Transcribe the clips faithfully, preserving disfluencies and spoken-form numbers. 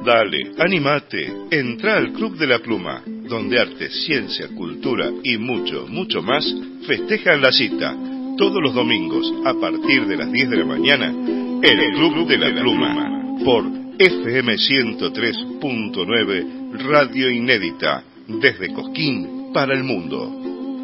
Dale, animate, entra al Club de la Pluma, donde arte, ciencia, cultura y mucho, mucho más festejan la cita. Todos los domingos, a partir de las diez de la mañana, el Club de la Pluma, por F M ciento tres punto nueve, Radio Inédita, desde Cosquín para el mundo.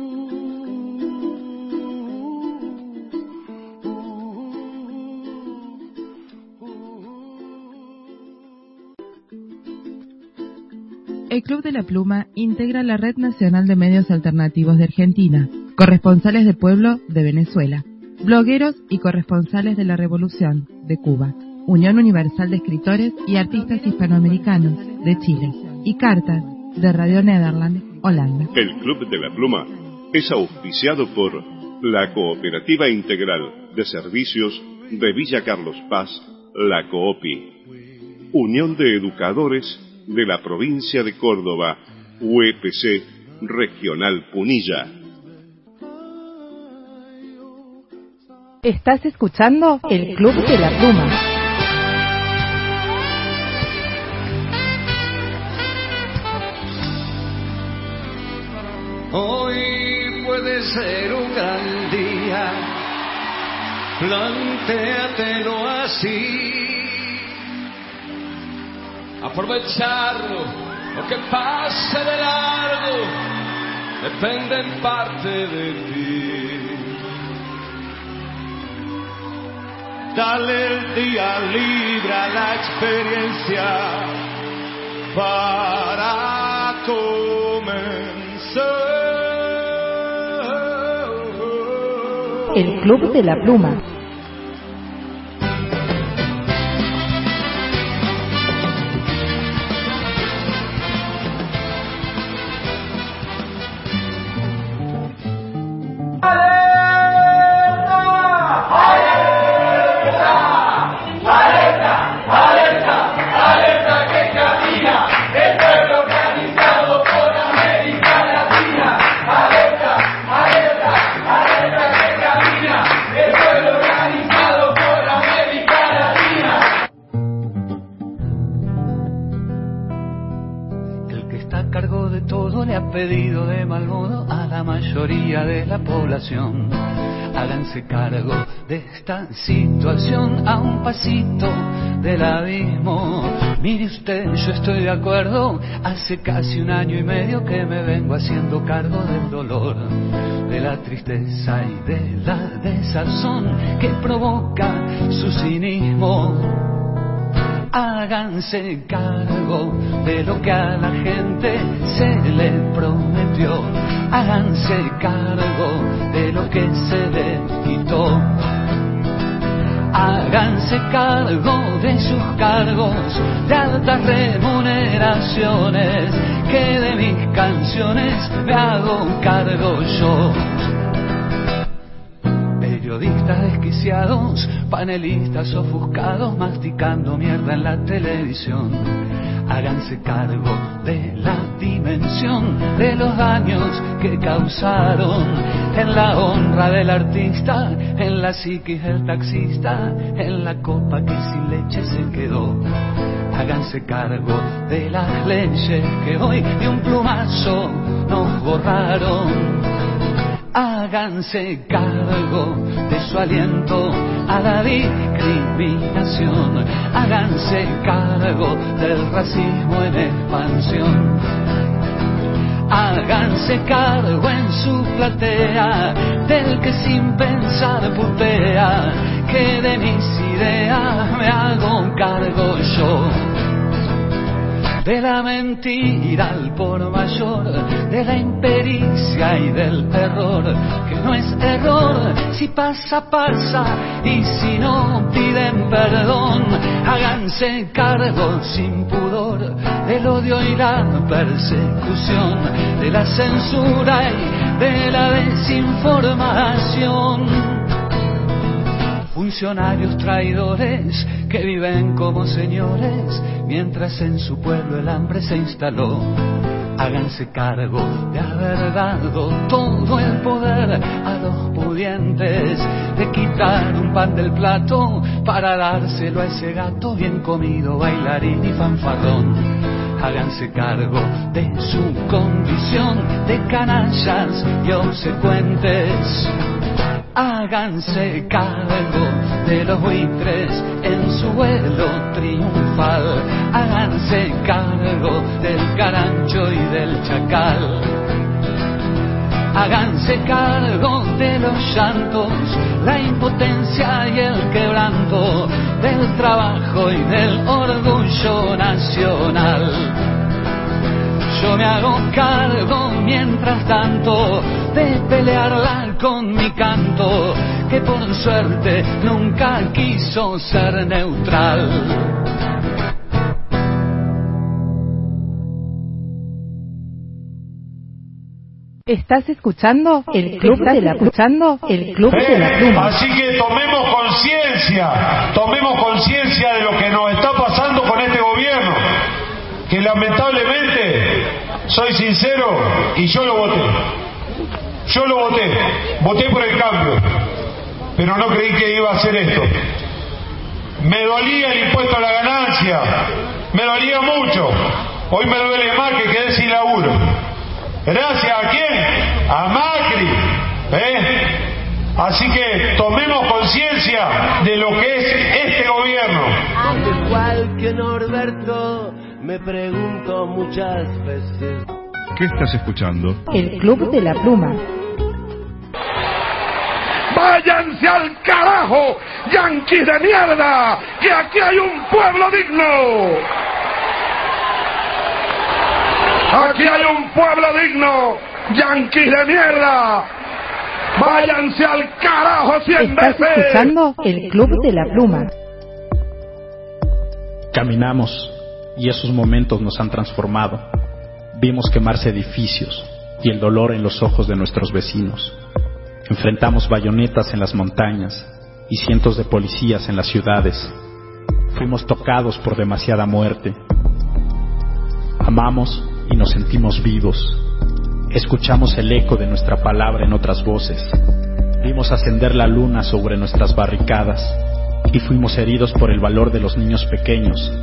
El Club de la Pluma integra la Red Nacional de Medios Alternativos de Argentina, corresponsales de pueblo de Venezuela, blogueros y corresponsales de la Revolución de Cuba, Unión Universal de Escritores y Artistas Hispanoamericanos de Chile y Cartas de Radio Nederland, Holanda. El Club de la Pluma es auspiciado por la Cooperativa Integral de Servicios de Villa Carlos Paz, la COOPI, Unión de Educadores de la provincia de Córdoba, U E P C Regional Punilla. Estás escuchando el Club de la Pluma. Hoy puede ser un gran día, plantéatelo así. Aprovecharlo, lo que pase de largo, depende en parte de ti. Dale el día libre a la experiencia para comenzar. El Club de la Pluma. Pedido de mal modo a la mayoría de la población. Háganse cargo de esta situación a un pasito del abismo. Mire usted, yo estoy de acuerdo. Hace casi un año y medio que me vengo haciendo cargo del dolor, de la tristeza y de la desazón que provoca su cinismo. Háganse cargo de lo que a la gente se le prometió. Háganse cargo de lo que se le quitó. Háganse cargo de sus cargos de altas remuneraciones, que de mis canciones me hago cargo yo. Periodistas desquiciados, panelistas ofuscados, masticando mierda en la televisión. Háganse cargo de la dimensión de los daños que causaron en la honra del artista, en la psiquis del taxista, en la copa que sin leche se quedó. Háganse cargo de las leyes que hoy de un plumazo nos borraron. Háganse cargo de su aliento a la discriminación. Háganse cargo del racismo en expansión. Háganse cargo en su platea del que sin pensar putea, que de mis ideas me hago cargo yo. De la mentira al por mayor, de la impericia y del terror, que no es error, si pasa, pasa, y si no piden perdón. Háganse cargo sin pudor del odio y la persecución, de la censura y de la desinformación. Funcionarios traidores que viven como señores, mientras en su pueblo el hambre se instaló. Háganse cargo de haber dado todo el poder a los pudientes, de quitar un pan del plato para dárselo a ese gato bien comido, bailarín y fanfarrón. Háganse cargo de su condición de canallas y obsecuentes. Háganse cargo de los buitres en su vuelo triunfal. Háganse cargo del carancho y del chacal. Háganse cargo de los llantos, la impotencia y el quebranto, del trabajo y del orgullo nacional. Yo me hago cargo, mientras tanto, de pelearla con mi canto, que por suerte nunca quiso ser neutral. ¿Estás escuchando el Club de la escuchando el Club de la Pluma? Así que tomemos conciencia, tomemos conciencia de lo que nos está pasando con este gobierno, que lamentablemente, soy sincero, y yo lo voté. Yo lo voté, voté por el cambio, pero no creí que iba a hacer esto. Me dolía el impuesto a la ganancia, me dolía mucho. Hoy me duele más que quedé sin laburo. ¿Gracias a quién? A Macri. ¿Eh? Así que tomemos conciencia de lo que es este gobierno. Al igual que Norberto, me pregunto muchas veces. ¿Qué estás escuchando? El Club de la Pluma. ¡Váyanse al carajo, yanquis de mierda! ¡Que aquí hay un pueblo digno! ¡Aquí hay un pueblo digno! ¡Yanquis de mierda! ¡Váyanse al carajo cien veces! ¿Estás escuchando el Club de la Pluma? Caminamos y esos momentos nos han transformado. Vimos quemarse edificios y el dolor en los ojos de nuestros vecinos. Enfrentamos bayonetas en las montañas y cientos de policías en las ciudades. Fuimos tocados por demasiada muerte. Amamos y nos sentimos vivos. Escuchamos el eco de nuestra palabra en otras voces. Vimos ascender la luna sobre nuestras barricadas y fuimos heridos por el valor de los niños pequeños.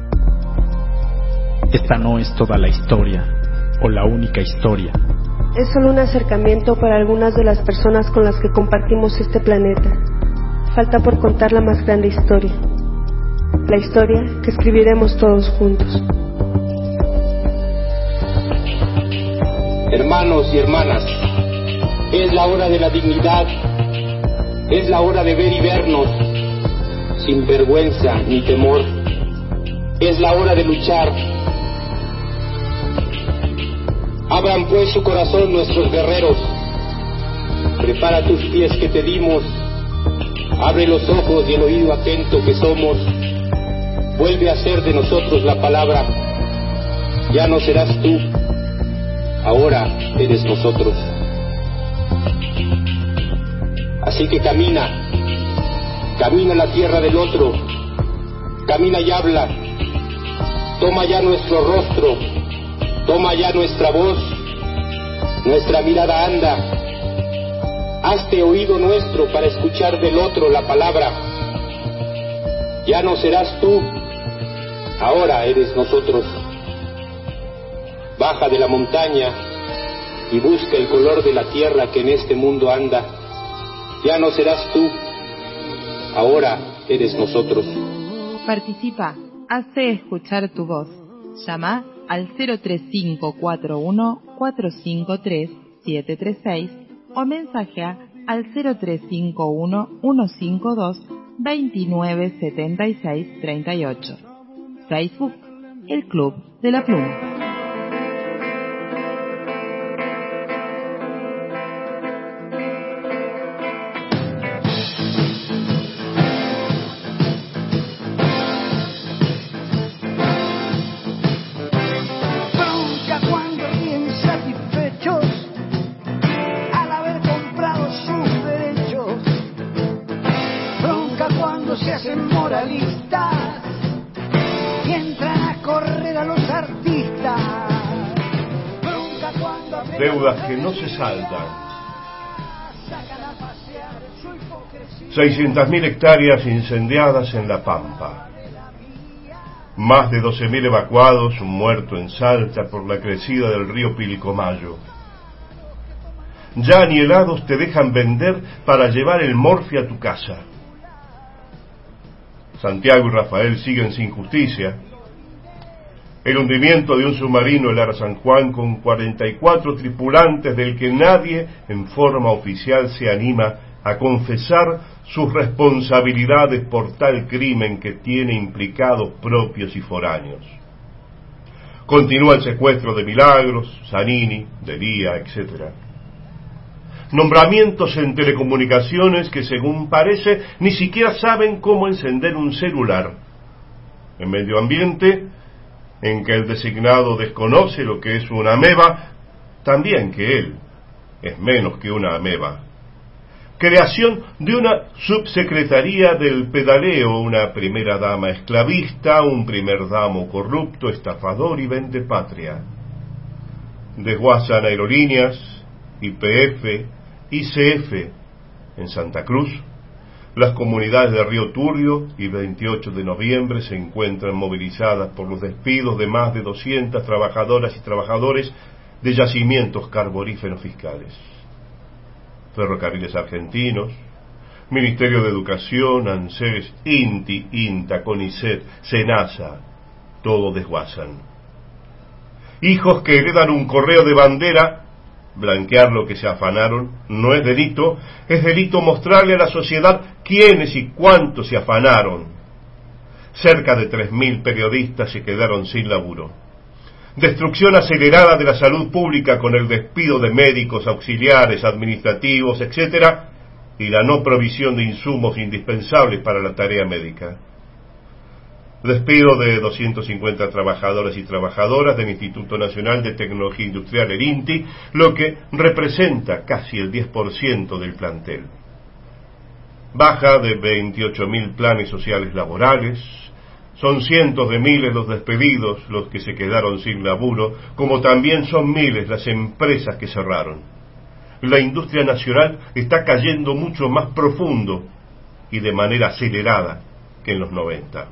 Esta no es toda la historia, o la única historia. Es solo un acercamiento para algunas de las personas con las que compartimos este planeta. Falta por contar la más grande historia. La historia que escribiremos todos juntos. Hermanos y hermanas, es la hora de la dignidad, es la hora de ver y vernos, sin vergüenza ni temor. Es la hora de luchar. Abran pues su corazón nuestros guerreros. Prepara tus pies que te dimos. Abre los ojos y el oído atento que somos. Vuelve a ser de nosotros la palabra. Ya no serás tú, ahora eres nosotros. Así que camina, camina a la tierra del otro. Camina y habla. Toma ya nuestro rostro. Toma ya nuestra voz, nuestra mirada anda. Hazte oído nuestro para escuchar del otro la palabra. Ya no serás tú, ahora eres nosotros. Baja de la montaña y busca el color de la tierra que en este mundo anda. Ya no serás tú, ahora eres nosotros. Participa, hace escuchar tu voz. Llama al cero tres cinco cuatro uno cuatro cinco tres siete tres seis o mensajea al cero tres cinco uno uno cinco dos dos nueve siete seis tres ocho. Facebook, el Club de la Pluma. Deudas que no se saldan. seiscientas mil hectáreas incendiadas en La Pampa, más de doce mil evacuados, un muerto en Salta por la crecida del río Pilcomayo. Ya ni helados te dejan vender para llevar el morfi a tu casa. Santiago y Rafael siguen sin justicia. El hundimiento de un submarino, el Ara San Juan, con cuarenta y cuatro tripulantes, del que nadie en forma oficial se anima a confesar sus responsabilidades por tal crimen que tiene implicados propios y foráneos. Continúa el secuestro de Milagros, Zanini, Delía, etcétera. Nombramientos en telecomunicaciones que, según parece, ni siquiera saben cómo encender un celular. En medio ambiente, en que el designado desconoce lo que es una ameba, también que él es menos que una ameba. Creación de una subsecretaría del pedaleo, una primera dama esclavista, un primer damo corrupto, estafador y vendepatria. Desguazan aerolíneas, Y P F, I C F en Santa Cruz. Las comunidades de Río Turbio y veintiocho de noviembre se encuentran movilizadas por los despidos de más de doscientas trabajadoras y trabajadores de yacimientos carboníferos fiscales. Ferrocarriles Argentinos, Ministerio de Educación, ANSES, INTI, INTA, CONICET, SENASA, todo desguazan. Hijos que heredan un correo de bandera. Blanquear lo que se afanaron no es delito, es delito mostrarle a la sociedad quiénes y cuántos se afanaron. Cerca de tres mil periodistas se quedaron sin laburo. Destrucción acelerada de la salud pública con el despido de médicos, auxiliares, administrativos, etcétera, y la no provisión de insumos indispensables para la tarea médica. Despido de doscientos cincuenta trabajadores y trabajadoras del Instituto Nacional de Tecnología Industrial, el INTI, lo que representa casi el diez por ciento del plantel. Baja de veintiocho mil planes sociales laborales. Son cientos de miles los despedidos, los que se quedaron sin laburo, como también son miles las empresas que cerraron. La industria nacional está cayendo mucho más profundo y de manera acelerada que en los noventa.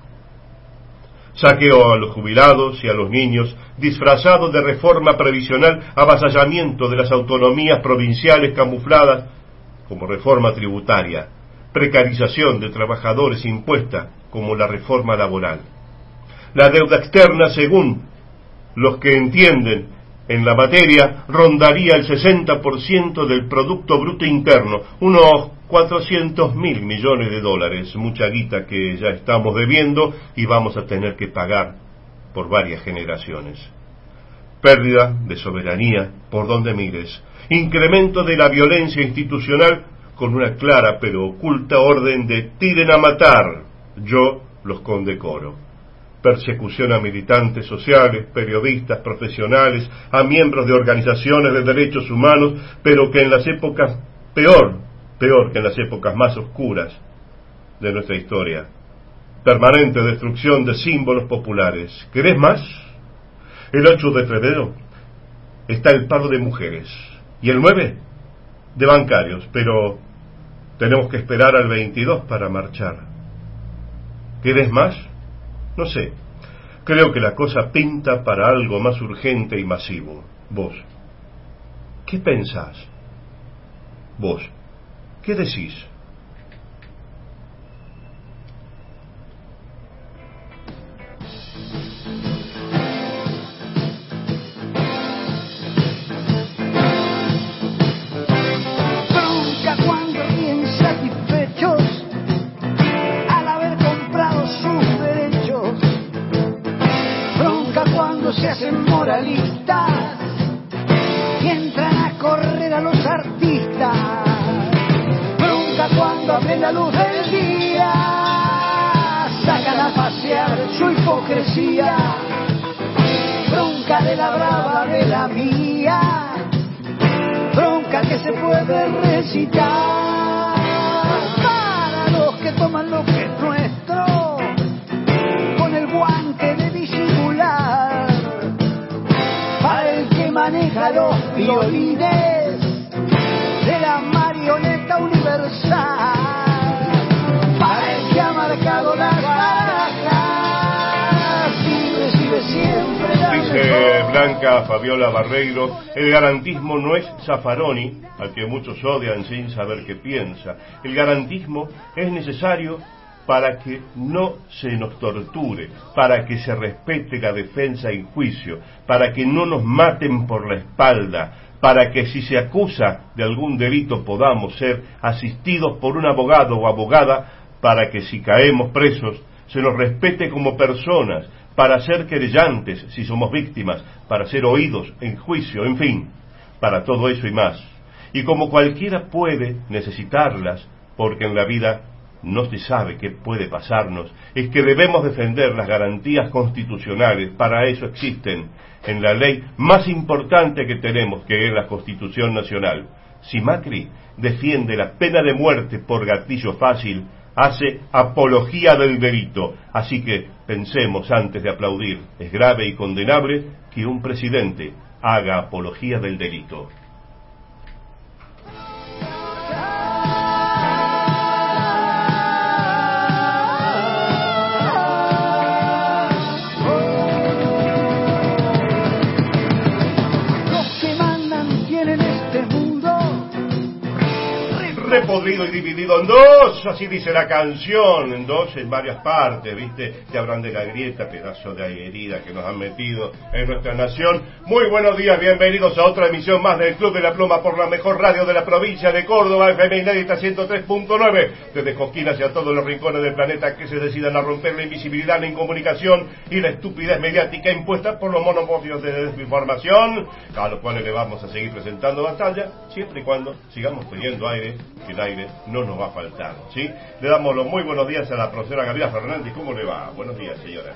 Saqueo a los jubilados y a los niños, disfrazado de reforma previsional, avasallamiento de las autonomías provinciales camufladas como reforma tributaria, precarización de trabajadores impuesta como la reforma laboral. La deuda externa, según los que entienden en la materia, rondaría el sesenta por ciento del Producto Bruto Interno, unos cuatrocientos mil millones de dólares, mucha guita que ya estamos debiendo y vamos a tener que pagar por varias generaciones. Pérdida de soberanía por donde mires, incremento de la violencia institucional con una clara pero oculta orden de tiren a matar, yo los condecoro. Persecución a militantes sociales, periodistas, profesionales, a miembros de organizaciones de derechos humanos, pero que en las épocas peor peor que en las épocas más oscuras de nuestra historia. Permanente destrucción de símbolos populares. ¿Querés más? El ocho de febrero está el paro de mujeres y el nueve de bancarios, pero tenemos que esperar al veintidós para marchar. ¿Querés más? No sé. Creo que la cosa pinta para algo más urgente y masivo. Vos, ¿qué pensás? Vos, ¿qué decís? Bronca cuando ríen satisfechos al haber comprado sus derechos. Bronca cuando se hacen moralistas y entran a correr a los artistas. Cuando abre la luz del día, sacan a pasear su hipocresía. Bronca de la brava de la mía, bronca que se puede recitar. Para los que toman lo que es nuestro, con el guante de disimular. Para el que maneja los violines de la marioneta universal. Blanca Fabiola Barreiro, el garantismo no es Zaffaroni, al que muchos odian sin saber qué piensa. El garantismo es necesario para que no se nos torture, para que se respete la defensa en juicio, para que no nos maten por la espalda, para que si se acusa de algún delito podamos ser asistidos por un abogado o abogada, para que si caemos presos se nos respete como personas, para ser querellantes si somos víctimas, para ser oídos en juicio, en fin, para todo eso y más. Y como cualquiera puede necesitarlas, porque en la vida no se sabe qué puede pasarnos, es que debemos defender las garantías constitucionales. Para eso existen en la ley más importante que tenemos, que es la Constitución Nacional. Si Macri defiende la pena de muerte por gatillo fácil, hace apología del delito. Así que pensemos antes de aplaudir. Es grave y condenable que un presidente haga apología del delito. Podrido y dividido en dos, así dice la canción, en dos, en varias partes, ¿viste? Te hablan de la grieta, pedazo de herida que nos han metido en nuestra nación. Muy buenos días, bienvenidos a otra emisión más del Club de la Pluma por la mejor radio de la provincia de Córdoba, F M Inédita ciento tres punto nueve, desde Cosquín hacia todos los rincones del planeta que se decidan a romper la invisibilidad, la incomunicación y la estupidez mediática impuesta por los monopolios de desinformación, a los cuales le vamos a seguir presentando batalla, siempre y cuando sigamos teniendo aire, que el aire no nos va a faltar, ¿sí? Le damos los muy buenos días a la profesora Gabriela Fernández. ¿Cómo le va? Buenos días, señora.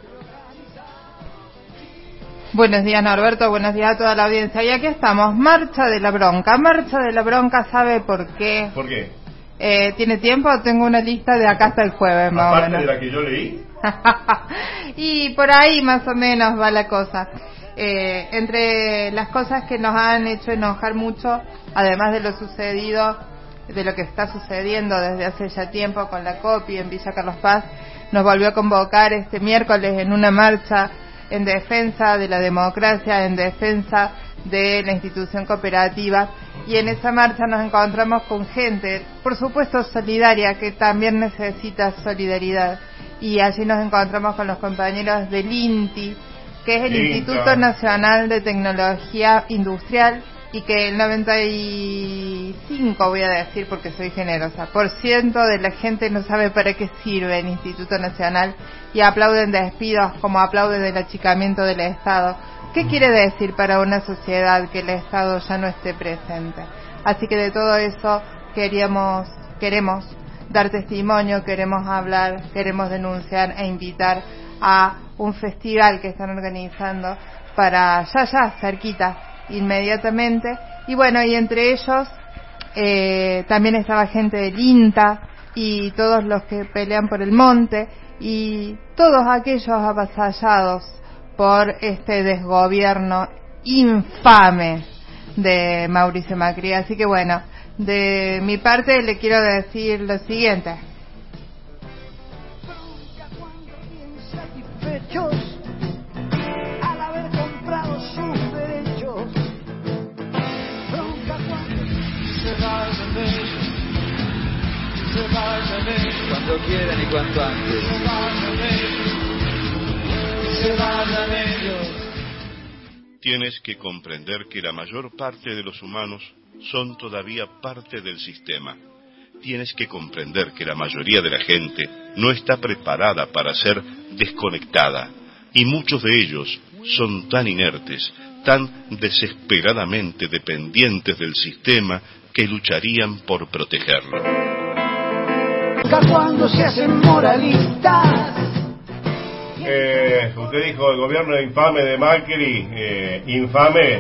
Buenos días, Norberto, buenos días a toda la audiencia. Y aquí estamos, Marcha de la Bronca. Marcha de la Bronca, ¿sabe por qué? ¿Por qué? Eh, ¿Tiene tiempo? Tengo una lista de acá hasta el jueves, más Aparte o menos. de la que yo leí. Y por ahí más o menos va la cosa. Eh, entre las cosas que nos han hecho enojar mucho, además de lo sucedido, de lo que está sucediendo desde hace ya tiempo con la COPI en Villa Carlos Paz, nos volvió a convocar este miércoles en una marcha en defensa de la democracia, en defensa de la institución cooperativa, y en esa marcha nos encontramos con gente, por supuesto solidaria, que también necesita solidaridad, y allí nos encontramos con los compañeros del INTI, que es el Inca. Instituto Nacional de Tecnología Industrial, y que el noventa y cinco, voy a decir porque soy generosa, por ciento de la gente no sabe para qué sirve el Instituto Nacional y aplauden despidos como aplauden el achicamiento del Estado. ¿Qué quiere decir para una sociedad que el Estado ya no esté presente? Así que de todo eso queríamos, queremos dar testimonio, queremos hablar, queremos denunciar e invitar a un festival que están organizando para ya ya cerquita, inmediatamente, y bueno, y entre ellos eh, también estaba gente del INTA y todos los que pelean por el monte y todos aquellos avasallados por este desgobierno infame de Mauricio Macri. Así que bueno, de mi parte le quiero decir lo siguiente. Cuando quieran y cuanto antes. Se vayan ellos. Tienes que comprender que la mayor parte de los humanos son todavía parte del sistema. Tienes que comprender que la mayoría de la gente no está preparada para ser desconectada, y muchos de ellos son tan inertes, tan desesperadamente dependientes del sistema, que lucharían por protegerlo. Cuando se hacen moralistas. Eh, usted dijo el gobierno infame de Macri, eh, infame,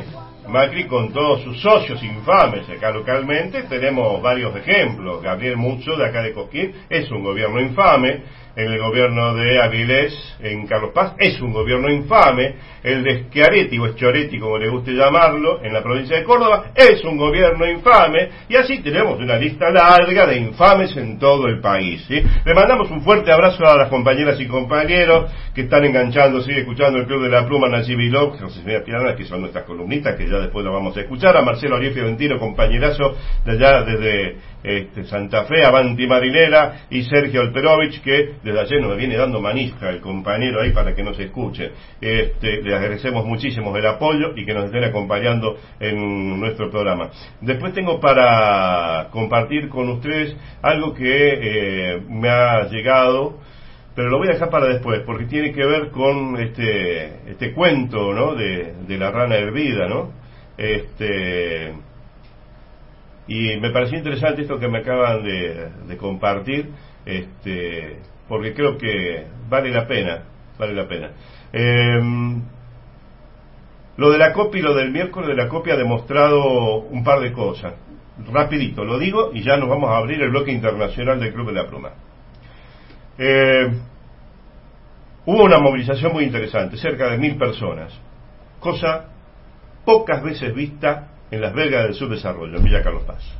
Macri con todos sus socios infames acá localmente. Tenemos varios ejemplos. Gabriel Mucho, de acá de Cosquín, es un gobierno infame. El gobierno de Avilés en Carlos Paz es un gobierno infame. El de Schiaretti o Schiaretti, como le guste llamarlo, en la provincia de Córdoba, es un gobierno infame. Y así tenemos una lista larga de infames en todo el país, ¿sí? Le mandamos un fuerte abrazo a las compañeras y compañeros que están enganchándose y escuchando el Club de la Pluma, Nancy Viló, Josefina Pirana, que son nuestras columnistas, que ya después lo vamos a escuchar, a Marcelo Ariel Fiorentino, compañerazo de allá desde este, Santa Fe, Avanti Marinera, y Sergio Alperovich, que desde ayer nos viene dando manija el compañero ahí para que nos escuche. Este, le agradecemos muchísimo el apoyo y que nos estén acompañando en nuestro programa. Después tengo para compartir con ustedes algo que eh, me ha llegado, pero lo voy a dejar para después, porque tiene que ver con este este cuento, ¿no?, de, de la rana hervida, ¿no? Este, y me pareció interesante esto que me acaban de, de compartir, este, porque creo que vale la pena, vale la pena. Eh, lo de la copia y lo del miércoles de la copia ha demostrado un par de cosas. Rapidito, lo digo y ya nos vamos a abrir el bloque internacional del Club de la Pluma. Eh, hubo una movilización muy interesante, cerca de mil personas, cosa pocas veces vista en las Belgas del Subdesarrollo, en Villa Carlos Paz.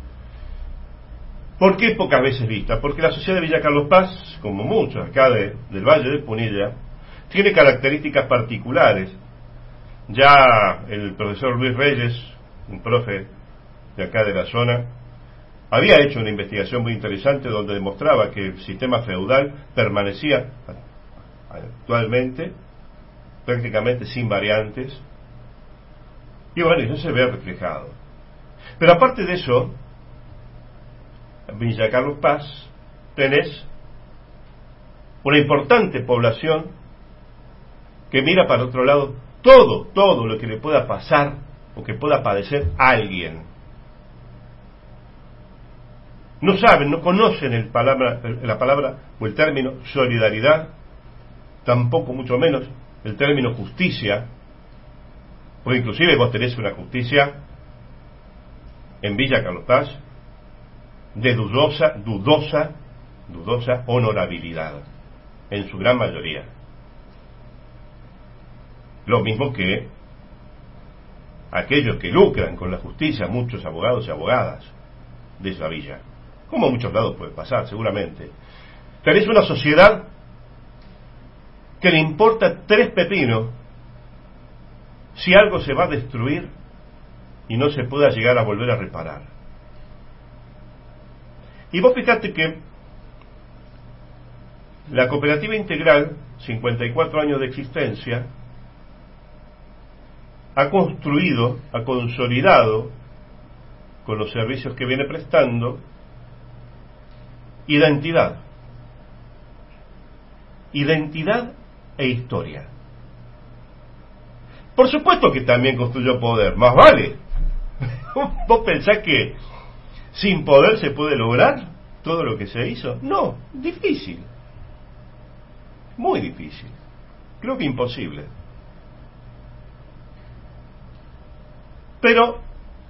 ¿Por qué pocas veces vista? Porque la sociedad de Villa Carlos Paz, como muchos acá de, del Valle de Punilla, tiene características particulares. Ya el profesor Luis Reyes, un profe de acá de la zona, había hecho una investigación muy interesante donde demostraba que el sistema feudal permanecía actualmente prácticamente sin variantes, y bueno, eso se ve reflejado. Pero aparte de eso, en Villa Carlos Paz tenés una importante población que mira para otro lado todo, todo lo que le pueda pasar o que pueda padecer a alguien. No saben, no conocen el palabra, la palabra o el término solidaridad, tampoco mucho menos el término justicia, porque inclusive vos tenés una justicia en Villa Carlos Paz de dudosa, dudosa, dudosa honorabilidad, en su gran mayoría. Lo mismo que aquellos que lucran con la justicia, muchos abogados y abogadas de esa villa, como en muchos lados puede pasar, seguramente. Tenés una sociedad que le importa tres pepinos si algo se va a destruir y no se pueda llegar a volver a reparar. Y vos fijate que la cooperativa integral, cincuenta y cuatro años de existencia, ha construido, ha consolidado con los servicios que viene prestando identidad, identidad e historia. Por supuesto que también construyó poder, más vale. ¿Vos pensás que sin poder se puede lograr todo lo que se hizo? No, difícil, muy difícil, creo que imposible. Pero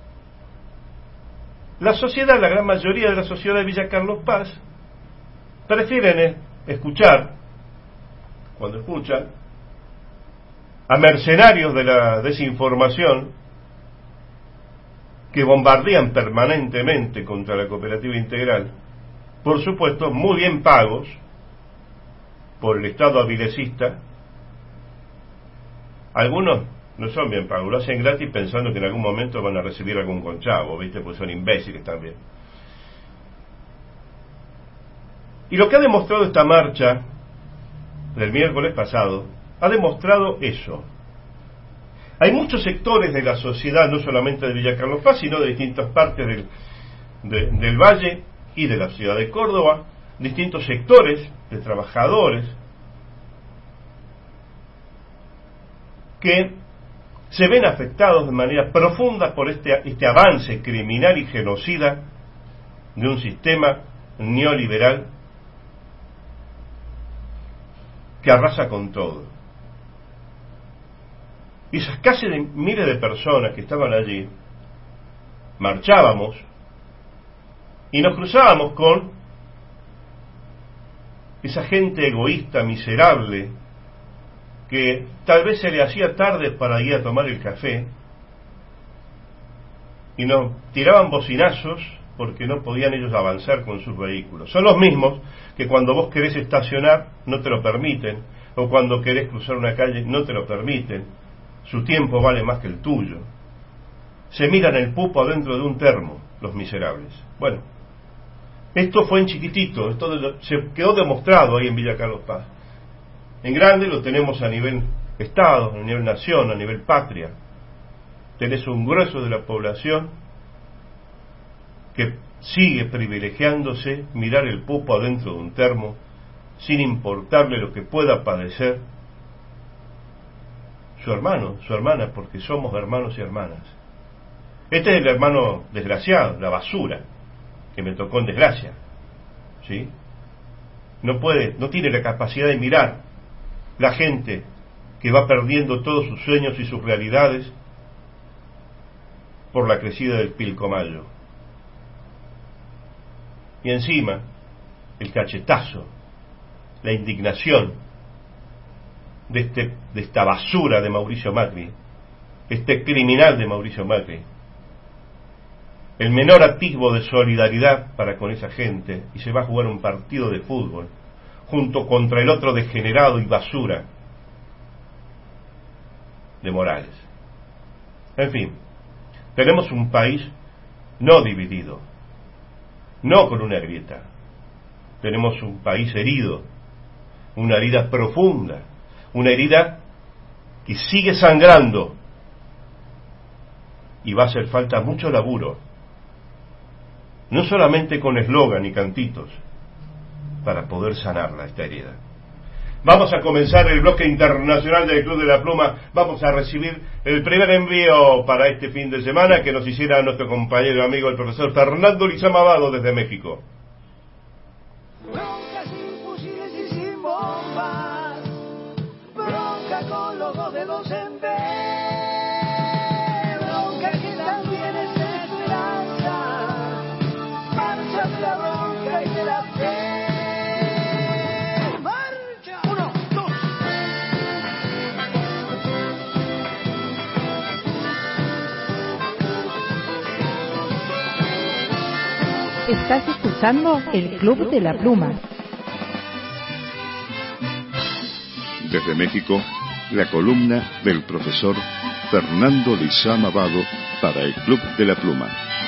la sociedad, la gran mayoría de la sociedad de Villa Carlos Paz, prefieren escuchar, cuando escuchan, a mercenarios de la desinformación que bombardean permanentemente contra la cooperativa integral, por supuesto muy bien pagos por el Estado avilecista. Algunos no son bien pagos, lo hacen gratis pensando que en algún momento van a recibir algún conchavo, ¿viste? Pues son imbéciles también. Y lo que ha demostrado esta marcha del miércoles pasado, ha demostrado eso. Hay muchos sectores de la sociedad, no solamente de Villa Carlos Paz, sino de distintas partes del, de, del Valle y de la ciudad de Córdoba, distintos sectores de trabajadores que se ven afectados de manera profunda por este, este avance criminal y genocida de un sistema neoliberal que arrasa con todo. Y esas casi de miles de personas que estaban allí, marchábamos y nos cruzábamos con esa gente egoísta, miserable, que tal vez se le hacía tarde para ir a tomar el café y nos tiraban bocinazos porque no podían ellos avanzar con sus vehículos. Son los mismos que cuando vos querés estacionar no te lo permiten, o cuando querés cruzar una calle no te lo permiten. Su tiempo vale más que el tuyo. Se miran el pupo adentro de un termo, los miserables. Bueno, esto fue en chiquitito, esto se quedó demostrado ahí en Villa Carlos Paz. En grande lo tenemos a nivel Estado, a nivel nación, a nivel patria. Tenés un grueso de la población que sigue privilegiándose mirar el pupo adentro de un termo sin importarle lo que pueda padecer su hermano, su hermana, porque somos hermanos y hermanas. Este es el hermano desgraciado, la basura, que me tocó en desgracia, ¿sí? No puede, no tiene la capacidad de mirar la gente que va perdiendo todos sus sueños y sus realidades por la crecida del Pilcomayo. Y encima, el cachetazo, la indignación de, este, de esta basura de Mauricio Macri, este criminal de Mauricio Macri, el menor atisbo de solidaridad para con esa gente, y se va a jugar un partido de fútbol junto contra el otro degenerado y basura de Morales. En fin, tenemos un país no dividido, no con una grieta. Tenemos un país herido, una herida profunda, una herida que sigue sangrando, y va a hacer falta mucho laburo, no solamente con eslogan y cantitos, para poder sanarla, esta herida. Vamos a comenzar el bloque internacional del Club de la Pluma. Vamos a recibir el primer envío para este fin de semana que nos hiciera nuestro compañero y amigo, el profesor Fernando Lizama Abado, desde México. Bronca sin fusiles y sin bombas, bronca con los dos dedos en B, bronca que también es esperanza, marcha de la bronca y de la fe. Estás escuchando el Club de la Pluma. Desde México, la columna del profesor Fernando Lizama Abado para el Club de la Pluma.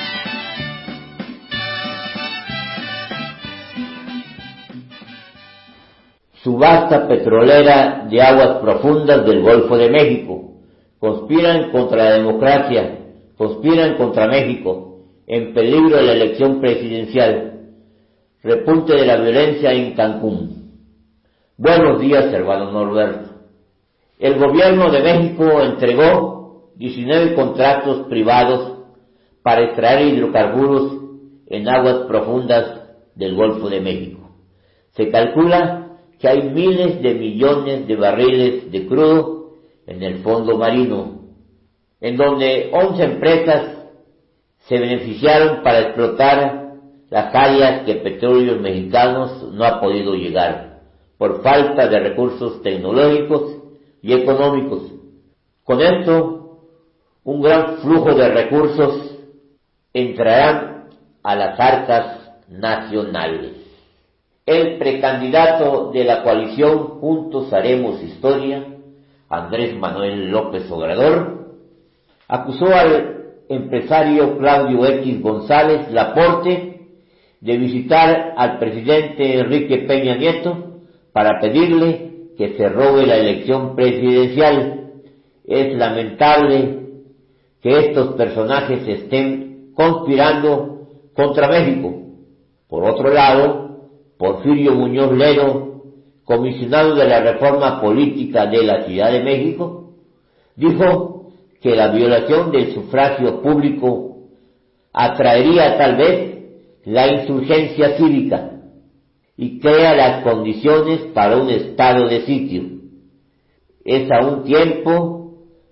Subasta petrolera de aguas profundas del Golfo de México. Conspiran contra la democracia, conspiran contra México. En peligro la elección presidencial. Repunte de la violencia en Cancún. Buenos días, hermano Norberto. El gobierno de México entregó diecinueve contratos privados para extraer hidrocarburos en aguas profundas del Golfo de México. Se calcula que hay miles de millones de barriles de crudo en el fondo marino, en donde once empresas se beneficiaron para explotar las áreas que Petróleos Mexicanos no ha podido llegar, por falta de recursos tecnológicos y económicos. Con esto, un gran flujo de recursos entrarán a las arcas nacionales. El precandidato de la coalición Juntos Haremos Historia, Andrés Manuel López Obrador, acusó al empresario Claudio X González Laporte de visitar al presidente Enrique Peña Nieto para pedirle que se robe la elección presidencial. Es lamentable que estos personajes estén conspirando contra México. Por otro lado, Porfirio Muñoz Ledo, comisionado de la reforma política de la Ciudad de México, dijo que la violación del sufragio público atraería tal vez la insurgencia cívica y crea las condiciones para un estado de sitio. Es aún tiempo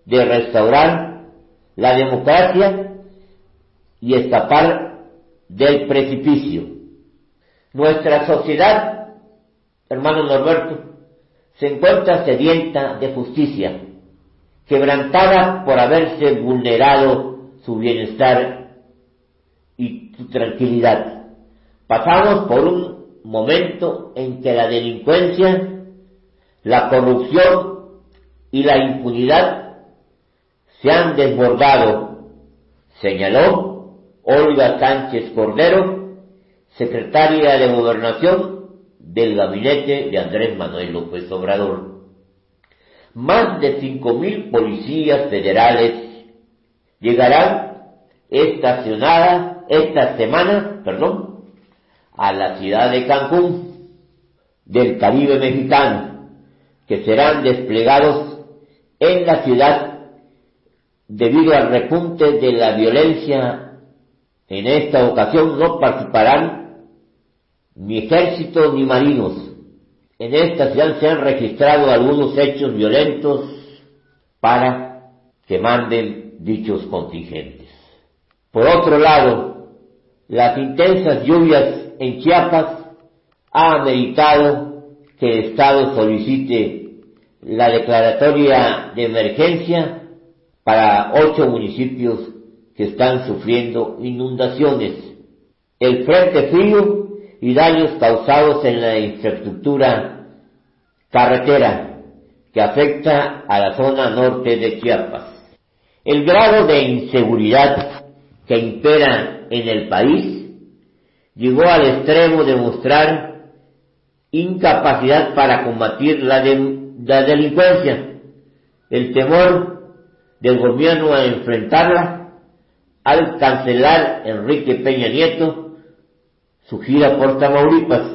de restaurar la democracia y escapar del precipicio. Nuestra sociedad, hermano Norberto, se encuentra sedienta de justicia, quebrantada por haberse vulnerado su bienestar y su tranquilidad. Pasamos por un momento en que la delincuencia, la corrupción y la impunidad se han desbordado, señaló Olga Sánchez Cordero, secretaria de Gobernación del gabinete de Andrés Manuel López Obrador. Más de cinco mil policías federales llegarán estacionadas esta semana, perdón, a la ciudad de Cancún, del Caribe mexicano, que serán desplegados en la ciudad debido al repunte de la violencia. En esta ocasión no participarán ni ejército ni marinos. En esta ciudad se han registrado algunos hechos violentos para que manden dichos contingentes. Por otro lado, las intensas lluvias en Chiapas han ameritado que el Estado solicite la declaratoria de emergencia para ocho municipios que están sufriendo inundaciones, el frente frío y daños causados en la infraestructura carretera que afecta a la zona norte de Chiapas. El grado de inseguridad que impera en el país llegó al extremo de mostrar incapacidad para combatir la, de, la delincuencia, el temor del gobierno a enfrentarla al cancelar Enrique Peña Nieto su gira por Tamaulipas.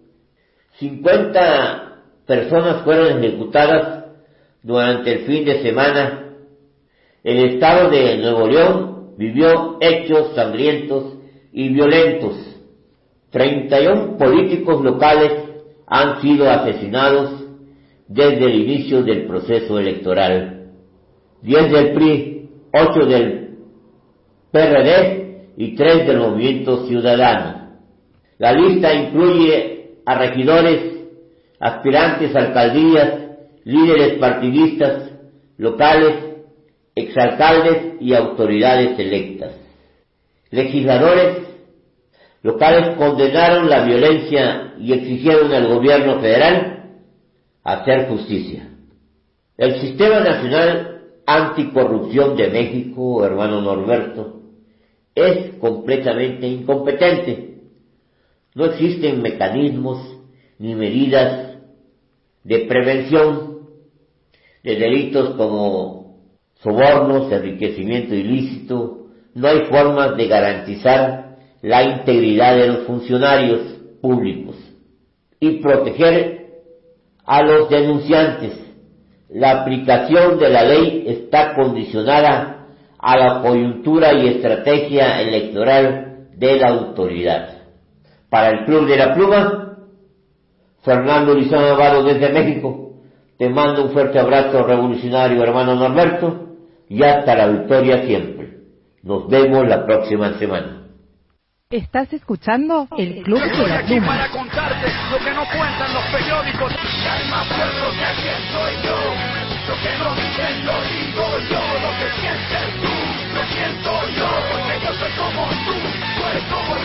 cincuenta personas fueron ejecutadas durante el fin de semana. El estado de Nuevo León vivió hechos sangrientos y violentos. treinta y uno políticos locales han sido asesinados desde el inicio del proceso electoral. diez del P R I, ocho del P R D y tres del Movimiento Ciudadano. La lista incluye a regidores, aspirantes a alcaldías, líderes partidistas locales, exalcaldes y autoridades electas. Legisladores locales condenaron la violencia y exigieron al gobierno federal hacer justicia. El Sistema Nacional Anticorrupción de México, hermano Norberto, es completamente incompetente. No existen mecanismos ni medidas de prevención de delitos como sobornos, enriquecimiento ilícito. No hay formas de garantizar la integridad de los funcionarios públicos y proteger a los denunciantes. La aplicación de la ley está condicionada a la coyuntura y estrategia electoral de la autoridad. Para el Club de la Pluma, Fernando Lizán Navarro desde México, te mando un fuerte abrazo revolucionario, hermano Norberto, y hasta la victoria siempre. Nos vemos la próxima semana. ¿Estás escuchando el Club de la Pluma? Para contarte lo que no cuentan los periódicos. Hay más pueblo que aquí estoy yo. Lo que no dicen lo digo yo. Lo que sientes tú, lo siento yo. Porque yo soy como tú, tú eres como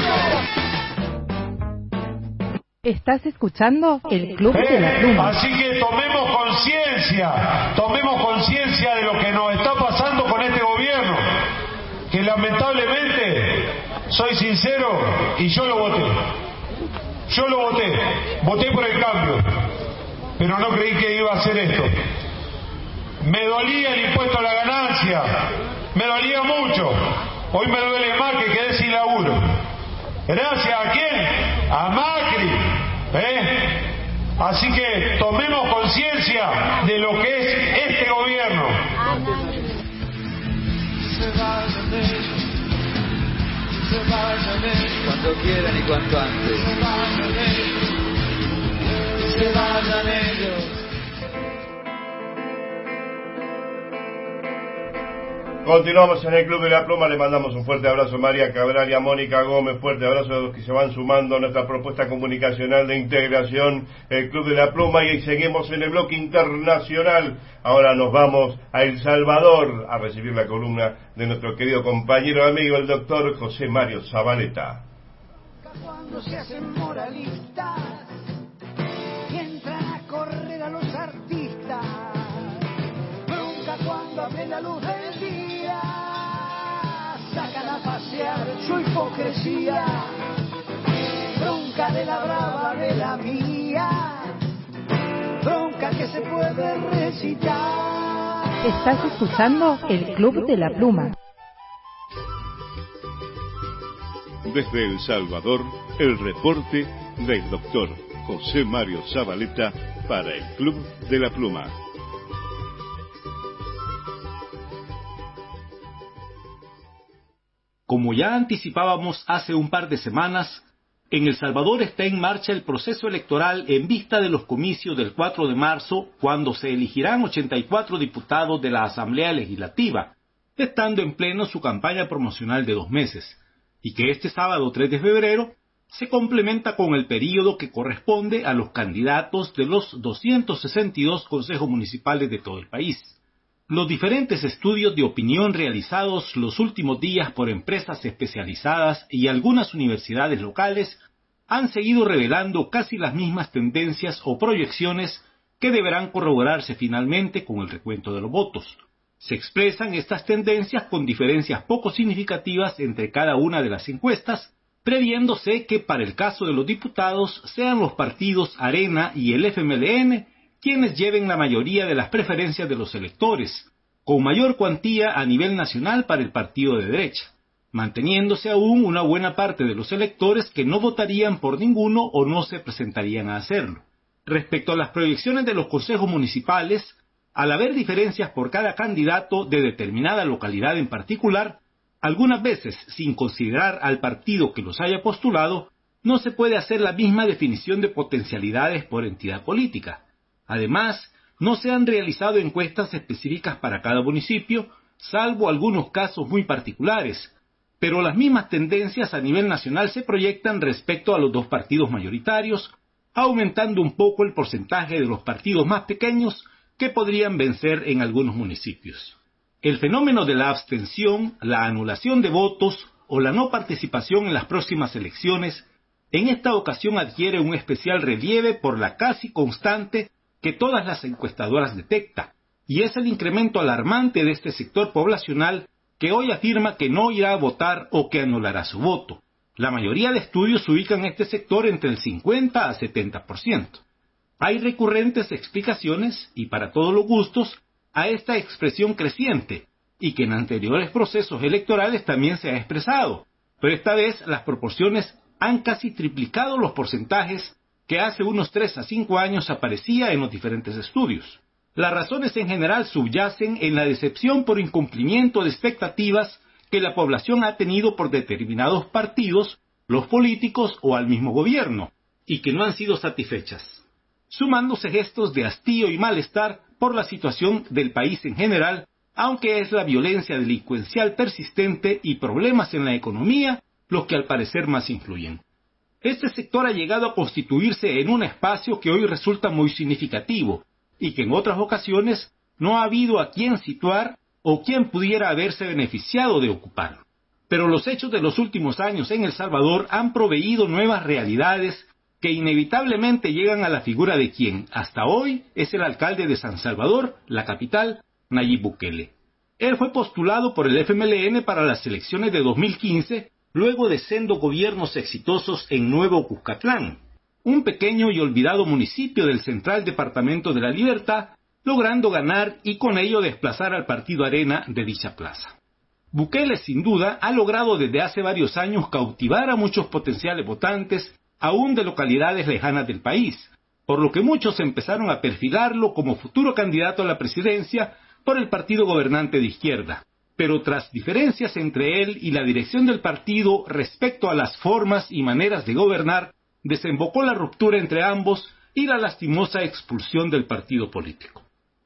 yo. ¿Estás escuchando el Club eh, de la Pluma? Así que tomemos conciencia, tomemos conciencia de lo que nos está pasando con este gobierno, que lamentablemente, soy sincero, y yo lo voté. Yo lo voté, voté por el cambio, pero no creí que iba a hacer esto. Me dolía el impuesto a la ganancia, me dolía mucho. Hoy me duele más que quedé sin laburo. ¿Gracias a quién? A Macri. ¿Eh? Así que tomemos conciencia de lo que es este gobierno. Se vayan ellos, se vayan ellos, cuando quieran y cuanto antes. Se vayan ellos, se vayan ellos. Continuamos en el Club de la Pluma, le mandamos un fuerte abrazo a María Cabral y a Mónica Gómez, fuerte abrazo a los que se van sumando a nuestra propuesta comunicacional de integración, el Club de la Pluma, y seguimos en el bloque internacional. Ahora nos vamos a El Salvador a recibir la columna de nuestro querido compañero y amigo, el doctor José Mario Zabaleta. Cuando se hacen moralistas y entran a correr a los artistas, nunca cuando abre la luz del día sacan a pasear su hipocresía, bronca de la brava de la mía, bronca que se puede recitar. Estás escuchando el Club de la Pluma. Desde El Salvador, el reporte del doctor José Mario Zabaleta para el Club de la Pluma. Como ya anticipábamos hace un par de semanas, en El Salvador está en marcha el proceso electoral en vista de los comicios del cuatro de marzo, cuando se elegirán ochenta y cuatro diputados de la Asamblea Legislativa, estando en pleno su campaña promocional de dos meses, y que este sábado tres de febrero se complementa con el período que corresponde a los candidatos de los doscientos sesenta y dos consejos municipales de todo el país. Los diferentes estudios de opinión realizados los últimos días por empresas especializadas y algunas universidades locales han seguido revelando casi las mismas tendencias o proyecciones que deberán corroborarse finalmente con el recuento de los votos. Se expresan estas tendencias con diferencias poco significativas entre cada una de las encuestas, previéndose que para el caso de los diputados sean los partidos Arena y el F M L N quienes lleven la mayoría de las preferencias de los electores, con mayor cuantía a nivel nacional para el partido de derecha, manteniéndose aún una buena parte de los electores que no votarían por ninguno o no se presentarían a hacerlo. Respecto a las proyecciones de los consejos municipales, al haber diferencias por cada candidato de determinada localidad en particular, algunas veces, sin considerar al partido que los haya postulado, no se puede hacer la misma definición de potencialidades por entidad política. Además, no se han realizado encuestas específicas para cada municipio, salvo algunos casos muy particulares, pero las mismas tendencias a nivel nacional se proyectan respecto a los dos partidos mayoritarios, aumentando un poco el porcentaje de los partidos más pequeños que podrían vencer en algunos municipios. El fenómeno de la abstención, la anulación de votos o la no participación en las próximas elecciones, en esta ocasión adquiere un especial relieve por la casi constante que todas las encuestadoras detectan, y es el incremento alarmante de este sector poblacional que hoy afirma que no irá a votar o que anulará su voto. La mayoría de estudios ubican este sector entre el cincuenta a setenta por ciento. Hay recurrentes explicaciones, y para todos los gustos, a esta expresión creciente, y que en anteriores procesos electorales también se ha expresado, pero esta vez las proporciones han casi triplicado los porcentajes que hace unos tres a cinco años aparecía en los diferentes estudios. Las razones en general subyacen en la decepción por incumplimiento de expectativas que la población ha tenido por determinados partidos, los políticos o al mismo gobierno, y que no han sido satisfechas, sumándose gestos de hastío y malestar por la situación del país en general, aunque es la violencia delincuencial persistente y problemas en la economía los que al parecer más influyen. Este sector ha llegado a constituirse en un espacio que hoy resulta muy significativo y que en otras ocasiones no ha habido a quien situar o quien pudiera haberse beneficiado de ocupar. Pero los hechos de los últimos años en El Salvador han proveído nuevas realidades que inevitablemente llegan a la figura de quien, hasta hoy, es el alcalde de San Salvador, la capital, Nayib Bukele. Él fue postulado por el F M L N para las elecciones de dos mil quince, luego de sendo gobiernos exitosos en Nuevo Cuscatlán, un pequeño y olvidado municipio del central departamento de La Libertad, logrando ganar y con ello desplazar al partido Arena de dicha plaza. Bukele, sin duda, ha logrado desde hace varios años cautivar a muchos potenciales votantes, aún de localidades lejanas del país, por lo que muchos empezaron a perfilarlo como futuro candidato a la presidencia por el partido gobernante de izquierda. Pero tras diferencias entre él y la dirección del partido respecto a las formas y maneras de gobernar, desembocó la ruptura entre ambos y la lastimosa expulsión del partido político.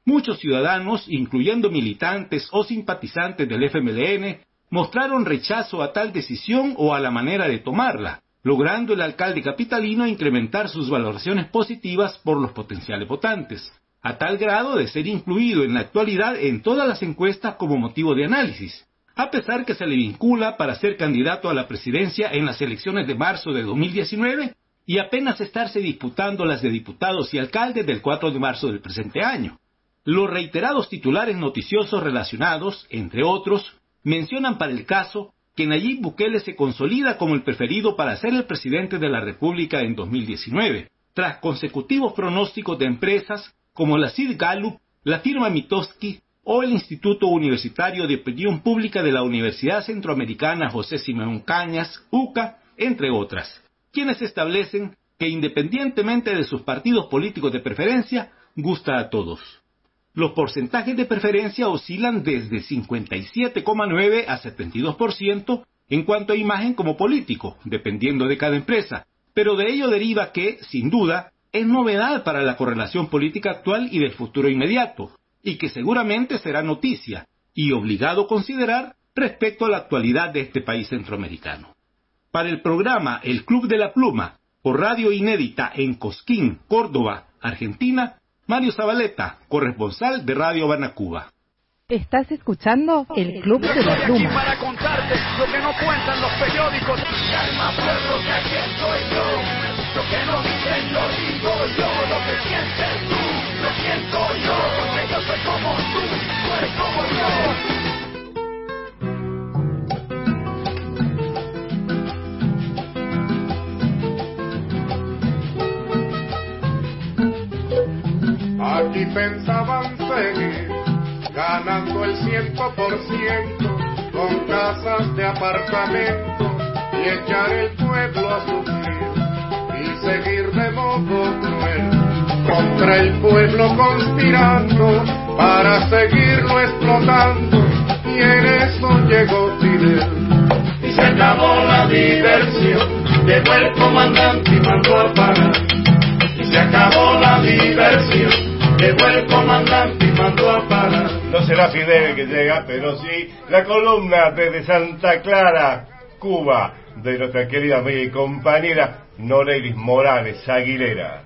muchos ciudadanos, incluyendo militantes o simpatizantes del F M L N, mostraron rechazo a tal decisión o a la manera de tomarla, logrando el alcalde capitalino incrementar sus valoraciones positivas por los potenciales votantes, a tal grado de ser incluido en la actualidad en todas las encuestas como motivo de análisis, a pesar que se le vincula para ser candidato a la presidencia en las elecciones de marzo de dos mil diecinueve y apenas estarse disputando las de diputados y alcaldes del cuatro de marzo del presente año. Los reiterados titulares noticiosos relacionados, entre otros, mencionan para el caso que Nayib Bukele se consolida como el preferido para ser el presidente de la República en dos mil diecinueve, tras consecutivos pronósticos de empresas como la Sid Gallup, la firma Mitofsky o el Instituto Universitario de Opinión Pública de la Universidad Centroamericana José Simeón Cañas, U C A, entre otras, quienes establecen que independientemente de sus partidos políticos de preferencia, gusta a todos. Los porcentajes de preferencia oscilan desde cincuenta y siete coma nueve a setenta y dos por ciento en cuanto a imagen como político, dependiendo de cada empresa, pero de ello deriva que, sin duda, es novedad para la correlación política actual y del futuro inmediato, y que seguramente será noticia y obligado a considerar respecto a la actualidad de este país centroamericano. Para el programa El Club de la Pluma, por Radio Inédita en Cosquín, Córdoba, Argentina, Mario Zabaleta, corresponsal de Radio Habana, Cuba. Estás escuchando El Club de la Pluma. Para contarte lo que no cuentan los periódicos. Calma, pueblo, que aquí estoy yo. Lo que no dicen lo digo yo. Lo que sientes tú, lo siento yo. Porque yo soy como tú, tú eres como yo. Aquí pensaban seguir ganando el ciento por ciento con casas de apartamento y echar el pueblo a sufrir y seguir de modo cruel contra el pueblo conspirando para seguirlo explotando, y en eso llegó Fidel y se acabó la diversión. Llegó el comandante y mandó a parar y se acabó la diversión. Llegó el comandante y mandó a parar. No será Fidel el que llega, pero sí la columna desde Santa Clara, Cuba, de nuestra querida amiga y compañera Norelis Morales Aguilera.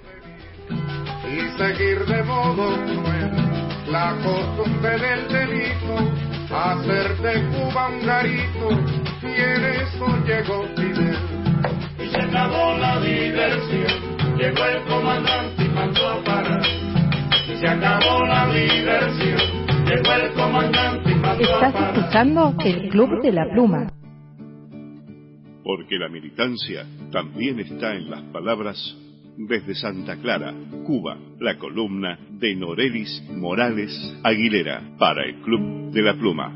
Y seguir de modo cruel la costumbre del delito, hacer de Cuba un garito, y en eso llegó Fidel. Y se acabó la diversión. Llegó el comandante y mandó a parar. Se acabó la diversión, llegó el comandante y mandó a parar. Estás escuchando El Club de la Pluma. Porque la militancia también está en las palabras. Desde Santa Clara, Cuba, la columna de Norelis Morales Aguilera para el Club de la Pluma.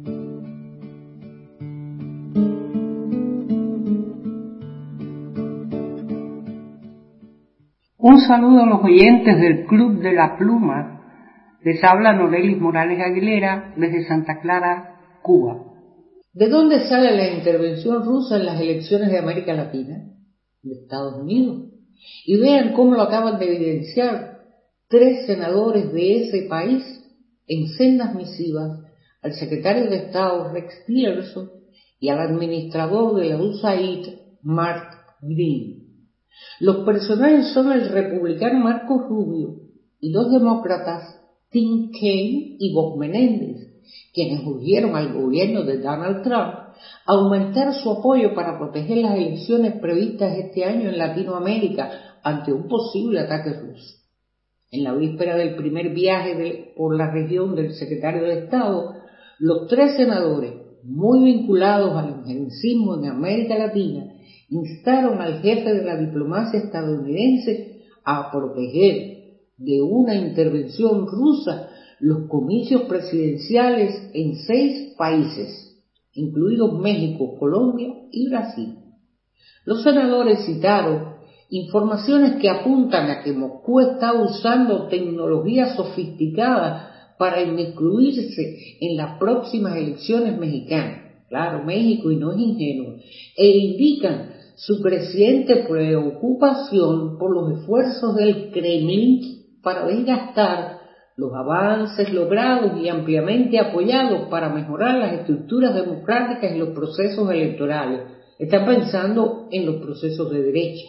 Un saludo a los oyentes del Club de la Pluma. Les habla Norelis Morales Aguilera desde Santa Clara, Cuba. ¿De dónde sale la intervención rusa en las elecciones de América Latina? De Estados Unidos. Y vean cómo lo acaban de evidenciar tres senadores de ese país en sendas misivas al secretario de Estado Rex Tillerson y al administrador de la U S A I D, Mark Green. Los personajes son el republicano Marco Rubio y los demócratas Tim Kaine y Bob Menéndez, quienes urgieron al gobierno de Donald Trump a aumentar su apoyo para proteger las elecciones previstas este año en Latinoamérica ante un posible ataque ruso. En la víspera del primer viaje de, por la región del secretario de Estado, los tres senadores, muy vinculados al injerencismo en América Latina, instaron al jefe de la diplomacia estadounidense a proteger de una intervención rusa los comicios presidenciales en seis países, incluidos México, Colombia y Brasil. Los senadores citaron informaciones que apuntan a que Moscú está usando tecnología sofisticada para inmiscuirse en las próximas elecciones mexicanas. Claro, México, y no es ingenuo, e indican su creciente preocupación por los esfuerzos del Kremlin para desgastar los avances logrados y ampliamente apoyados para mejorar las estructuras democráticas y los procesos electorales. Están pensando en los procesos de derecha.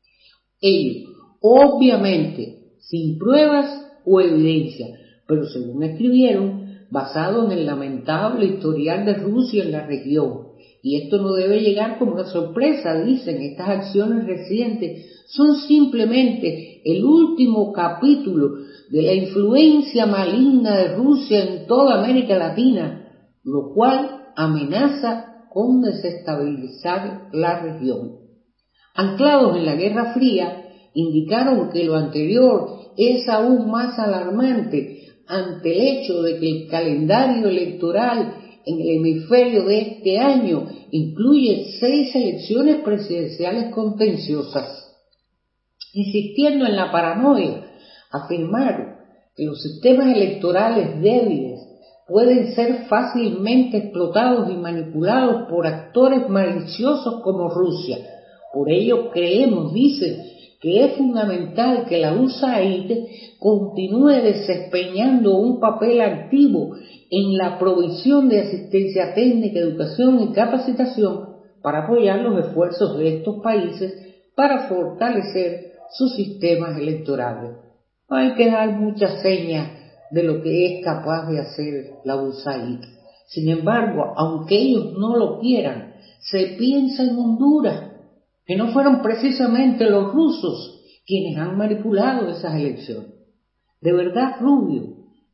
Ellos, obviamente, sin pruebas o evidencia, pero según escribieron, basados en el lamentable historial de Rusia en la región. Y esto no debe llegar como una sorpresa, dicen, estas acciones recientes son simplemente el último capítulo de la influencia maligna de Rusia en toda América Latina, lo cual amenaza con desestabilizar la región. Anclados en la Guerra Fría, indicaron que lo anterior es aún más alarmante ante el hecho de que el calendario electoral en el hemisferio de este año incluye seis elecciones presidenciales contenciosas. Insistiendo en la paranoia, afirmaron que los sistemas electorales débiles pueden ser fácilmente explotados y manipulados por actores maliciosos como Rusia. Por ello creemos, dicen, que es fundamental que la U S A I D continúe desempeñando un papel activo en la provisión de asistencia técnica, educación y capacitación para apoyar los esfuerzos de estos países para fortalecer sus sistemas electorales. No hay que dar muchas señas de lo que es capaz de hacer la U S A I D. Sin embargo, aunque ellos no lo quieran, se piensa en Honduras, que no fueron precisamente los rusos quienes han manipulado esas elecciones. De verdad, Rubio,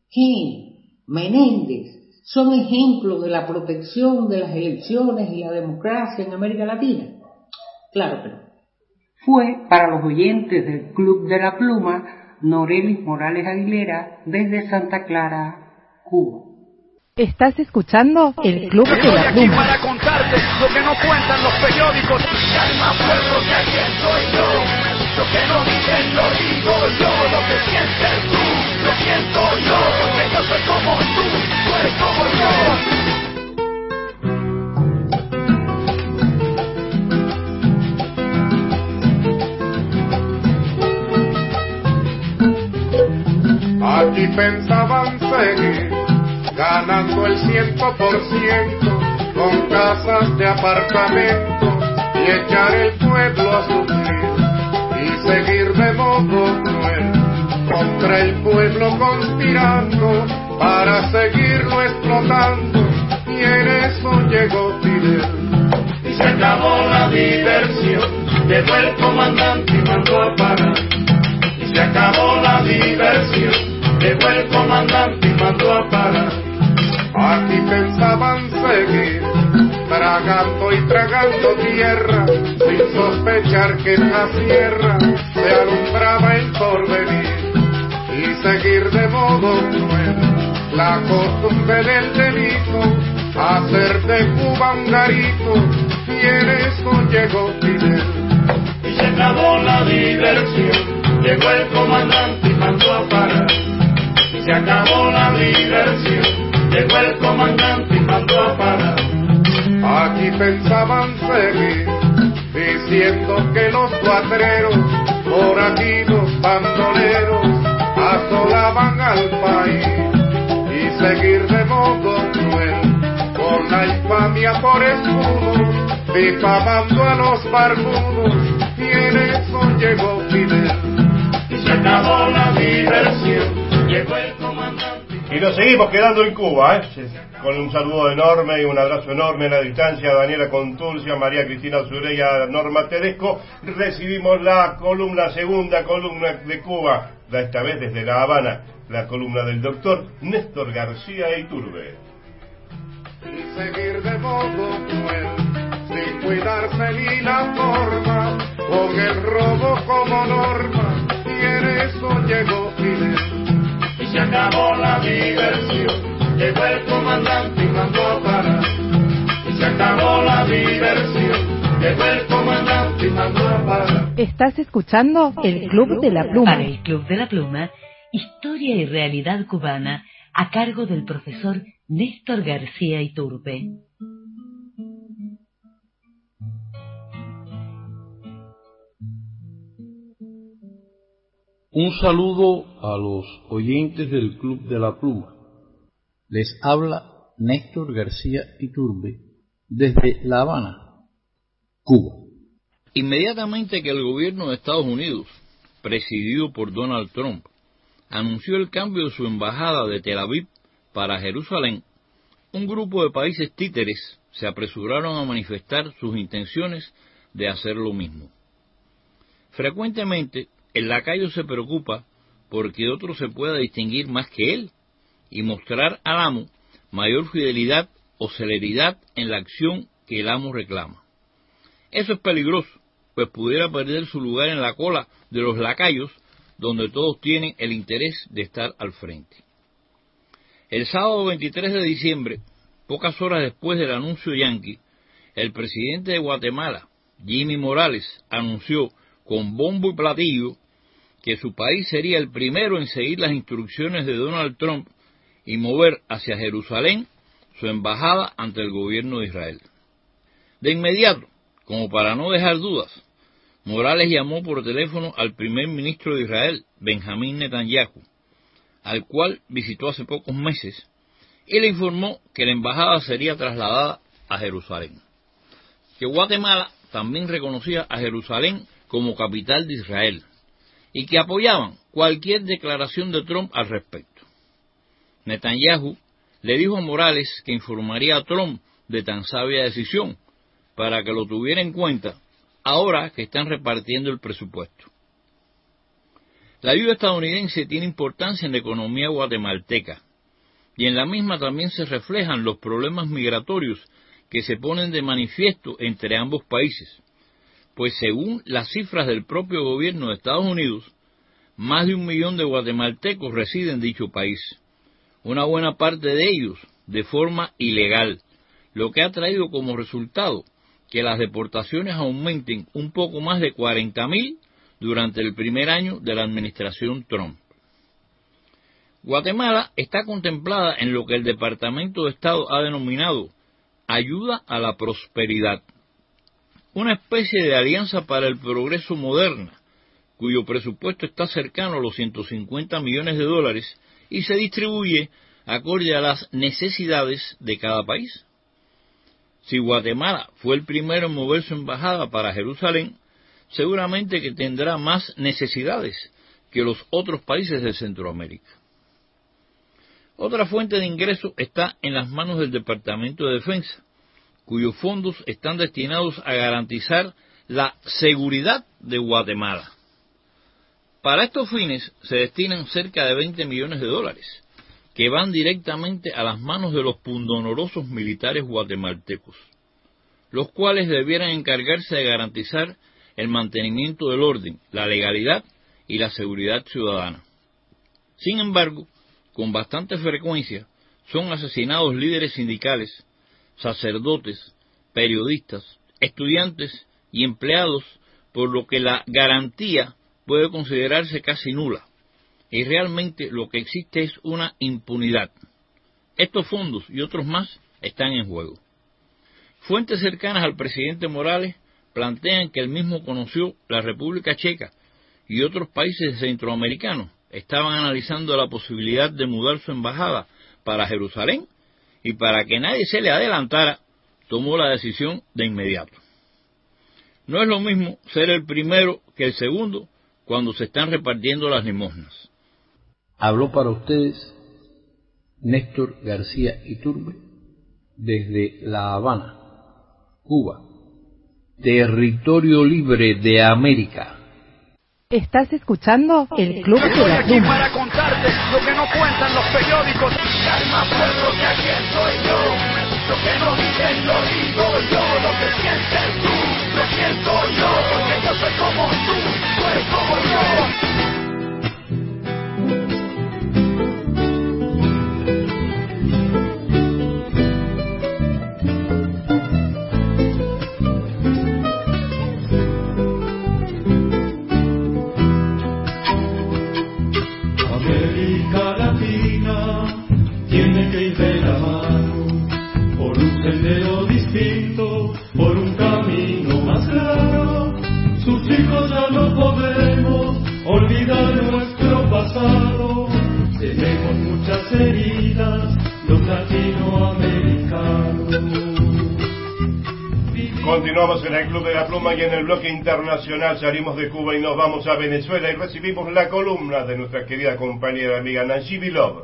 Kane, Menéndez son ejemplos de la protección de las elecciones y la democracia en América Latina. Claro que no. Fue para los oyentes del Club de la Pluma, Norelis Morales Aguilera, desde Santa Clara, Cuba. Estás escuchando el Club de la Estoy aquí Pluma. para contarte lo que no cuentan los periódicos. Y hay más pueblo que quien soy yo. Lo que no dicen lo digo yo. Lo que sientes tú, lo siento yo. Porque yo soy como tú, tú eres como yo. Aquí pensaban seguir ganando el ciento por ciento con casas de apartamento y echar el pueblo a sufrir y seguir de modo cruel contra el pueblo conspirando para seguirlo explotando, y en eso llegó Fidel y se acabó la diversión. Llegó el comandante y mandó a parar y se acabó la diversión. Llegó el comandante y mandó a parar. Aquí pensaban seguir tragando y tragando tierra sin sospechar que en la sierra se alumbraba el porvenir y seguir de modo cruel la costumbre del delito, hacer de Cuba un garito, y en eso llegó Fidel y se acabó la diversión. Llegó el comandante y mandó a parar y se acabó la diversión. Llegó el comandante y mandó a parar. Aquí pensaban seguir diciendo que los cuatreros, forajidos, bandoleros, asolaban al país y seguir de modo cruel con la infamia por escudo, difamando a los barbudos, y en eso llegó Fidel y se acabó la diversión. Llegó el comandante. Y nos seguimos quedando en Cuba, ¿eh? Con un saludo enorme y un abrazo enorme a la distancia a Daniela Conturcia, María Cristina Zureya, Norma Tedesco. Recibimos la columna, segunda columna de Cuba, esta vez desde La Habana, la columna del doctor Néstor García Iturbe. Y seguir de modo cruel, sin cuidarse ni la forma, con el robo como norma, y en eso llegó Fidel y se acabó la diversión. Llegó el comandante y mandó a parar y se acabó la diversión. Llegó el comandante y mandó a parar. Estás escuchando el Club de la Pluma. Para el Club de la Pluma, historia y realidad cubana a cargo del profesor Néstor García Iturbe. Un saludo a los oyentes del Club de la Pluma. Les habla Néstor García Iturbe desde La Habana, Cuba. Inmediatamente que el gobierno de Estados Unidos, presidido por Donald Trump, anunció el cambio de su embajada de Tel Aviv para Jerusalén, un grupo de países títeres se apresuraron a manifestar sus intenciones de hacer lo mismo. Frecuentemente, el lacayo se preocupa porque otro se pueda distinguir más que él y mostrar al amo mayor fidelidad o celeridad en la acción que el amo reclama. Eso es peligroso, pues pudiera perder su lugar en la cola de los lacayos, donde todos tienen el interés de estar al frente. El sábado veintitrés de diciembre, pocas horas después del anuncio yanqui, el presidente de Guatemala, Jimmy Morales, anunció con bombo y platillo que su país sería el primero en seguir las instrucciones de Donald Trump y mover hacia Jerusalén su embajada ante el gobierno de Israel. De inmediato, como para no dejar dudas, Morales llamó por teléfono al primer ministro de Israel, Benjamín Netanyahu, al cual visitó hace pocos meses, y le informó que la embajada sería trasladada a Jerusalén. Que Guatemala también reconocía a Jerusalén como capital de Israel, y que apoyaban cualquier declaración de Trump al respecto. Netanyahu le dijo a Morales que informaría a Trump de tan sabia decisión, para que lo tuviera en cuenta ahora que están repartiendo el presupuesto. La ayuda estadounidense tiene importancia en la economía guatemalteca, y en la misma también se reflejan los problemas migratorios que se ponen de manifiesto entre ambos países, pues según las cifras del propio gobierno de Estados Unidos, más de un millón de guatemaltecos residen en dicho país, una buena parte de ellos de forma ilegal, lo que ha traído como resultado que las deportaciones aumenten un poco más de cuarenta mil durante el primer año de la administración Trump. Guatemala está contemplada en lo que el Departamento de Estado ha denominado ayuda a la prosperidad, una especie de alianza para el progreso moderna, cuyo presupuesto está cercano a los ciento cincuenta millones de dólares y se distribuye acorde a las necesidades de cada país. Si Guatemala fue el primero en mover su embajada para Jerusalén, seguramente que tendrá más necesidades que los otros países de Centroamérica. Otra fuente de ingreso está en las manos del Departamento de Defensa, cuyos fondos están destinados a garantizar la seguridad de Guatemala. Para estos fines se destinan cerca de veinte millones de dólares, que van directamente a las manos de los pundonorosos militares guatemaltecos, los cuales debieran encargarse de garantizar el mantenimiento del orden, la legalidad y la seguridad ciudadana. Sin embargo, con bastante frecuencia son asesinados líderes sindicales, sacerdotes, periodistas, estudiantes y empleados, por lo que la garantía puede considerarse casi nula, y realmente lo que existe es una impunidad. Estos fondos y otros más están en juego. Fuentes cercanas al presidente Morales plantean que él mismo conoció la República Checa y otros países centroamericanos estaban analizando la posibilidad de mudar su embajada para Jerusalén, y para que nadie se le adelantara, tomó la decisión de inmediato. No es lo mismo ser el primero que el segundo cuando se están repartiendo las limosnas. Habló para ustedes Néstor García Iturbe desde La Habana, Cuba, territorio libre de América. ¿Estás escuchando el Club de la Estoy aquí Pluma? para contarte lo que no cuentan los periódicos. Calma, pueblo, que aquí estoy yo. Lo que no dicen lo digo yo. Lo que sientes tú, lo siento yo. Porque yo soy como tú, tú eres como yo. Por un camino más claro, sus hijos ya no podemos Continuamos en el Club de la Pluma y en el bloque internacional salimos de Cuba y nos vamos a Venezuela y recibimos la columna de nuestra querida compañera amiga Nayibi Love.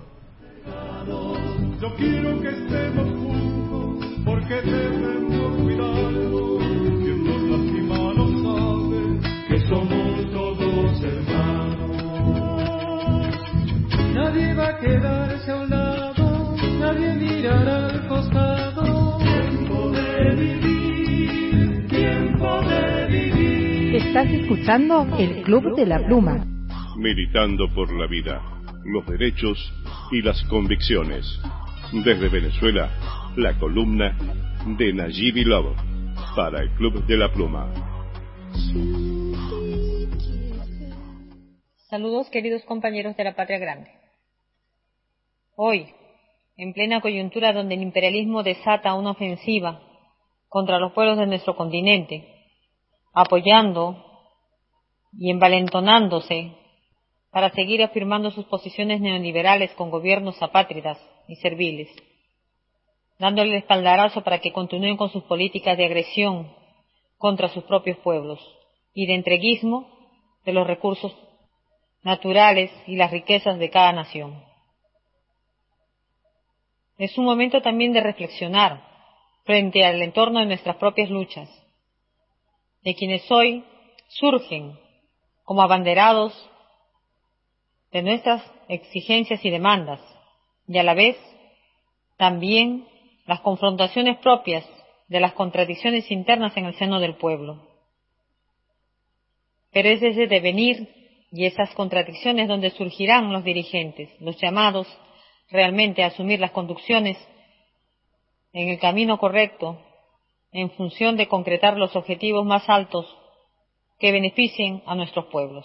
Yo quiero que estemos juntos porque debemos cuidarnos. Quien nos lastima no sabe que somos todos hermanos. Nadie va a quedarse a un lado, nadie mirará al costado. Tiempo de vivir, tiempo de vivir. Estás escuchando el Club de la Pluma. Militando por la vida, los derechos y las convicciones. Desde Venezuela, la columna de Nayibi Love para el Club de la Pluma. Saludos, queridos compañeros de la Patria Grande. Hoy, en plena coyuntura donde el imperialismo desata una ofensiva contra los pueblos de nuestro continente, apoyando y envalentonándose para seguir afirmando sus posiciones neoliberales con gobiernos apátridas y serviles, dándole el espaldarazo para que continúen con sus políticas de agresión contra sus propios pueblos y de entreguismo de los recursos naturales y las riquezas de cada nación. Es un momento también de reflexionar frente al entorno de nuestras propias luchas, de quienes hoy surgen como abanderados de nuestras exigencias y demandas, y a la vez también las confrontaciones propias de las contradicciones internas en el seno del pueblo. Pero es ese devenir y esas contradicciones donde surgirán los dirigentes, los llamados realmente a asumir las conducciones en el camino correcto, en función de concretar los objetivos más altos que beneficien a nuestros pueblos.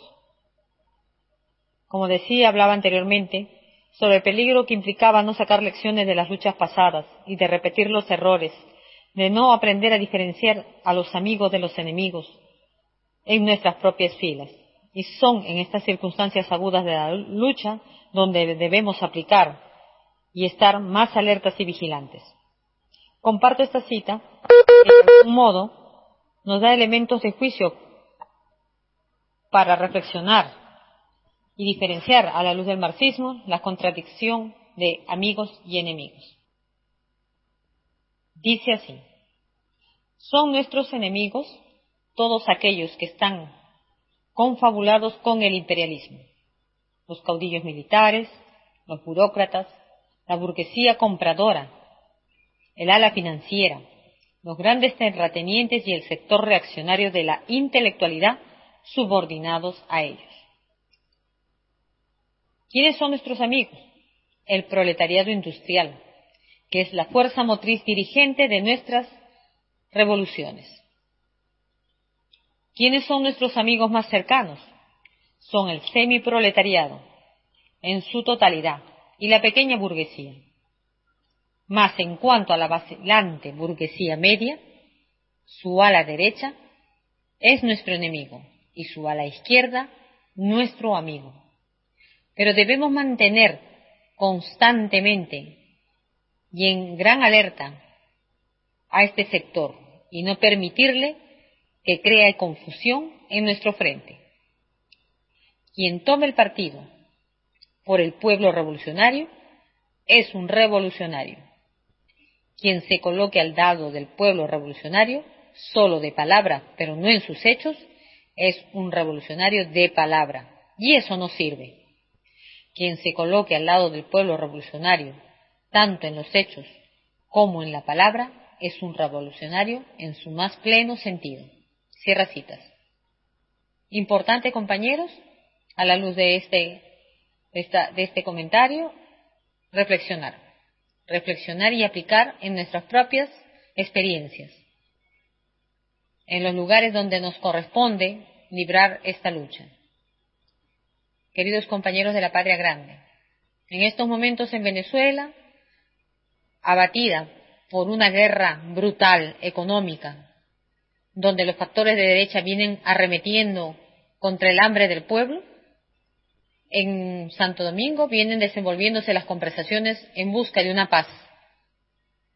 Como decía, hablaba anteriormente sobre el peligro que implicaba no sacar lecciones de las luchas pasadas y de repetir los errores, de no aprender a diferenciar a los amigos de los enemigos en nuestras propias filas. Y son en estas circunstancias agudas de la lucha donde debemos aplicar y estar más alertas y vigilantes. Comparto esta cita que de algún modo nos da elementos de juicio para reflexionar y diferenciar a la luz del marxismo la contradicción de amigos y enemigos. Dice así: son nuestros enemigos todos aquellos que están confabulados con el imperialismo, los caudillos militares, los burócratas, la burguesía compradora, el ala financiera, los grandes terratenientes y el sector reaccionario de la intelectualidad subordinados a ellos. ¿Quiénes son nuestros amigos? El proletariado industrial, que es la fuerza motriz dirigente de nuestras revoluciones. ¿Quiénes son nuestros amigos más cercanos? Son el semiproletariado, en su totalidad, y la pequeña burguesía. Mas en cuanto a la vacilante burguesía media, su ala derecha es nuestro enemigo y su ala izquierda nuestro amigo. Pero debemos mantener constantemente y en gran alerta a este sector y no permitirle que crea confusión en nuestro frente. Quien tome el partido por el pueblo revolucionario es un revolucionario. Quien se coloque al lado del pueblo revolucionario, solo de palabra, pero no en sus hechos, es un revolucionario de palabra, y eso no sirve. Quien se coloque al lado del pueblo revolucionario, tanto en los hechos como en la palabra, es un revolucionario en su más pleno sentido. Cierra citas. Importante, compañeros, a la luz de este, de, esta, de este comentario, reflexionar. Reflexionar y aplicar en nuestras propias experiencias, en los lugares donde nos corresponde librar esta lucha. Queridos compañeros de la Patria Grande, en estos momentos en Venezuela, abatida por una guerra brutal económica, donde los factores de derecha vienen arremetiendo contra el hambre del pueblo, en Santo Domingo vienen desenvolviéndose las conversaciones en busca de una paz.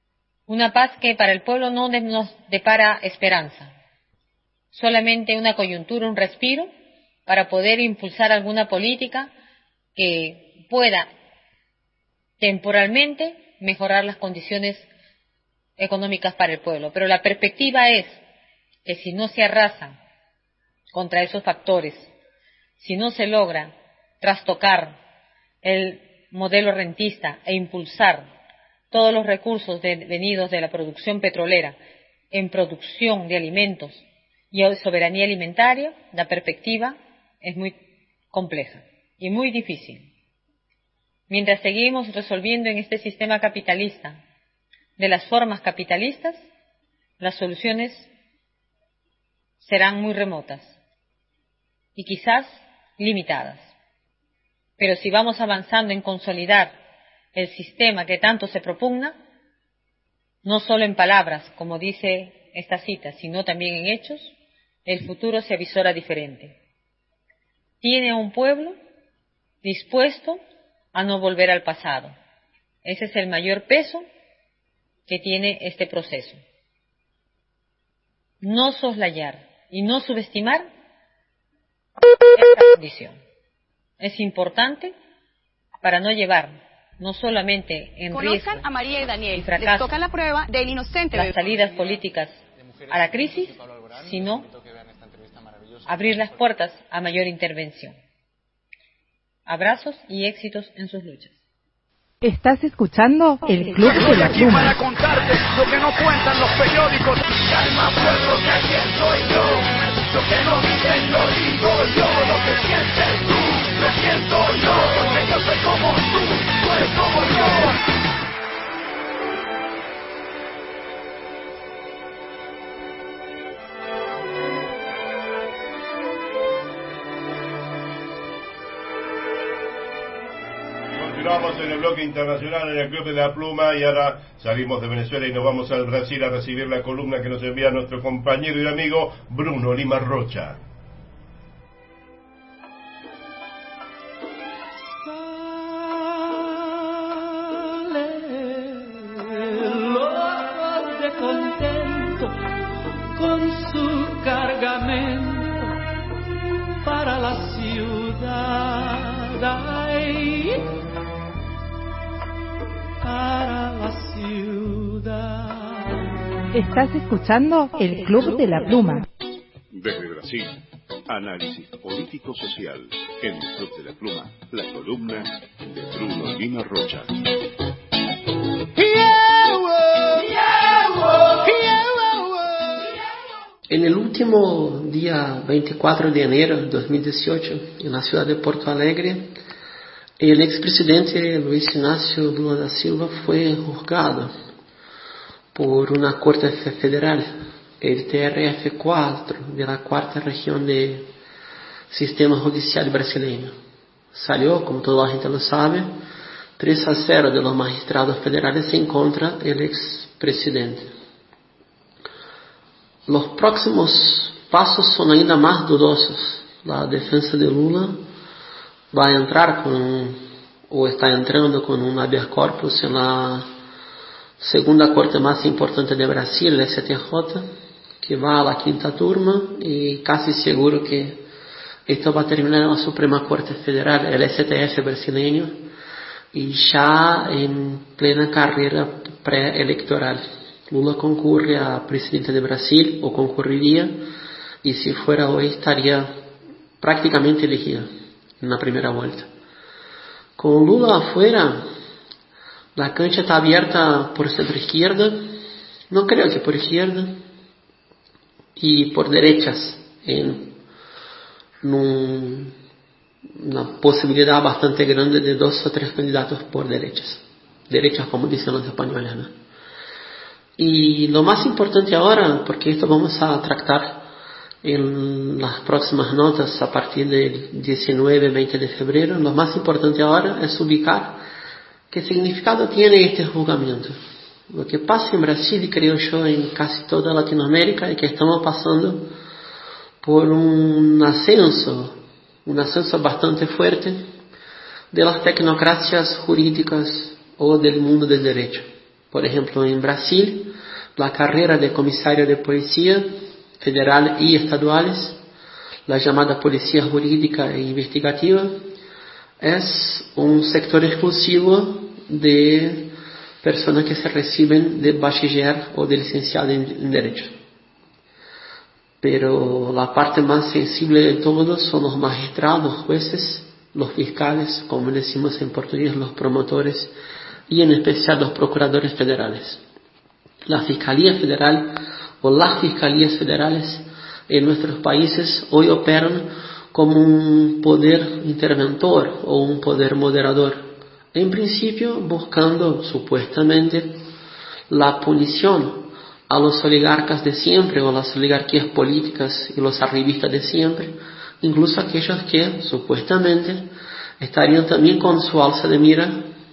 Una paz que para el pueblo no nos depara esperanza, solamente una coyuntura, un respiro, para poder impulsar alguna política que pueda temporalmente mejorar las condiciones económicas para el pueblo. Pero la perspectiva es que si no se arrasa contra esos factores, si no se logra trastocar el modelo rentista e impulsar todos los recursos de, venidos de la producción petrolera en producción de alimentos y soberanía alimentaria, la perspectiva es muy compleja y muy difícil. Mientras seguimos resolviendo en este sistema capitalista de las formas capitalistas, las soluciones serán muy remotas y quizás limitadas. Pero si vamos avanzando en consolidar el sistema que tanto se propugna, no solo en palabras, como dice esta cita, sino también en hechos, el futuro se avisora diferente. Tiene un pueblo dispuesto a no volver al pasado. Ese es el mayor peso que tiene este proceso. No soslayar y no subestimar esta condición. Es importante para no llevar no solamente en riesgo a María y Daniel. y fracaso Les toca la prueba del inocente las salidas políticas a la crisis, sino abrir las puertas a mayor intervención. Abrazos y éxitos en sus luchas. Estás escuchando el Club de la aquí Pluma. para contarte lo que no cuentan los periódicos. Calma pueblo, que quién soy yo. Lo que no dicen lo digo yo. Lo que sientes tú, lo siento yo. Porque yo soy como tú, tú eres como yo. Continuamos en el bloque internacional en el Club de la Pluma y ahora salimos de Venezuela y nos vamos al Brasil a recibir la columna que nos envía nuestro compañero y amigo Bruno Lima Rocha. De contento con su cargamento para la ciudad. Ay, para la ciudad. Estás escuchando el Club de la Pluma. Desde Brasil, análisis político-social en el Club de la Pluma, la columna de Bruno Lima Rocha. En el último día veinticuatro de enero de dos mil dieciocho, en la ciudad de Porto Alegre, el expresidente Luis Ignacio Lula da Silva fue juzgado por una corte federal, el T R F cuatro, de la cuarta región del sistema judicial brasileño. Salió, como toda la gente lo sabe, tres a cero de los magistrados federales en contra del expresidente. Los próximos pasos son ainda más dudosos. La defensa de Lula va a entrar con, o está entrando con un habeas corpus en la segunda corte más importante de Brasil, el S T J, que va a la quinta turma y casi seguro que esto va a terminar en la Suprema Corte Federal, el S T F brasileño, y ya en plena carrera preelectoral. Lula concurre a presidente de Brasil, o concurriría, y si fuera hoy estaría prácticamente elegido en la primera vuelta. Con Lula afuera, la cancha está abierta por centro izquierda, no creo que por izquierda, y por derechas, en un, una posibilidad bastante grande de dos o tres candidatos por derechas. Derechas como dicen los españoles, ¿no? Y lo más importante ahora, porque esto vamos a tratar en las próximas notas a partir del diecinueve veinte de febrero, lo más importante ahora es ubicar qué significado tiene este juzgamiento. Lo que pasa en Brasil y creo yo en casi toda Latinoamérica es que estamos pasando por un ascenso, un ascenso bastante fuerte de las tecnocracias jurídicas o del mundo del derecho. Por ejemplo, en Brasil, la carrera de comisario de policía federal y estaduales, la llamada policía jurídica e investigativa, es un sector exclusivo de personas que se reciben de bachiller o de licenciado en Derecho. Pero la parte más sensible de todo son los magistrados, los jueces, los fiscales, como decimos en portugués, los promotores y en especial los procuradores federales. La Fiscalía Federal o las Fiscalías Federales en nuestros países hoy operan como un poder interventor o un poder moderador, en principio buscando supuestamente la punición a los oligarcas de siempre o las oligarquías políticas y los arribistas de siempre, incluso aquellos que supuestamente estarían también con su alza de mira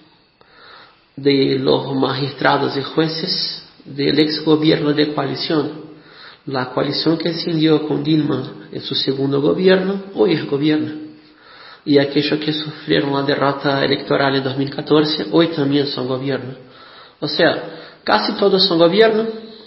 de los magistrados y jueces del ex gobierno de coalición, la coalición que ascendió con Dilma en su segundo gobierno, hoy es gobierno, y aquellos que sufrieron la derrota electoral en dos mil catorce, hoy también son gobierno. O sea, casi todos son gobierno,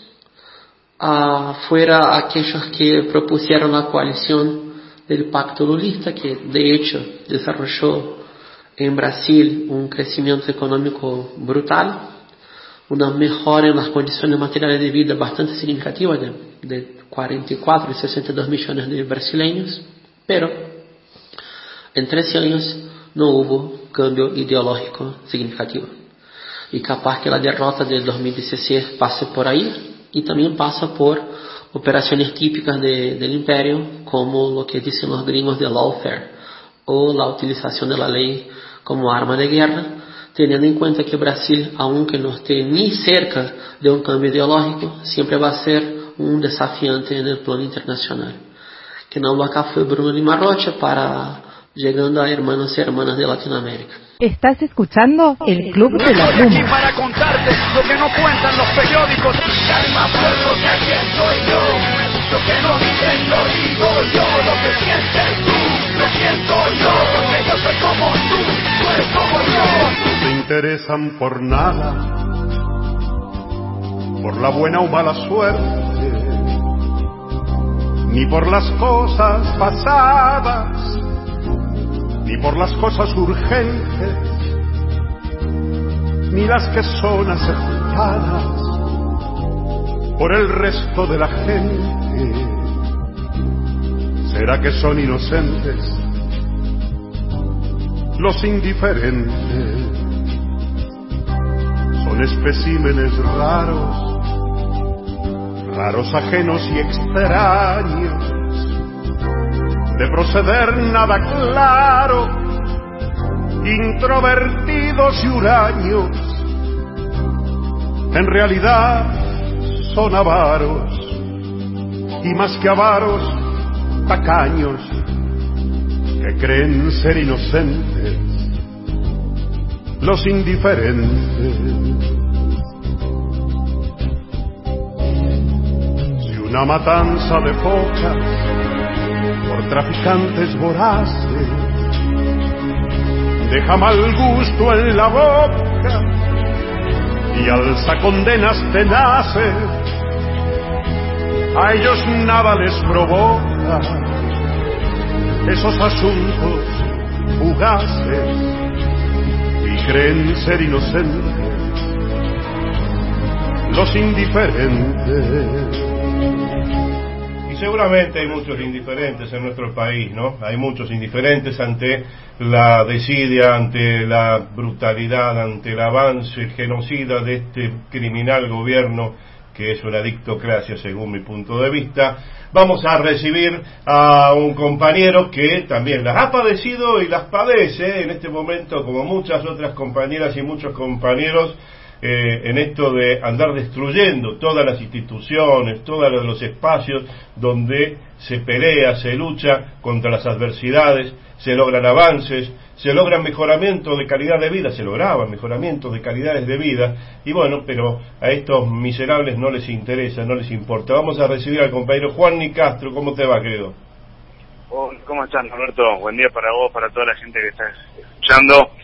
fuera aquellos que propusieron la coalición del pacto lulista, que de hecho desarrolló en Brasil un crecimiento económico brutal, una mejora en las condiciones materiales de vida bastante significativa de, de cuarenta y cuatro y sesenta y dos millones de brasileños, pero en trece años no hubo cambio ideológico significativo. Y capaz que la derrota del dos mil dieciséis pase por ahí, y también pasa por operaciones típicas de, del imperio, como lo que dicen los gringos de lawfare, o la utilización de la ley como arma de guerra, teniendo en cuenta que Brasil, aunque no esté ni cerca de un cambio ideológico, siempre va a ser un desafiante en el plano internacional. Quien habló acá fue Bruno Lima Rocha, para llegando a hermanos y hermanas de Latinoamérica. Estás escuchando el Club de la Estoy aquí Pluma. para contarte lo que no cuentan los periódicos. Hay más pueblo que quién soy yo. Lo que no dicen lo digo yo. Lo que sientes tú, lo siento yo. Porque yo soy como tú, tú eres como yo. No te interesan por nada, por la buena o mala suerte, ni por las cosas pasadas, ni por las cosas urgentes, ni las que son aceptadas por el resto de la gente. ¿Será que son inocentes los indiferentes? Son especímenes raros, raros ajenos y extraños, de proceder nada claro, introvertidos y huraños. En realidad son avaros, y más que avaros, tacaños, que creen ser inocentes los indiferentes. Si una matanza de focas por traficantes voraces deja mal gusto en la boca y alza condenas tenaces, a ellos nada les provoca esos asuntos fugaces, y creen ser inocentes los indiferentes. Seguramente hay muchos indiferentes en nuestro país, ¿no? Hay muchos indiferentes ante la desidia, ante la brutalidad, ante el avance genocida de este criminal gobierno que es una dictocracia según mi punto de vista. Vamos a recibir a un compañero que también las ha padecido y las padece en este momento, como muchas otras compañeras y muchos compañeros, Eh, en esto de andar destruyendo todas las instituciones, todos los espacios donde se pelea, se lucha contra las adversidades, se logran avances, se logran mejoramientos de calidad de vida, se lograban mejoramientos de calidades de vida, y bueno, pero a estos miserables no les interesa, no les importa. Vamos a recibir al compañero Juan Nicastro. ¿Cómo te va, querido? Oh, ¿cómo estás, Alberto? Buen día para vos, para toda la gente que está escuchando.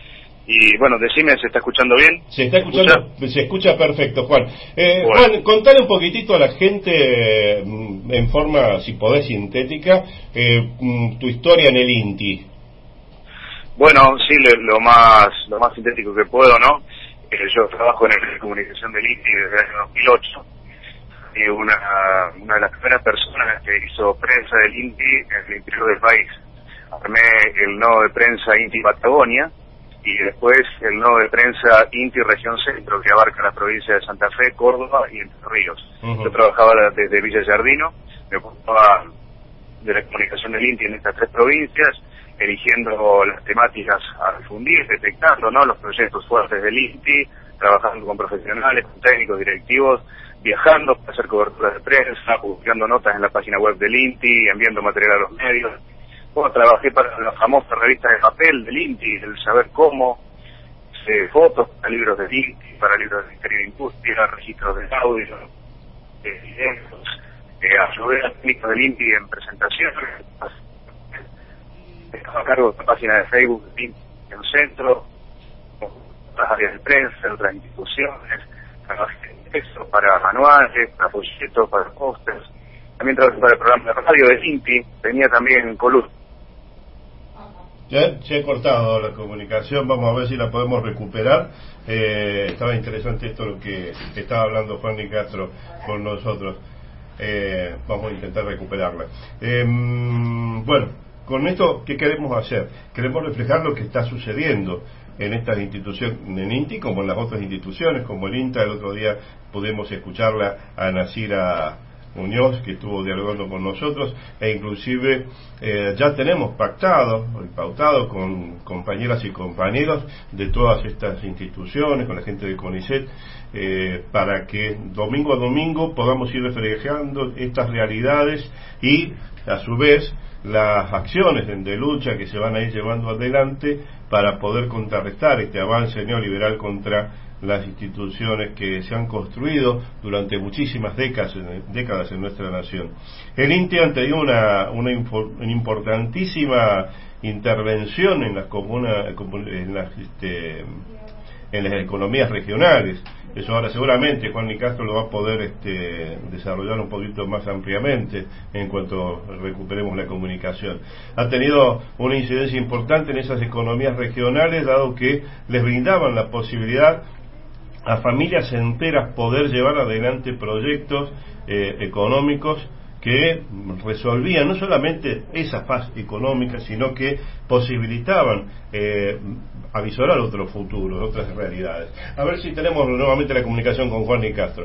Y bueno, decime, ¿se está escuchando bien? Se está escuchando, ¿Escucha? Se escucha perfecto, Juan. Eh, bueno. Juan, contale un poquitito a la gente, eh, en forma, si podés, sintética, eh, tu historia en el INTI. Bueno, sí, lo más lo más sintético que puedo, ¿no? Eh, yo trabajo en el comunicación del INTI desde el año dos mil ocho. Y una, una de las primeras personas que hizo prensa del INTI en el interior del país. Armé el nodo de prensa INTI Patagonia, y después el nodo de prensa INTI Región Centro, que abarca las provincias de Santa Fe, Córdoba y Entre Ríos. Uh-huh. Yo trabajaba desde Villa Giardino, me ocupaba de la comunicación del INTI en estas tres provincias, eligiendo las temáticas a difundir, detectando, ¿no?, los proyectos fuertes del INTI, trabajando con profesionales, con técnicos, directivos, viajando para hacer coberturas de prensa, publicando notas en la página web del INTI, enviando material a los medios. Bueno, trabajé para la famosa revista de papel del INTI, el Saber Cómo, eh, fotos para libros del INTI, para libros del Ministerio de Industria, registros de audio, de videos, eh, ayudé a técnicos del INTI en presentaciones, estaba a cargo de la página de Facebook del INTI en Centro, otras áreas de prensa, otras instituciones, trabajé en texto para manuales, para folletos, para pósters. También trabajé para el programa de radio del INTI, tenía también columnas. Ya se ha cortado la comunicación, vamos a ver si la podemos recuperar. Eh, estaba interesante esto lo que estaba hablando Juan Nicastro con nosotros. Eh, vamos a intentar recuperarla. Eh, bueno, con esto, ¿qué queremos hacer? Queremos reflejar lo que está sucediendo en estas instituciones, en INTI como en las otras instituciones, como el INTA. El otro día pudimos escucharla a Nacira Muñoz, que estuvo dialogando con nosotros, e inclusive eh, ya tenemos pactado y pautado con compañeras y compañeros de todas estas instituciones, con la gente de CONICET, eh, para que domingo a domingo podamos ir reflejando estas realidades y a su vez las acciones de lucha que se van a ir llevando adelante para poder contrarrestar este avance neoliberal contra las instituciones que se han construido durante muchísimas décadas, décadas en nuestra nación. El INTI ha tenido una, una, una importantísima intervención en las comunas, en las, este, en las economías regionales. Eso ahora seguramente Juan Nicastro lo va a poder este, desarrollar un poquito más ampliamente en cuanto recuperemos la comunicación. Ha tenido una incidencia importante en esas economías regionales, dado que les brindaban la posibilidad a familias enteras poder llevar adelante proyectos eh, económicos que resolvían no solamente esa fase económica, sino que posibilitaban eh, avisorar otros futuros, otras realidades. A ver si tenemos nuevamente la comunicación con Juan Nicastro.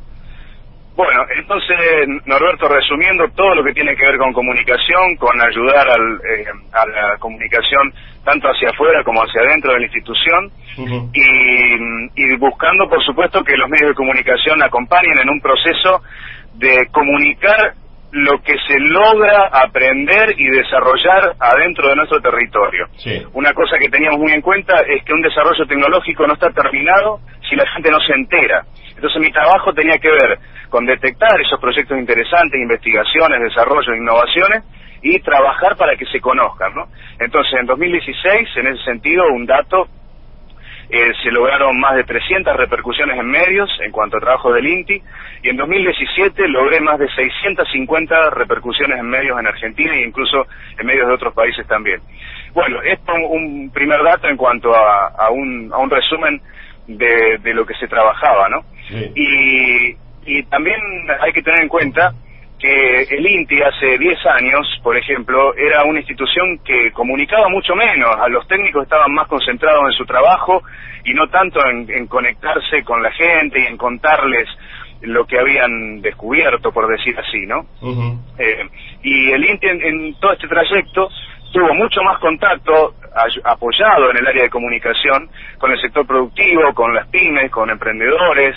Bueno, entonces, Norberto, resumiendo todo lo que tiene que ver con comunicación, con ayudar al, eh, a la comunicación tanto hacia afuera como hacia adentro de la institución, uh-huh. y, y buscando, por supuesto, que los medios de comunicación acompañen en un proceso de comunicar lo que se logra aprender y desarrollar adentro de nuestro territorio. Sí. Una cosa que teníamos muy en cuenta es que un desarrollo tecnológico no está terminado si la gente no se entera. Entonces mi trabajo tenía que ver con detectar esos proyectos interesantes, investigaciones, desarrollo, innovaciones, y trabajar para que se conozcan, ¿no? Entonces en dos mil dieciséis, en ese sentido, un dato, Eh, se lograron más de trescientas repercusiones en medios en cuanto a trabajo del INTI, y en dos mil diecisiete logré más de seiscientas cincuenta repercusiones en medios en Argentina e incluso en medios de otros países también. Bueno, esto es un primer dato en cuanto a, a, un, a un resumen de, de lo que se trabajaba, ¿no? Sí. Y, y también hay que tener en cuenta que el INTI hace diez años, por ejemplo, era una institución que comunicaba mucho menos. A los técnicos estaban más concentrados en su trabajo y no tanto en, en conectarse con la gente y en contarles lo que habían descubierto, por decir así, ¿no? Uh-huh. Eh, y el INTI en, en todo este trayecto tuvo mucho más contacto, a, apoyado en el área de comunicación, con el sector productivo, con las pymes, con emprendedores,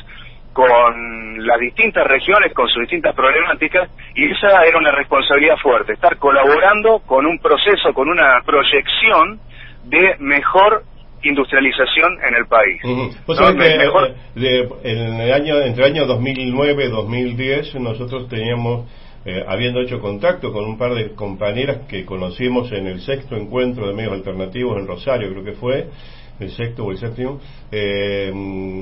con las distintas regiones, con sus distintas problemáticas, y esa era una responsabilidad fuerte, estar colaborando con un proceso, con una proyección de mejor industrialización en el país. Uh-huh. Pues ¿no? que, mejor... de, en el año, entre el año dos mil nueve y dos mil diez nosotros teníamos eh, habiendo hecho contacto con un par de compañeras que conocimos en el sexto encuentro de medios alternativos en Rosario, creo que fue el sexto o el séptimo, eh,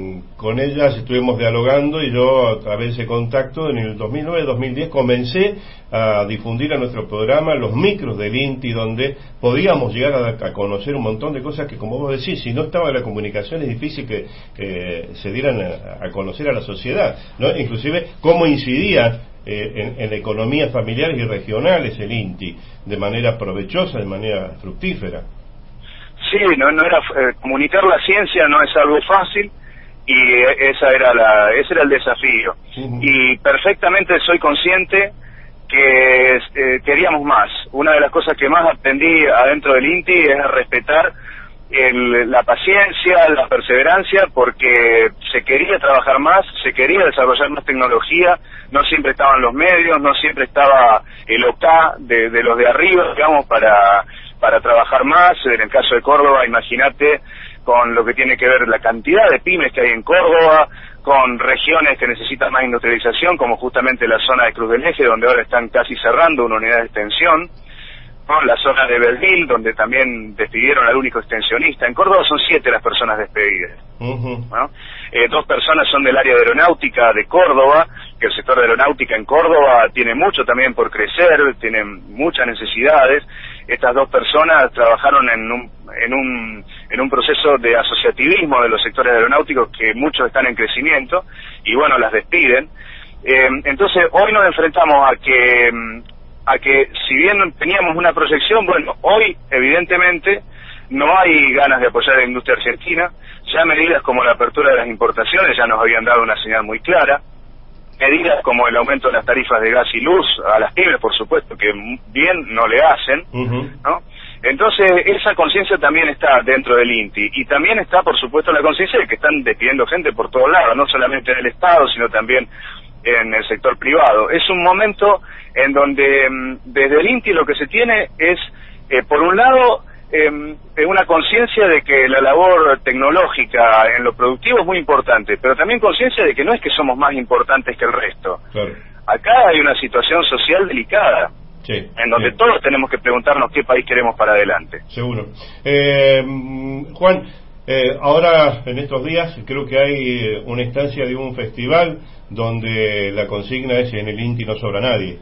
con ellas estuvimos dialogando y yo a través de ese contacto en el dos mil nueve dos mil diez comencé a difundir a nuestro programa los micros del INTI, donde podíamos llegar a, a conocer un montón de cosas que, como vos decís, si no estaba la comunicación es difícil que eh, se dieran a, a conocer a la sociedad, ¿no? Inclusive cómo incidía eh, en, en economías familiares y regionales el INTI, de manera provechosa, de manera fructífera. Sí, no, no era eh, comunicar la ciencia no es algo fácil y esa era la, ese era el desafío. Uh-huh. Y perfectamente soy consciente que eh, queríamos más. Una de las cosas que más aprendí adentro del INTI es a respetar el, la paciencia, la perseverancia, porque se quería trabajar más, se quería desarrollar más tecnología, no siempre estaban los medios, no siempre estaba el O C A de, de los de arriba, digamos, para para trabajar más. En el caso de Córdoba, imagínate con lo que tiene que ver la cantidad de pymes que hay en Córdoba, con regiones que necesitan más industrialización, como justamente la zona de Cruz del Eje, donde ahora están casi cerrando una unidad de extensión, ¿no? La zona de Belleville, donde también despidieron al único extensionista. En Córdoba son siete las personas despedidas, uh-huh. ¿no? Eh, dos personas son del área de aeronáutica de Córdoba, que el sector de aeronáutica en Córdoba tiene mucho también por crecer, tiene muchas necesidades. Estas dos personas trabajaron en un, en un, en un proceso de asociativismo de los sectores aeronáuticos que muchos están en crecimiento, y bueno, las despiden. Eh, entonces, hoy nos enfrentamos a que, a que si bien teníamos una proyección, bueno, hoy evidentemente no hay ganas de apoyar a la industria argentina. Ya medidas como la apertura de las importaciones ya nos habían dado una señal muy clara. Medidas como el aumento de las tarifas de gas y luz a las pymes, por supuesto, que bien no le hacen, uh-huh. ¿no? Entonces, esa conciencia también está dentro del INTI. Y también está, por supuesto, la conciencia de que están despidiendo gente por todos lados, no solamente en el Estado, sino también en el sector privado. Es un momento en donde desde el INTI lo que se tiene es, eh, por un lado, eh, una conciencia de que la labor tecnológica en lo productivo es muy importante, pero también conciencia de que no es que somos más importantes que el resto. Claro. Acá hay una situación social delicada, sí, en donde sí. todos tenemos que preguntarnos qué país queremos para adelante. Seguro. Eh, Juan, eh, ahora en estos días creo que hay una instancia de un festival donde la consigna es: en el INTI no sobra nadie.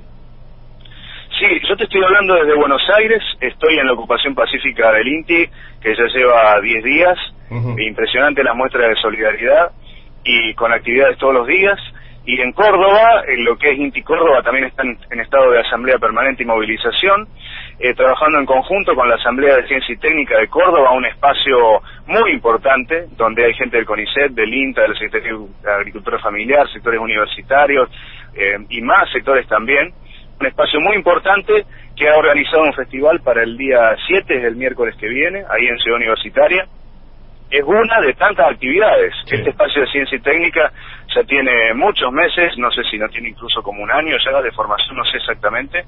Sí, yo te estoy hablando desde Buenos Aires, estoy en la ocupación pacífica del INTI, que ya lleva diez días, uh-huh. impresionante las muestras de solidaridad, y con actividades todos los días, y en Córdoba, en lo que es INTI Córdoba, también están en estado de asamblea permanente y movilización, eh, trabajando en conjunto con la Asamblea de Ciencia y Técnica de Córdoba, un espacio muy importante, donde hay gente del CONICET, del INTA, del Secretaría de Agricultura Familiar, sectores universitarios, eh, y más sectores también. Un espacio muy importante que ha organizado un festival para el día siete, es el miércoles que viene, ahí en Ciudad Universitaria. Es una de tantas actividades. Sí. Este espacio de ciencia y técnica ya tiene muchos meses, no sé si no tiene incluso como un año ya de formación, no sé exactamente,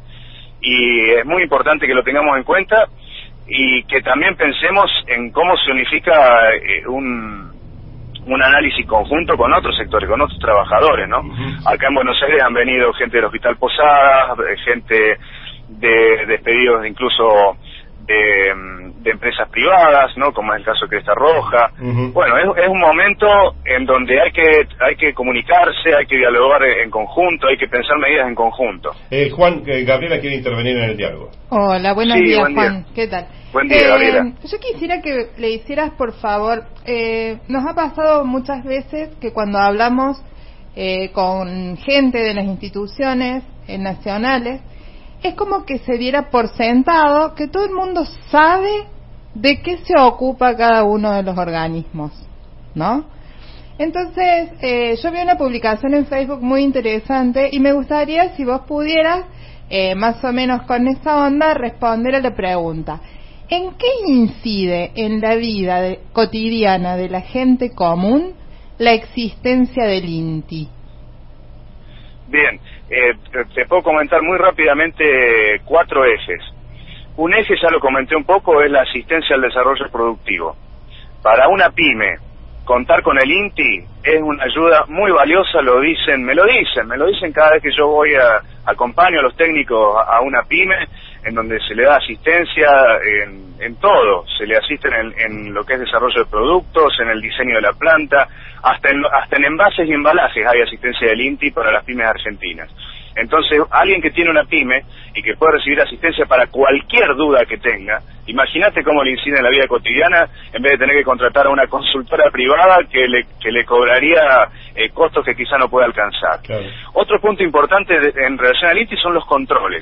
y es muy importante que lo tengamos en cuenta y que también pensemos en cómo se unifica eh, un... un análisis conjunto con otros sectores, con otros trabajadores, ¿no? Uh-huh. Acá en Buenos Aires han venido gente del Hospital Posadas, gente de despedidos de incluso de, de empresas privadas, ¿no? Como es el caso de Cresta Roja. Uh-huh. Bueno, es, es un momento en donde hay que hay que comunicarse, hay que dialogar en conjunto, hay que pensar medidas en conjunto. Eh, Juan, eh, Gabriela quiere intervenir en el diálogo. Hola, buenos sí, días, buen día. Juan. ¿Qué tal? Buen día, eh, Gabriela. Yo quisiera que le hicieras, por favor, eh, nos ha pasado muchas veces que cuando hablamos eh, con gente de las instituciones eh, nacionales, es como que se diera por sentado que todo el mundo sabe de qué se ocupa cada uno de los organismos, ¿no? Entonces, eh, yo vi una publicación en Facebook muy interesante y me gustaría si vos pudieras, eh, más o menos con esa onda, responder a la pregunta: ¿en qué incide en la vida de, cotidiana de la gente común la existencia del INTI? Bien, eh, te puedo comentar muy rápidamente cuatro ejes. Un eje, ya lo comenté un poco, es la asistencia al desarrollo productivo. Para una pyme contar con el INTI es una ayuda muy valiosa, lo dicen, me lo dicen, me lo dicen cada vez que yo voy a, acompaño a los técnicos a una pyme, en donde se le da asistencia en, en todo, se le asisten en, en lo que es desarrollo de productos, en el diseño de la planta, hasta en, hasta en envases y embalajes hay asistencia del INTI para las pymes argentinas. Entonces, alguien que tiene una pyme y que puede recibir asistencia para cualquier duda que tenga, imagínate cómo le incide en la vida cotidiana en vez de tener que contratar a una consultora privada que le, que le cobraría eh, costos que quizá no pueda alcanzar. Claro. Otro punto importante de, en relación al INTI son los controles.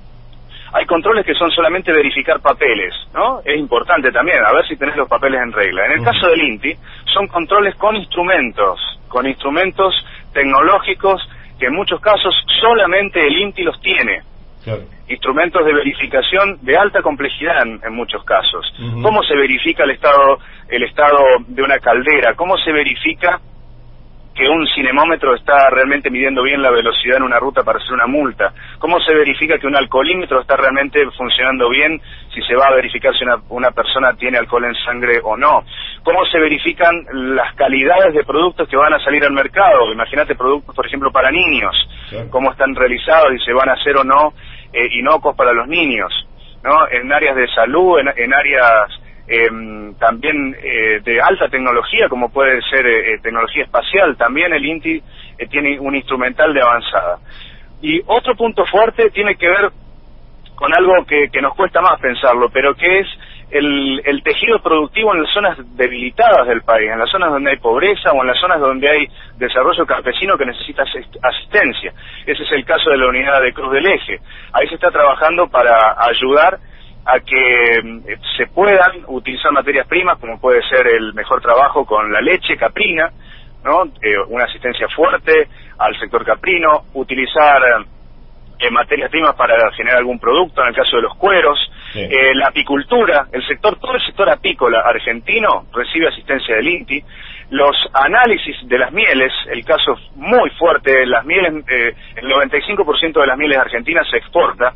Hay controles que son solamente verificar papeles, ¿no? Es importante también, a ver si tenés los papeles en regla. En el uh-huh. caso del INTI, son controles con instrumentos, con instrumentos tecnológicos que en muchos casos solamente el INTI los tiene. Claro. Instrumentos de verificación de alta complejidad en, en muchos casos. Uh-huh. ¿Cómo se verifica el estado, el estado de una caldera? ¿Cómo se verifica que un cinemómetro está realmente midiendo bien la velocidad en una ruta para hacer una multa? ¿Cómo se verifica que un alcoholímetro está realmente funcionando bien si se va a verificar si una, una persona tiene alcohol en sangre o no? ¿Cómo se verifican las calidades de productos que van a salir al mercado? Imagínate productos, por ejemplo, para niños, claro. Cómo están realizados y se van a hacer o no eh, inocuos para los niños, ¿no? En áreas de salud, en, en áreas Eh, también eh, de alta tecnología, como puede ser eh, tecnología espacial, también el INTI eh, tiene un instrumental de avanzada. Y otro punto fuerte tiene que ver con algo que, que nos cuesta más pensarlo, pero que es el, el tejido productivo en las zonas debilitadas del país, en las zonas donde hay pobreza o en las zonas donde hay desarrollo campesino que necesita asistencia. Ese es el caso de la unidad de Cruz del Eje. Ahí se está trabajando para ayudar a que eh, se puedan utilizar materias primas, como puede ser el mejor trabajo con la leche caprina, ¿no? Eh, una asistencia fuerte al sector caprino, utilizar eh, materias primas para generar algún producto, en el caso de los cueros, sí. eh, la apicultura, el sector, todo el sector apícola argentino recibe asistencia del INTI, los análisis de las mieles, el caso muy fuerte, las mieles, eh, el noventa y cinco por ciento de las mieles argentinas se exporta,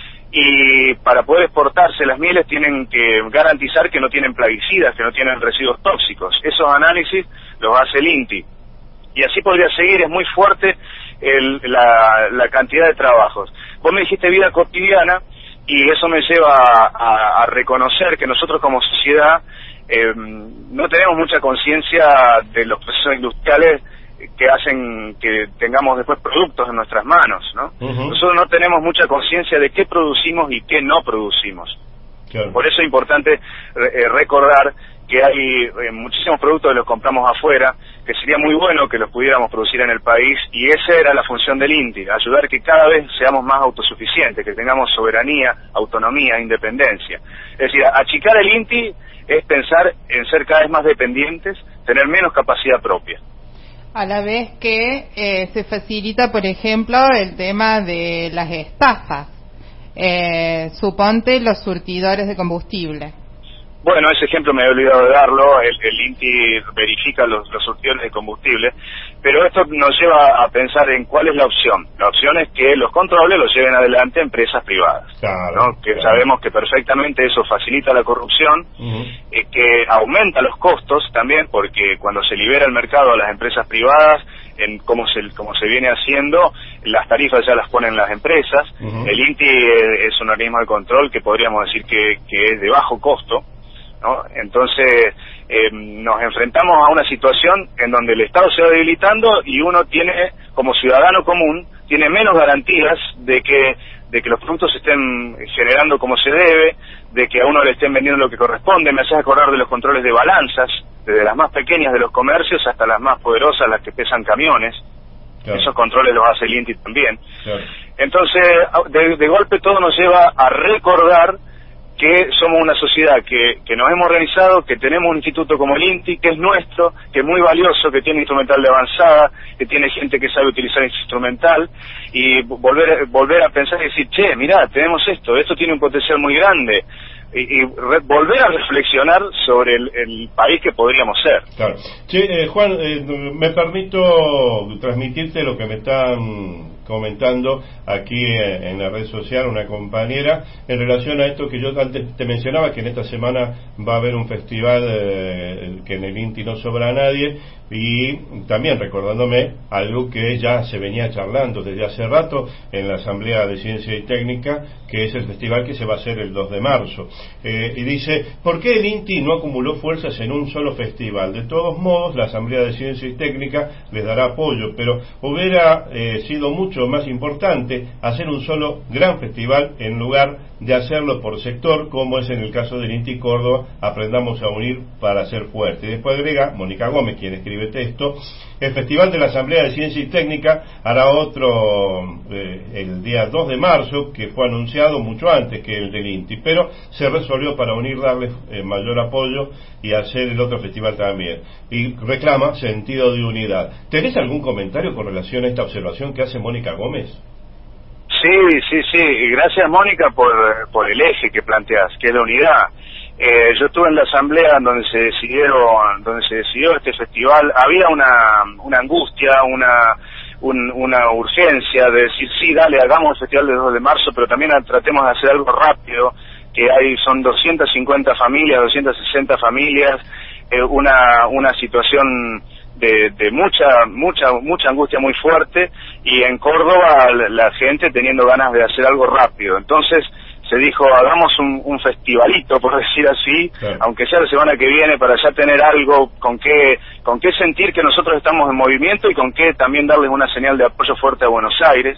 y para poder exportarse las mieles tienen que garantizar que no tienen plaguicidas, que no tienen residuos tóxicos. Esos análisis los hace el INTI. Y así podría seguir, es muy fuerte el, la, la cantidad de trabajos. Vos me dijiste vida cotidiana, y eso me lleva a, a, a reconocer que nosotros como sociedad eh, no tenemos mucha conciencia de los procesos industriales que hacen que tengamos después productos en nuestras manos, ¿no? Uh-huh. Nosotros no tenemos mucha conciencia de qué producimos y qué no producimos. Claro. Por eso es importante eh, recordar que hay eh, muchísimos productos que los compramos afuera, que sería muy bueno que los pudiéramos producir en el país, y esa era la función del INTI, ayudar que cada vez seamos más autosuficientes, que tengamos soberanía, autonomía, independencia. Es decir, achicar el INTI es pensar en ser cada vez más dependientes, tener menos capacidad propia. A la vez que eh, se facilita, por ejemplo, el tema de las estafas. Eh, suponte los surtidores de combustible. Bueno, ese ejemplo me he olvidado de darlo, el, el INTI verifica los, los surtidores de combustible, pero esto nos lleva a pensar en cuál es la opción. La opción es que los controles los lleven adelante empresas privadas, claro, ¿no? Que claro. Sabemos que perfectamente eso facilita la corrupción, uh-huh. eh, que aumenta los costos también, porque cuando se libera el mercado a las empresas privadas, en como se como se viene haciendo, las tarifas ya las ponen las empresas. Uh-huh. El INTI es, es un organismo de control que podríamos decir que, que es de bajo costo, ¿no? Entonces eh, nos enfrentamos a una situación en donde el Estado se va debilitando y uno tiene, como ciudadano común, tiene menos garantías de que de que los productos se estén generando como se debe, de que a uno le estén vendiendo lo que corresponde. Me haces acordar de los controles de balanzas, desde las más pequeñas de los comercios hasta las más poderosas, las que pesan camiones. Claro. Esos controles los hace el INTI también. Claro. Entonces, de, de golpe todo nos lleva a recordar que somos una sociedad que, que nos hemos organizado, que tenemos un instituto como el INTI, que es nuestro, que es muy valioso, que tiene instrumental de avanzada, que tiene gente que sabe utilizar ese instrumental, y volver volver a pensar y decir, che, mirá, tenemos esto, esto tiene un potencial muy grande, y, y re, volver a reflexionar sobre el, el país que podríamos ser. Claro. Che, eh, Juan, eh, me permito transmitirte lo que me están comentando aquí en, en la red social una compañera en relación a esto que yo antes te mencionaba, que en esta semana va a haber un festival eh, que en el INTI no sobra a nadie, y también recordándome algo que ya se venía charlando desde hace rato en la Asamblea de Ciencia y Técnica, que es el festival que se va a hacer el dos de marzo. Eh, y dice, ¿por qué el INTI no acumuló fuerzas en un solo festival? De todos modos, la Asamblea de Ciencia y Técnica les dará apoyo, pero hubiera eh, sido mucho más importante hacer un solo gran festival en lugar de hacerlo por sector, como es en el caso del INTI Córdoba, Aprendamos a Unir para Ser Fuerte. Y después agrega Mónica Gómez, quien escribe texto, el Festival de la Asamblea de Ciencia y Técnica hará otro eh, el día dos de marzo, que fue anunciado mucho antes que el del INTI, pero se resolvió para unir, darle eh, mayor apoyo y hacer el otro festival también. Y reclama sentido de unidad. ¿Tenés algún comentario con relación a esta observación que hace Mónica Gómez? Sí, sí, sí. Gracias, Mónica, por, por el eje que planteas, que es la unidad. Eh, yo estuve en la asamblea donde se decidieron, donde se decidió este festival. Había una, una angustia, una, un, una urgencia de decir, sí, dale, hagamos el festival del dos de marzo, pero también tratemos de hacer algo rápido, que hay, son doscientas cincuenta familias, doscientas sesenta familias, eh, una, una situación de, de mucha, mucha, mucha angustia muy fuerte, y en Córdoba la, la gente teniendo ganas de hacer algo rápido. Entonces se dijo, hagamos un, un festivalito, por decir así, claro, aunque sea la semana que viene, para ya tener algo con qué, con qué sentir que nosotros estamos en movimiento y con qué también darles una señal de apoyo fuerte a Buenos Aires.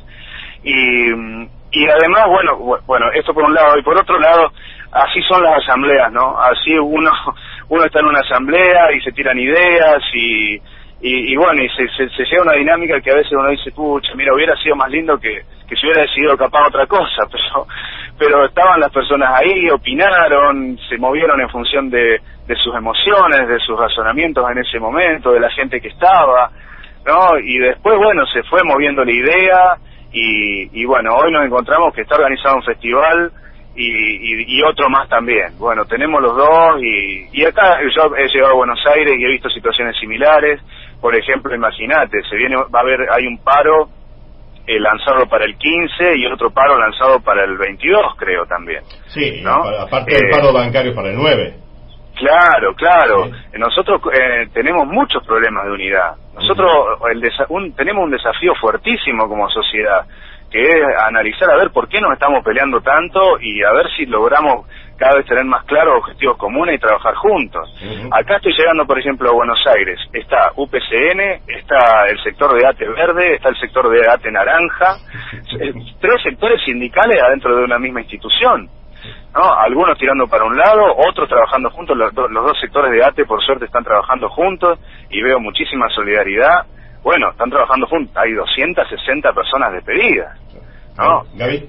Y, y además, bueno, bueno, esto por un lado, y por otro lado, así son las asambleas, ¿no? Así uno, uno está en una asamblea y se tiran ideas y, y, y bueno, y se, se, se llega a una dinámica que a veces uno dice, pucha, mira, hubiera sido más lindo que, que se hubiera decidido capaz otra cosa, pero, pero estaban las personas ahí, opinaron, se movieron en función de, de sus emociones, de sus razonamientos en ese momento, de la gente que estaba, ¿no? Y después, bueno, se fue moviendo la idea y, y bueno, hoy nos encontramos que está organizado un festival y, y, y otro más también. Bueno, tenemos los dos y, y acá yo he llegado a Buenos Aires y he visto situaciones similares. Por ejemplo, imagínate, se viene, va a haber, hay un paro eh, lanzado para el quince y otro paro lanzado para el veintidós, creo también. Sí, ¿no? Aparte del eh, paro bancario para el nueve. Claro, claro. Sí. Nosotros eh, tenemos muchos problemas de unidad. Nosotros uh-huh. el desa- un, tenemos un desafío fuertísimo como sociedad, que es analizar a ver por qué nos estamos peleando tanto y a ver si logramos cada vez tener más claros objetivos comunes y trabajar juntos. Uh-huh. Acá estoy llegando, por ejemplo, a Buenos Aires. Está U P C N, está el sector de ATE verde, está el sector de ATE naranja. Tres sectores sindicales adentro de una misma institución, ¿no? Algunos tirando para un lado, otros trabajando juntos. Los, do, los dos sectores de ATE, por suerte, están trabajando juntos y veo muchísima solidaridad. Bueno, están trabajando juntos. Hay doscientas sesenta personas despedidas, ¿no? Gaby.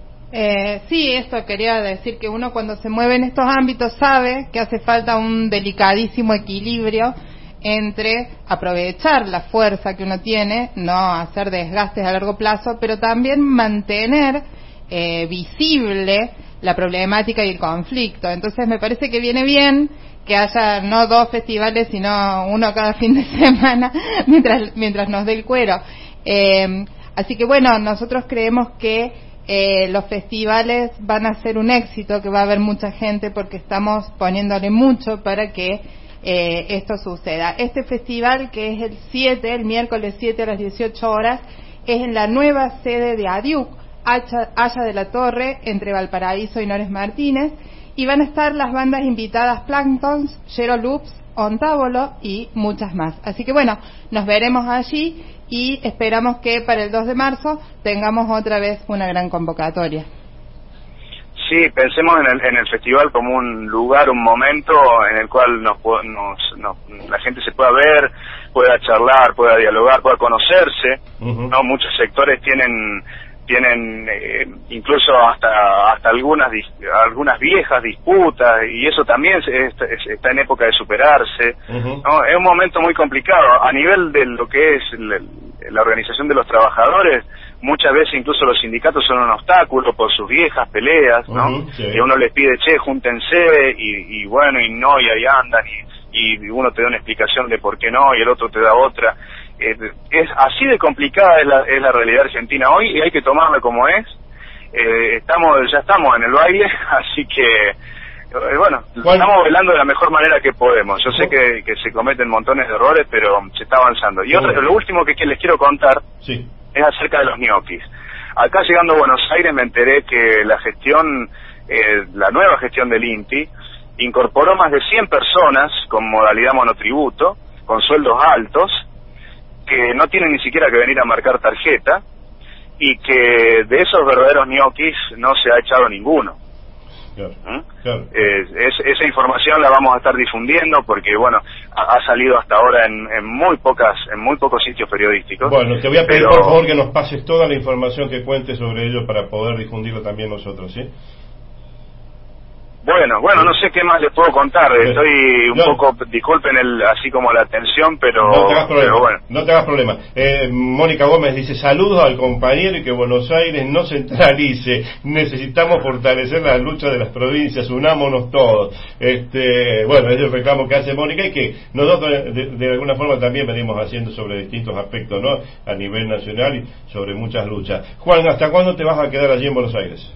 Eh, sí, esto quería decir, que uno cuando se mueve en estos ámbitos sabe que hace falta un delicadísimo equilibrio entre aprovechar la fuerza que uno tiene, no hacer desgastes a largo plazo, pero también mantener eh, visible la problemática y el conflicto. Entonces me parece que viene bien que haya no dos festivales, sino uno cada fin de semana, mientras mientras nos dé el cuero. Eh, así que bueno, nosotros creemos que eh, los festivales van a ser un éxito, que va a haber mucha gente, porque estamos poniéndole mucho para que eh, esto suceda. Este festival, que es el siete, el miércoles siete a las dieciocho horas, es en la nueva sede de ADIUC, Haya de la Torre, entre Valparaíso y Nores Martínez, y van a estar las bandas invitadas Planktons, Yero Loops, Ontábolo y muchas más. Así que bueno, nos veremos allí y esperamos que para el dos de marzo tengamos otra vez una gran convocatoria. Sí, pensemos en el, en el festival como un lugar, un momento en el cual nos, nos, nos, la gente se pueda ver, pueda charlar, pueda dialogar, pueda conocerse. Uh-huh. ¿No? Muchos sectores tienen tienen eh, incluso hasta hasta algunas algunas viejas disputas, y eso también es, es, está en época de superarse. Uh-huh. ¿No? Es un momento muy complicado a nivel de lo que es la, la organización de los trabajadores. Muchas veces incluso los sindicatos son un obstáculo por sus viejas peleas, ¿no? Uh-huh, sí. Y uno les pide, che, júntense, y, y bueno, y no, y ahí andan, y, y uno te da una explicación de por qué no, y el otro te da otra. eh, es así de complicada es la, es la realidad argentina hoy, y hay que tomarla como es. Eh, estamos ya estamos en el baile, así que eh, bueno, Juan, estamos velando de la mejor manera que podemos. Yo sé que, que se cometen montones de errores, pero se está avanzando. Y otra, lo último que, que les quiero contar sí. es acerca de los ñoquis. Acá llegando a Buenos Aires me enteré que la gestión, eh, la nueva gestión del INTI, incorporó más de cien personas con modalidad monotributo, con sueldos altos, que no tienen ni siquiera que venir a marcar tarjeta, y que de esos verdaderos ñoquis no se ha echado ninguno. Claro, ¿Mm? claro. Eh, es, esa información la vamos a estar difundiendo porque bueno ha, ha salido hasta ahora en, en muy pocas en muy pocos sitios periodísticos. Bueno, te voy a pedir pero... por favor que nos pases toda la información que cuentes sobre ello para poder difundirlo también nosotros, ¿sí? Bueno, bueno, no sé qué más les puedo contar. Estoy un no. poco, disculpen el, así como la atención, pero, no te hagas problema, pero bueno. No te hagas problema. Eh, Mónica Gómez dice, saludos al compañero y que Buenos Aires no centralice. Necesitamos fortalecer la lucha de las provincias, unámonos todos. Este, bueno, es el reclamo que hace Mónica y que nosotros de, de alguna forma también venimos haciendo sobre distintos aspectos, ¿no? A nivel nacional y sobre muchas luchas. Juan, ¿hasta cuándo te vas a quedar allí en Buenos Aires?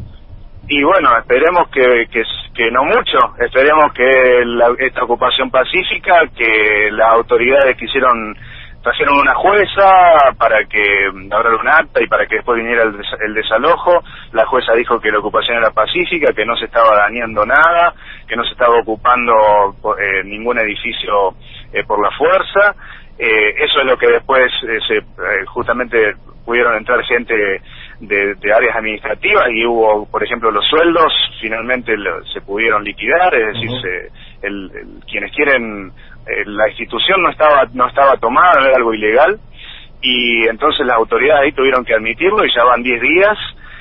Y bueno, esperemos que, que, que no mucho, esperemos que la, esta ocupación pacífica, que las autoridades quisieron, trajeron una jueza para que abra un acta y para que después viniera el, des, el desalojo. La jueza dijo que la ocupación era pacífica, que no se estaba dañando nada, que no se estaba ocupando eh, ningún edificio eh, por la fuerza. Eh, eso es lo que después eh, se, eh, justamente pudieron entrar gente de, de áreas administrativas y hubo, por ejemplo, los sueldos finalmente lo, se pudieron liquidar, es decir, uh-huh. se, el, el, quienes quieren, eh, la institución no estaba no estaba tomada, no era algo ilegal, y entonces las autoridades ahí tuvieron que admitirlo y ya van diez días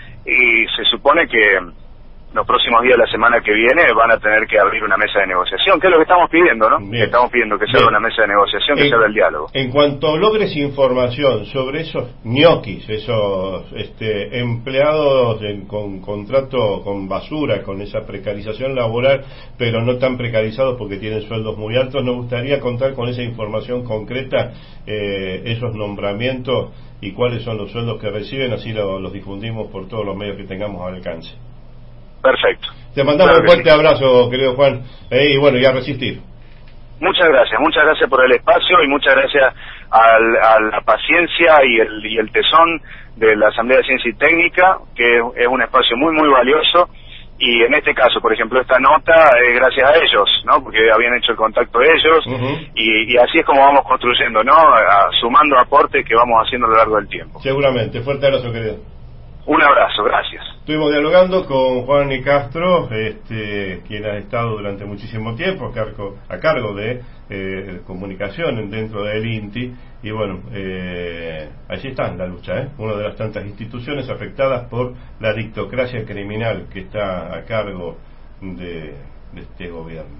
y se supone que los próximos días de la semana que viene van a tener que abrir una mesa de negociación, que es lo que estamos pidiendo, ¿no? Bien. Estamos pidiendo que se abra una mesa de negociación, que en, se abra el diálogo. En cuanto logres información sobre esos ñoquis, esos este, empleados en, con contrato con basura, con esa precarización laboral, pero no tan precarizados porque tienen sueldos muy altos, nos gustaría contar con esa información concreta, eh, esos nombramientos y cuáles son los sueldos que reciben, así lo, los difundimos por todos los medios que tengamos al alcance. Perfecto. Te mandamos claro un fuerte sí. abrazo, querido Juan, eh, y bueno, y a resistir. Muchas gracias, muchas gracias por el espacio y muchas gracias al, a la paciencia y el, y el tesón de la Asamblea de Ciencia y Técnica, que es un espacio muy, muy valioso. Y en este caso, por ejemplo, esta nota es gracias a ellos, ¿no? Porque habían hecho el contacto ellos, uh-huh. y, y así es como vamos construyendo, ¿no? A, sumando aportes que vamos haciendo a lo largo del tiempo. Seguramente. Fuerte abrazo, querido. Un abrazo, gracias. Estuvimos dialogando con Juan y Castro, este, quien ha estado durante muchísimo tiempo a cargo, a cargo de eh, comunicación dentro del INTI, y bueno, eh, allí está la lucha, ¿eh? Una de las tantas instituciones afectadas por la dictocracia criminal que está a cargo de, de este gobierno.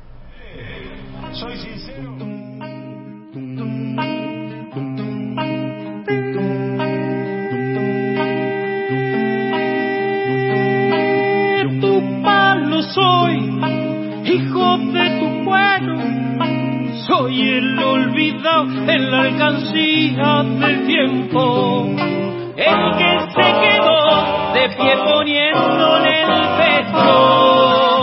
Soy sincero. Soy hijo de tu pueblo, soy el olvidado en la alcancía del tiempo, el que se quedó de pie poniéndole el pecho.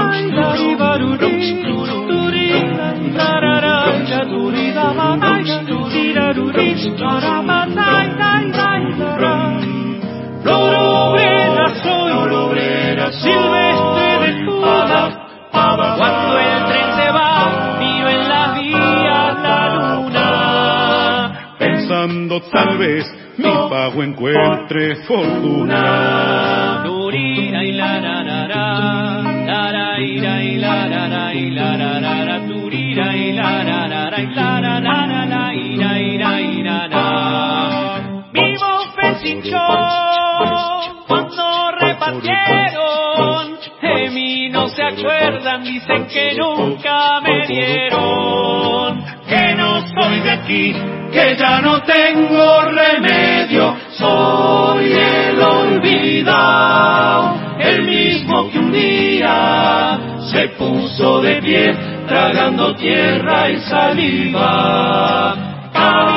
Lorobrera soy, lorobrera silvestre de toda, cuando el tren se va, miro en la vía la luna, pensando tal vez mi pago encuentre fortuna. Turira y la la la la, la la ira y la la la y la la la la, turira y la la la la y la la la la la ira ira ira la. Vivo fesichón cuando repartieron, de mí no se acuerdan, dicen que nunca me dieron, que no soy de aquí, que ya no tengo remedio, soy el olvidado, el mismo que un día se puso de pie, tragando tierra y saliva.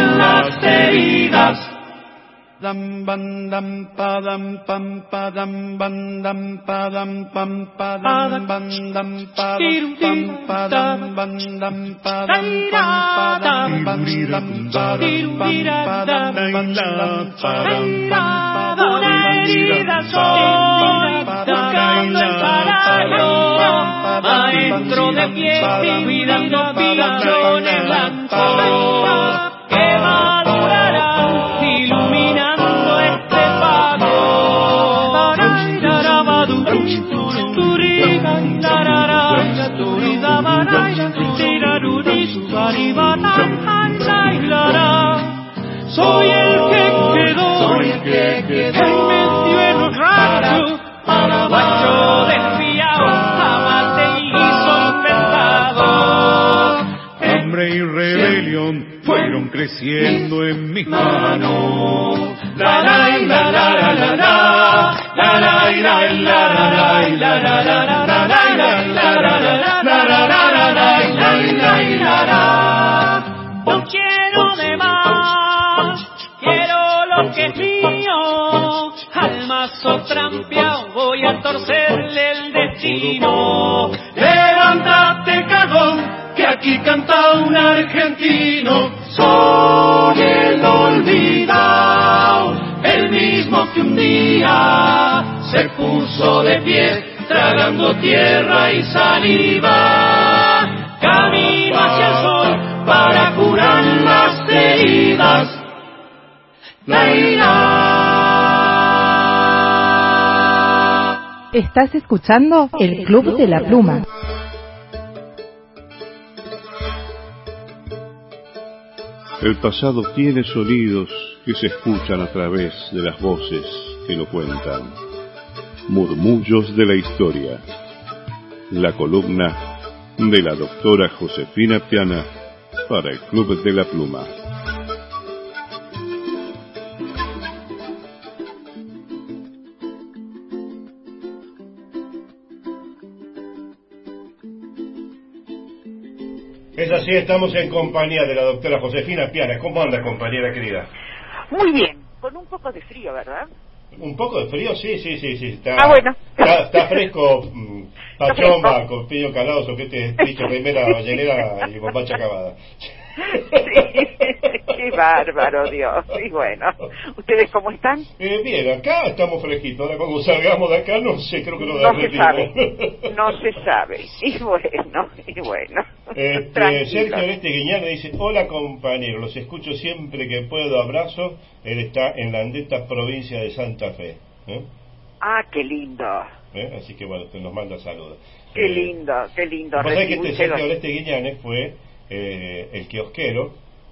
curan las heridas. Dam bam dam pa dam pam pa dam bam dam pa dam pam pa dam bam dam pa dam pam pa dam bam dam pa dam pam pa dam bam dam pa dam pam pa dam bam dam pa dam pam. Una herida soy buscando el paraíso, maestro de pie cuidando pilazones blancos que madurarán iluminando este pago. Soy el que quedó, soy el que quedó en medio de los ranchos, paraguayo desviado, jamás se hizo inventado. Hambre y rebelión fueron creciendo en mis manos. La la la la la la la la la la la la la la la la. No quiero de más, quiero lo que es mío. Al mazo trampeado voy a torcerle el destino. Levántate, cagón, que aquí canta un argentino. Soy el olvidado, el mismo que un día se puso de pie, tragando tierra y saliva. Camino hacia el sol para curar las heridas. La ira. Estás escuchando el Club de la Pluma. El pasado tiene sonidos que se escuchan a través de las voces que lo cuentan. Murmullos de la historia. La columna de la doctora Josefina Piana para el Club de la Pluma. Es así, estamos en compañía de la doctora Josefina Piana. ¿Cómo anda, compañera querida? Muy bien, con un poco de frío, ¿verdad? ¿Un poco de frío? Sí, sí, sí, sí. Está, ah, bueno. Está, está fresco, mmm, pachomba, con pillo calado, soquete, dicho primera ballenera y bombacha acabada. Sí, qué bárbaro, Dios. Y bueno, ¿ustedes cómo están? Eh, bien, acá estamos fresquitos. Ahora cuando salgamos de acá, no sé, creo que no No se sabe, no se sabe. Y bueno, y bueno. Este, Sergio Oreste Guiñán dice: hola compañero, los escucho siempre que puedo, abrazo. Él está en la Landeta, provincia de Santa Fe. ¿Eh? Ah, qué lindo. ¿Eh? Así que bueno, te nos manda saludos. Qué eh, lindo, qué lindo. Vos sabés que este Sergio Oreste Guiñán fue eh, el kiosquero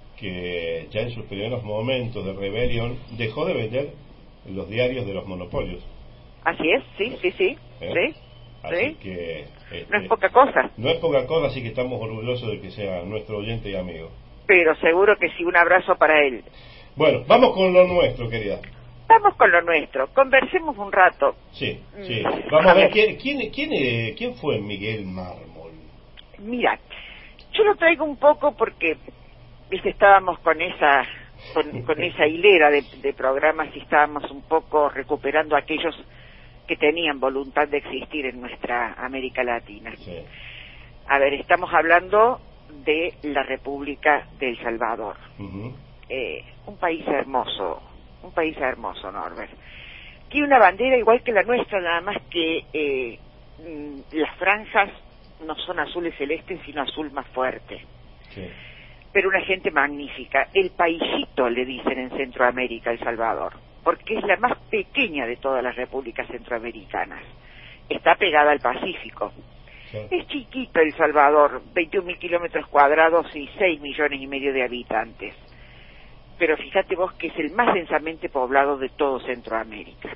que ya en sus primeros momentos de rebelión dejó de vender los diarios de los monopolios. Así es, sí, sí, sí, ¿Eh? sí. Así ¿Sí? que este, no es poca cosa. No es poca cosa, así que estamos orgullosos de que sea nuestro oyente y amigo. Pero seguro que sí, un abrazo para él. Bueno, vamos con lo nuestro, querida. Vamos con lo nuestro, conversemos un rato. Sí, sí. Vamos a, a ver, ver. ¿quién, quién, quién, ¿quién fue Miguel Mármol? Mira, yo lo traigo un poco porque, viste, estábamos con esa con, con esa hilera de, de programas y estábamos un poco recuperando aquellos que tenían voluntad de existir en nuestra América Latina. Sí. A ver, estamos hablando de la República de El Salvador. Uh-huh. Eh, un país hermoso, un país hermoso, Norbert. Tiene una bandera igual que la nuestra, nada más que eh, las franjas no son azules celestes, sino azul más fuerte. Sí. Pero una gente magnífica. El paisito, le dicen en Centroamérica, El Salvador, porque es la más pequeña de todas las repúblicas centroamericanas. Está pegada al Pacífico. Sí. Es chiquito El Salvador, veintiún mil kilómetros cuadrados y seis millones y medio de habitantes. Pero fíjate vos que es el más densamente poblado de todo Centroamérica.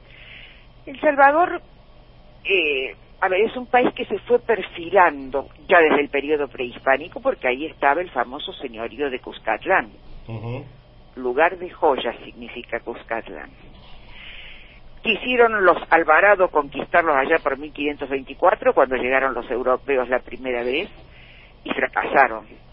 El Salvador, eh, a ver, es un país que se fue perfilando ya desde el periodo prehispánico, porque ahí estaba el famoso señorío de Cuscatlán. Uh-huh. Lugar de joyas significa Cuscatlán. Quisieron los Alvarado conquistarlos allá por mil quinientos veinticuatro, cuando llegaron los europeos la primera vez, y fracasaron.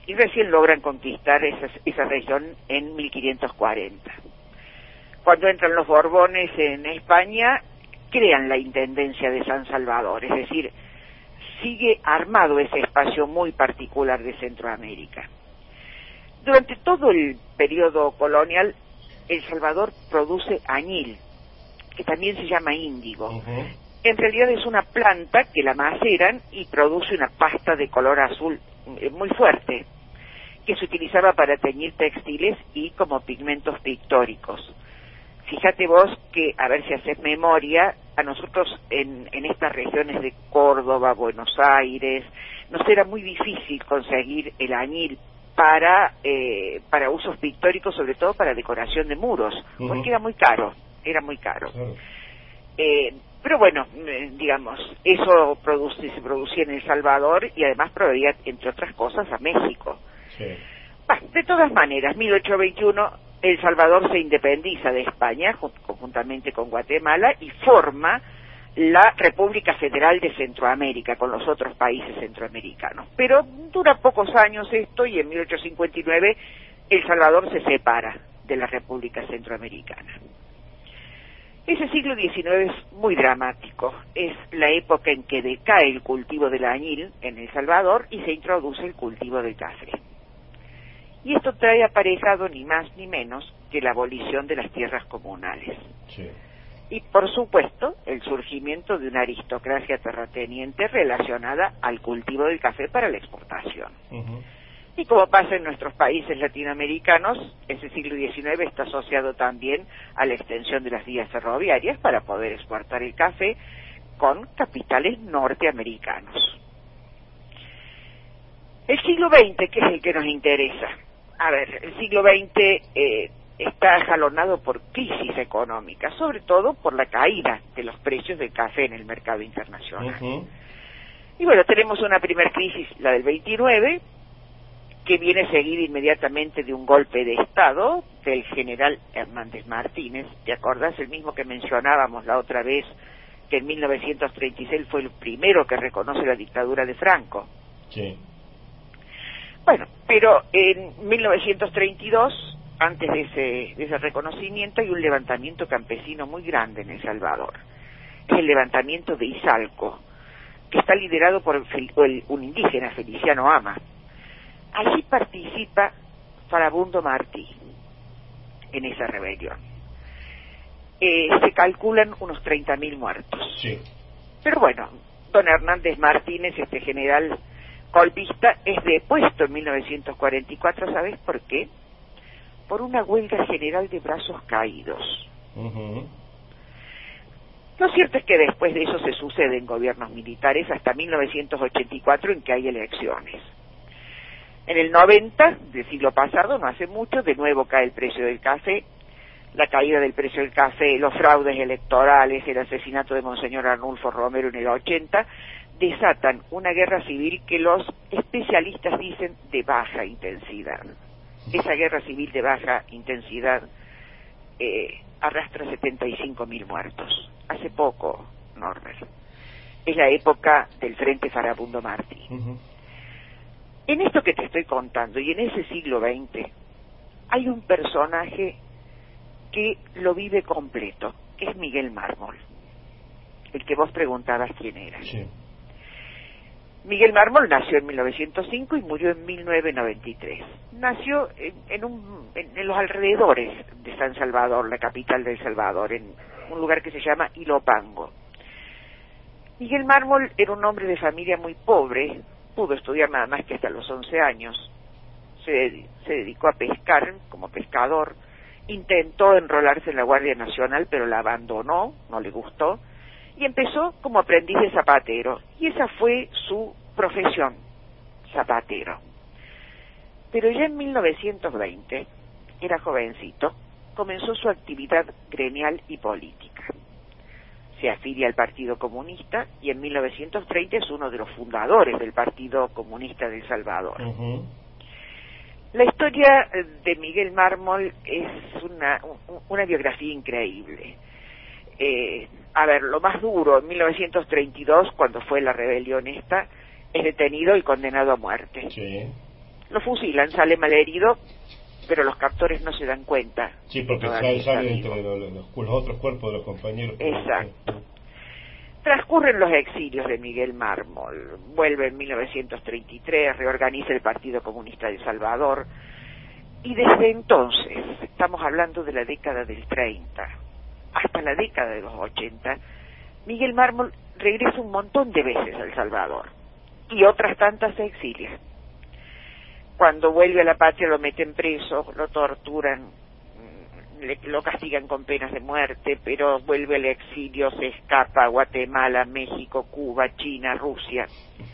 y recién logran conquistar esa, esa región en mil quinientos cuarenta. Cuando entran los Borbones en España, crean la Intendencia de San Salvador, es decir, sigue armado ese espacio muy particular de Centroamérica. Durante todo el periodo colonial, El Salvador produce añil, que también se llama índigo. Uh-huh. En realidad es una planta que la maceran y produce una pasta de color azul muy fuerte, que se utilizaba para teñir textiles y como pigmentos pictóricos. Fíjate vos que, a ver si haces memoria, a nosotros en, en estas regiones de Córdoba, Buenos Aires, nos era muy difícil conseguir el añil para eh, para usos pictóricos, sobre todo para decoración de muros, uh-huh. porque era muy caro, era muy caro. Uh-huh. Eh, pero bueno, eh, digamos, eso produce, se producía en El Salvador y además proveía, entre otras cosas, a México. Sí. Bah, de todas maneras, mil ochocientos veintiuno, El Salvador se independiza de España, conjuntamente con Guatemala, y forma la República Federal de Centroamérica, con los otros países centroamericanos. Pero dura pocos años esto, y en mil ochocientos cincuenta y nueve El Salvador se separa de la República Centroamericana. Ese siglo diecinueve es muy dramático. Es la época en que decae el cultivo del añil en El Salvador y se introduce el cultivo del café. Y esto trae aparejado ni más ni menos que la abolición de las tierras comunales. Sí. Y, por supuesto, el surgimiento de una aristocracia terrateniente relacionada al cultivo del café para la exportación. Uh-huh. Y como pasa en nuestros países latinoamericanos, ese siglo diecinueve está asociado también a la extensión de las vías ferroviarias para poder exportar el café con capitales norteamericanos. El siglo veinte, que es el que nos interesa. A ver, el siglo veinte eh, está jalonado por crisis económica, sobre todo por la caída de los precios del café en el mercado internacional. Uh-huh. Y bueno, tenemos una primer crisis, la del veintinueve, que viene seguida inmediatamente de un golpe de Estado del general Hernández Martínez. ¿Te acordás? El mismo que mencionábamos la otra vez, que en mil novecientos treinta y seis fue el primero que reconoce la dictadura de Franco. Sí. Bueno, pero en mil novecientos treinta y dos, antes de ese, de ese reconocimiento, hay un levantamiento campesino muy grande en El Salvador. Es el levantamiento de Izalco, que está liderado por el, el, un indígena, Feliciano Ama. Allí participa Farabundo Martí en esa rebelión. Eh, se calculan unos treinta mil muertos. Sí. Pero bueno, don Hernández Martínez, este general golpista, es depuesto en mil novecientos cuarenta y cuatro, ¿sabes por qué? Por una huelga general de brazos caídos. Uh-huh. Lo cierto es que después de eso se suceden gobiernos militares hasta mil novecientos ochenta y cuatro, en que hay elecciones. En el noventa del siglo pasado, no hace mucho, de nuevo cae el precio del café, la caída del precio del café, los fraudes electorales, el asesinato de Monseñor Arnulfo Romero en el ochenta, desatan una guerra civil que los especialistas dicen de baja intensidad. Esa guerra civil de baja intensidad eh, arrastra setenta y cinco mil muertos. Hace poco, Norbert. Es la época del Frente Farabundo Martí. Uh-huh. En esto que te estoy contando, y en ese siglo veinte, hay un personaje que lo vive completo, que es Miguel Mármol, el que vos preguntabas quién era. Sí. Miguel Mármol nació en mil novecientos cinco y murió en mil novecientos noventa y tres. Nació en, en, un, en, en los alrededores de San Salvador, la capital de El Salvador, en un lugar que se llama Ilopango. Miguel Mármol era un hombre de familia muy pobre, pudo estudiar nada más que hasta los once años, se, se dedicó a pescar como pescador, intentó enrolarse en la Guardia Nacional pero la abandonó, no le gustó, y empezó como aprendiz de zapatero, y esa fue su profesión, zapatero. Pero ya en mil novecientos veinte, era jovencito, comenzó su actividad gremial y política. Se afilia al Partido Comunista y en mil novecientos treinta es uno de los fundadores del Partido Comunista de El Salvador. Uh-huh. La historia de Miguel Mármol es una, una biografía increíble. Eh, a ver, lo más duro, en mil novecientos treinta y dos, cuando fue la rebelión esta, es detenido y condenado a muerte. Sí. Lo fusilan, sale malherido, pero los captores no se dan cuenta. Sí, porque sale, sale entre los, los, los otros cuerpos de los compañeros. Exacto. Transcurren los exilios de Miguel Mármol. Vuelve en mil novecientos treinta y tres, reorganiza el Partido Comunista de El Salvador. Y desde entonces, estamos hablando de la década del treinta, hasta la década de los ochenta, Miguel Mármol regresa un montón de veces a El Salvador. Y otras tantas se exilia. Cuando vuelve a la patria lo meten preso, lo torturan, le, lo castigan con penas de muerte, pero vuelve al exilio, se escapa a Guatemala, México, Cuba, China, Rusia.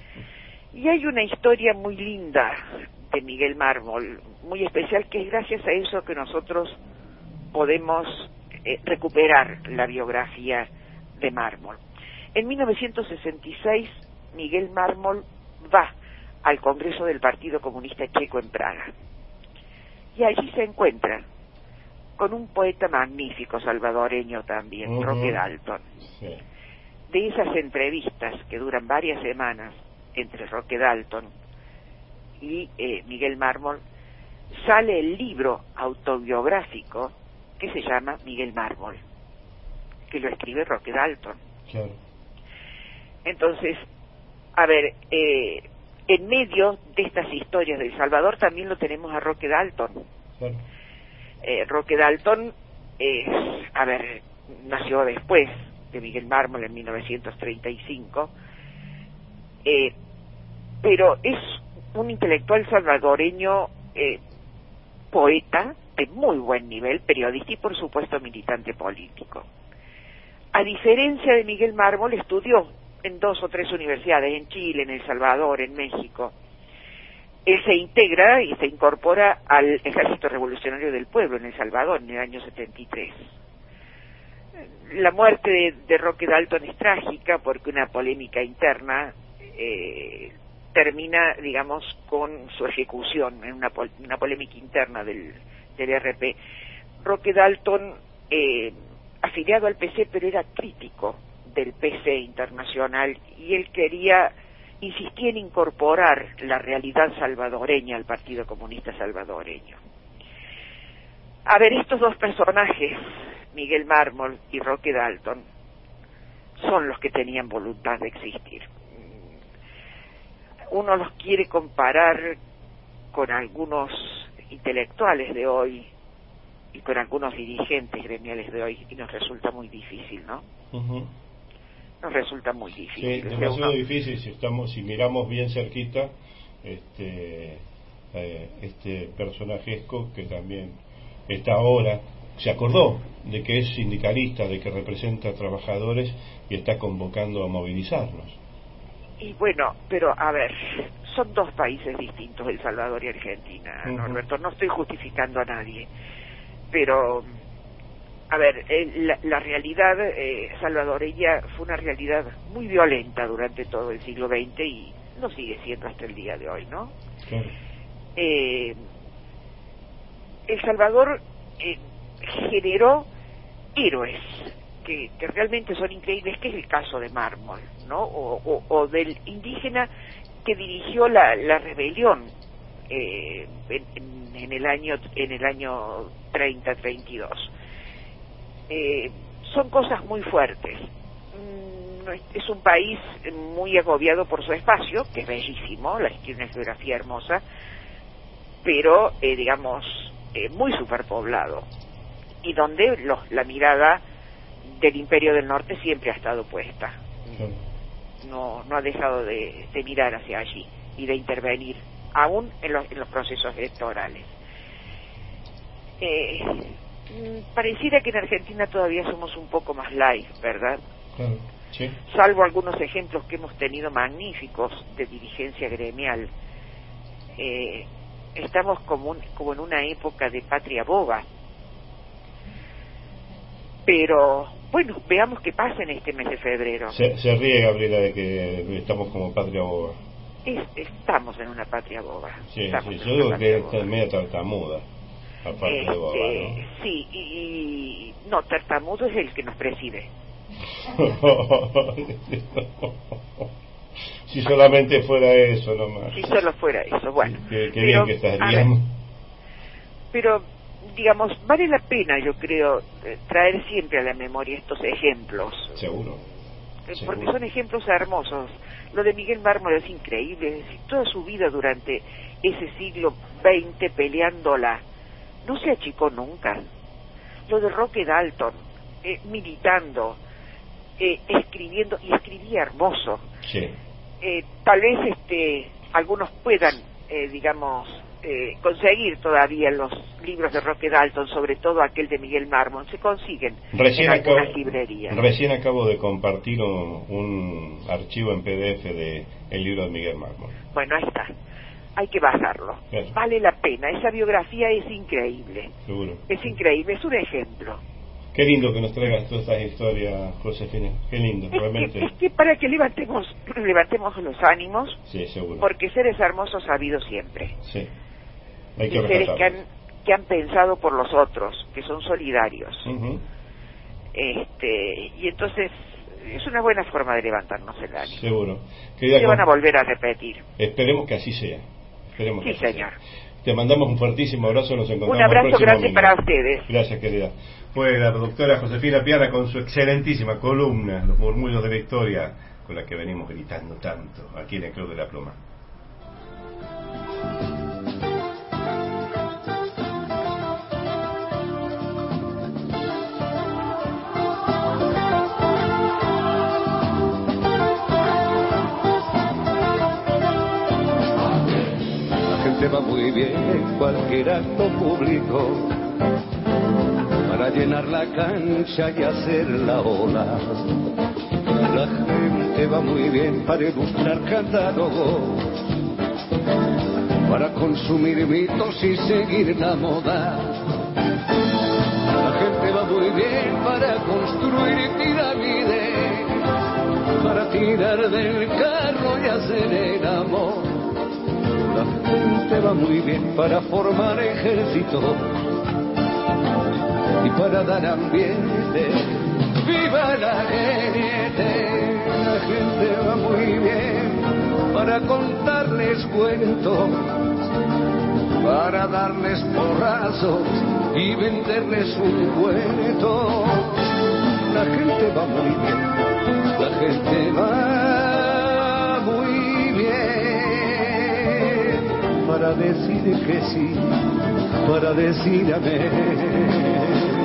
Y hay una historia muy linda de Miguel Mármol, muy especial, que es gracias a eso que nosotros podemos eh, recuperar la biografía de Mármol. En mil novecientos sesenta y seis, Miguel Mármol va al Congreso del Partido Comunista Checo en Praga. Y allí se encuentra con un poeta magnífico salvadoreño también, uh-huh. Roque Dalton. Sí. De esas entrevistas que duran varias semanas entre Roque Dalton y eh, Miguel Mármol, sale el libro autobiográfico que se llama Miguel Mármol, que lo escribe Roque Dalton. Claro. Entonces, a ver, eh, en medio de estas historias de El Salvador también lo tenemos a Roque Dalton. Claro. Eh, Roque Dalton, eh, a ver, nació después de Miguel Mármol en mil novecientos treinta y cinco, eh, pero es un intelectual salvadoreño, eh, poeta de muy buen nivel, periodista y por supuesto militante político. A diferencia de Miguel Mármol, estudió en dos o tres universidades, en Chile, en El Salvador, en México. Él se integra y se incorpora al Ejército Revolucionario del Pueblo en El Salvador en el año setenta y tres. La muerte de, de Roque Dalton es trágica porque una polémica interna eh, termina, digamos, con su ejecución en una, pol una polémica interna del, del R P. Roque Dalton, eh, afiliado al P C, pero era crítico del P C internacional, y él quería, insistía en incorporar la realidad salvadoreña al Partido Comunista salvadoreño. A ver, estos dos personajes, Miguel Mármol y Roque Dalton, son los que tenían voluntad de existir. Uno los quiere comparar con algunos intelectuales de hoy y con algunos dirigentes gremiales de hoy, y nos resulta muy difícil, ¿no? Uh-huh. Nos resulta muy difícil. Sí, demasiado difícil si estamos, si miramos bien cerquita este eh, este personajesco que también está ahora, se acordó de que es sindicalista, de que representa a trabajadores y está convocando a movilizarnos. Y bueno, pero a ver, son dos países distintos, El Salvador y Argentina, uh-huh. Norberto, no estoy justificando a nadie, pero a ver, eh, la, la realidad eh, salvadoreña fue una realidad muy violenta durante todo el siglo veinte y lo sigue siendo hasta el día de hoy, ¿no? Claro. Eh, El Salvador eh, generó héroes que, que realmente son increíbles, que es el caso de Mármol, ¿no? O, o, o del indígena que dirigió la, la rebelión eh, en, en, en el año en el año treinta treinta y dos. Eh, son cosas muy fuertes. Mm, es un país muy agobiado por su espacio, que es bellísimo, la tiene una geografía hermosa, pero eh, digamos eh, muy superpoblado, y donde los, la mirada del Imperio del Norte siempre ha estado puesta. No, no ha dejado de, de mirar hacia allí y de intervenir, aún en los, en los procesos electorales. Eh, pareciera que en Argentina todavía somos un poco más light, ¿verdad? Claro, sí. Salvo algunos ejemplos que hemos tenido magníficos de dirigencia gremial. Eh, estamos como, un, como en una época de patria boba. Pero, bueno, veamos qué pasa en este mes de febrero. Se, se ríe Gabriela de que estamos como patria boba. Es, estamos en una patria boba. Sí, estamos sí, yo digo que es media tartamuda, aparte este, de boba, ¿no? Sí, y, y no, tartamudo es el que nos preside. Sí, Si solamente fuera eso nomás. Si solo fuera eso, bueno. Qué, qué pero, bien que estaríamos. Pero, digamos, vale la pena, yo creo, eh, traer siempre a la memoria estos ejemplos. Seguro. Eh, Seguro. Porque son ejemplos hermosos. Lo de Miguel Mármol es increíble, es decir, toda su vida durante ese siglo veinte peleándola, no se achicó nunca. Lo de Roque Dalton, eh, militando, eh, escribiendo, y escribía hermoso. Sí. Eh, tal vez este algunos puedan, eh, digamos, eh, conseguir todavía los libros de Roque Dalton, sobre todo aquel de Miguel Mármol, se consiguen Recién en algunas acabo, librerías. Recién acabo de compartir un, un archivo en P D F de el libro de Miguel Mármol. Bueno, ahí está. Hay que bajarlo. Claro. Vale la pena. Esa biografía es increíble. Seguro. Es increíble. Es un ejemplo. Qué lindo que nos traigas todas estas historias, Josefina. Qué lindo, Es realmente. que, es que para que levantemos, levantemos los ánimos, Sí, seguro. porque seres hermosos ha habido siempre. Sí. Hay Y que seres que rescatarlos. han, que han pensado por los otros, que son solidarios. Ujú. este Y entonces es una buena forma de levantarnos el ánimo. Seguro. Querida, Se van a volver a repetir. esperemos que así sea. Esperemos Sí, que así señor. sea. Te mandamos un fuertísimo abrazo, nos encontramos Un abrazo el próximo grande domingo. para ustedes. Gracias, querida. Fue la doctora Josefina Piana con su excelentísima columna, Los murmullos de la historia, con la que venimos gritando tanto aquí en el Club de la Pluma. La gente va muy bien en cualquier acto público para llenar la cancha y hacer la ola. La gente va muy bien para ilustrar catálogos, para consumir mitos y seguir la moda. La gente va muy bien para construir pirámides, para tirar del carro y hacer el amor. La gente va muy bien para formar ejército y para dar ambiente. ¡Viva la gente! La gente va muy bien para contarles cuentos, para darles porrazos y venderles un cuento. La gente va muy bien, la gente va muy bien para decir que sí, para decir amén.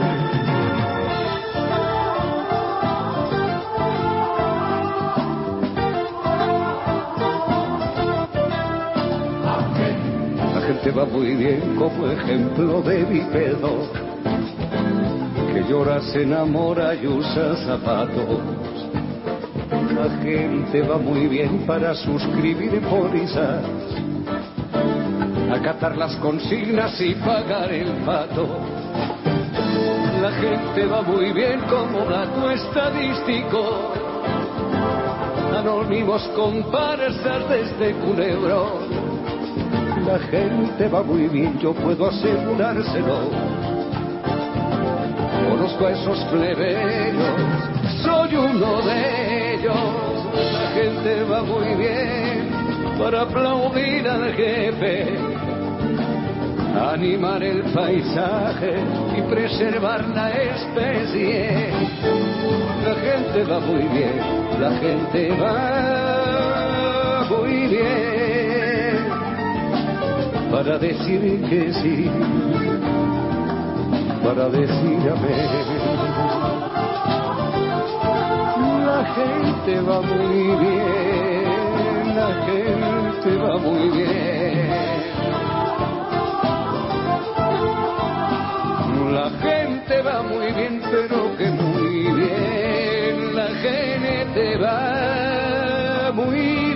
La gente va muy bien como ejemplo de bípedo, que llora, se enamora y usa zapatos. La gente va muy bien para suscribir pólizas, acatar las consignas y pagar el pato. La gente va muy bien como dato estadístico, anónimos comparsas desde Culebro. La gente va muy bien, yo puedo asegurárselo. Conozco a esos plebeyos, soy uno de ellos. La gente va muy bien para aplaudir al jefe, animar el paisaje y preservar la especie. La gente va muy bien, la gente va muy bien para decir que sí, para decir amén. La gente va muy bien, la gente va muy bien. La gente va muy bien, pero que muy bien. La gente va muy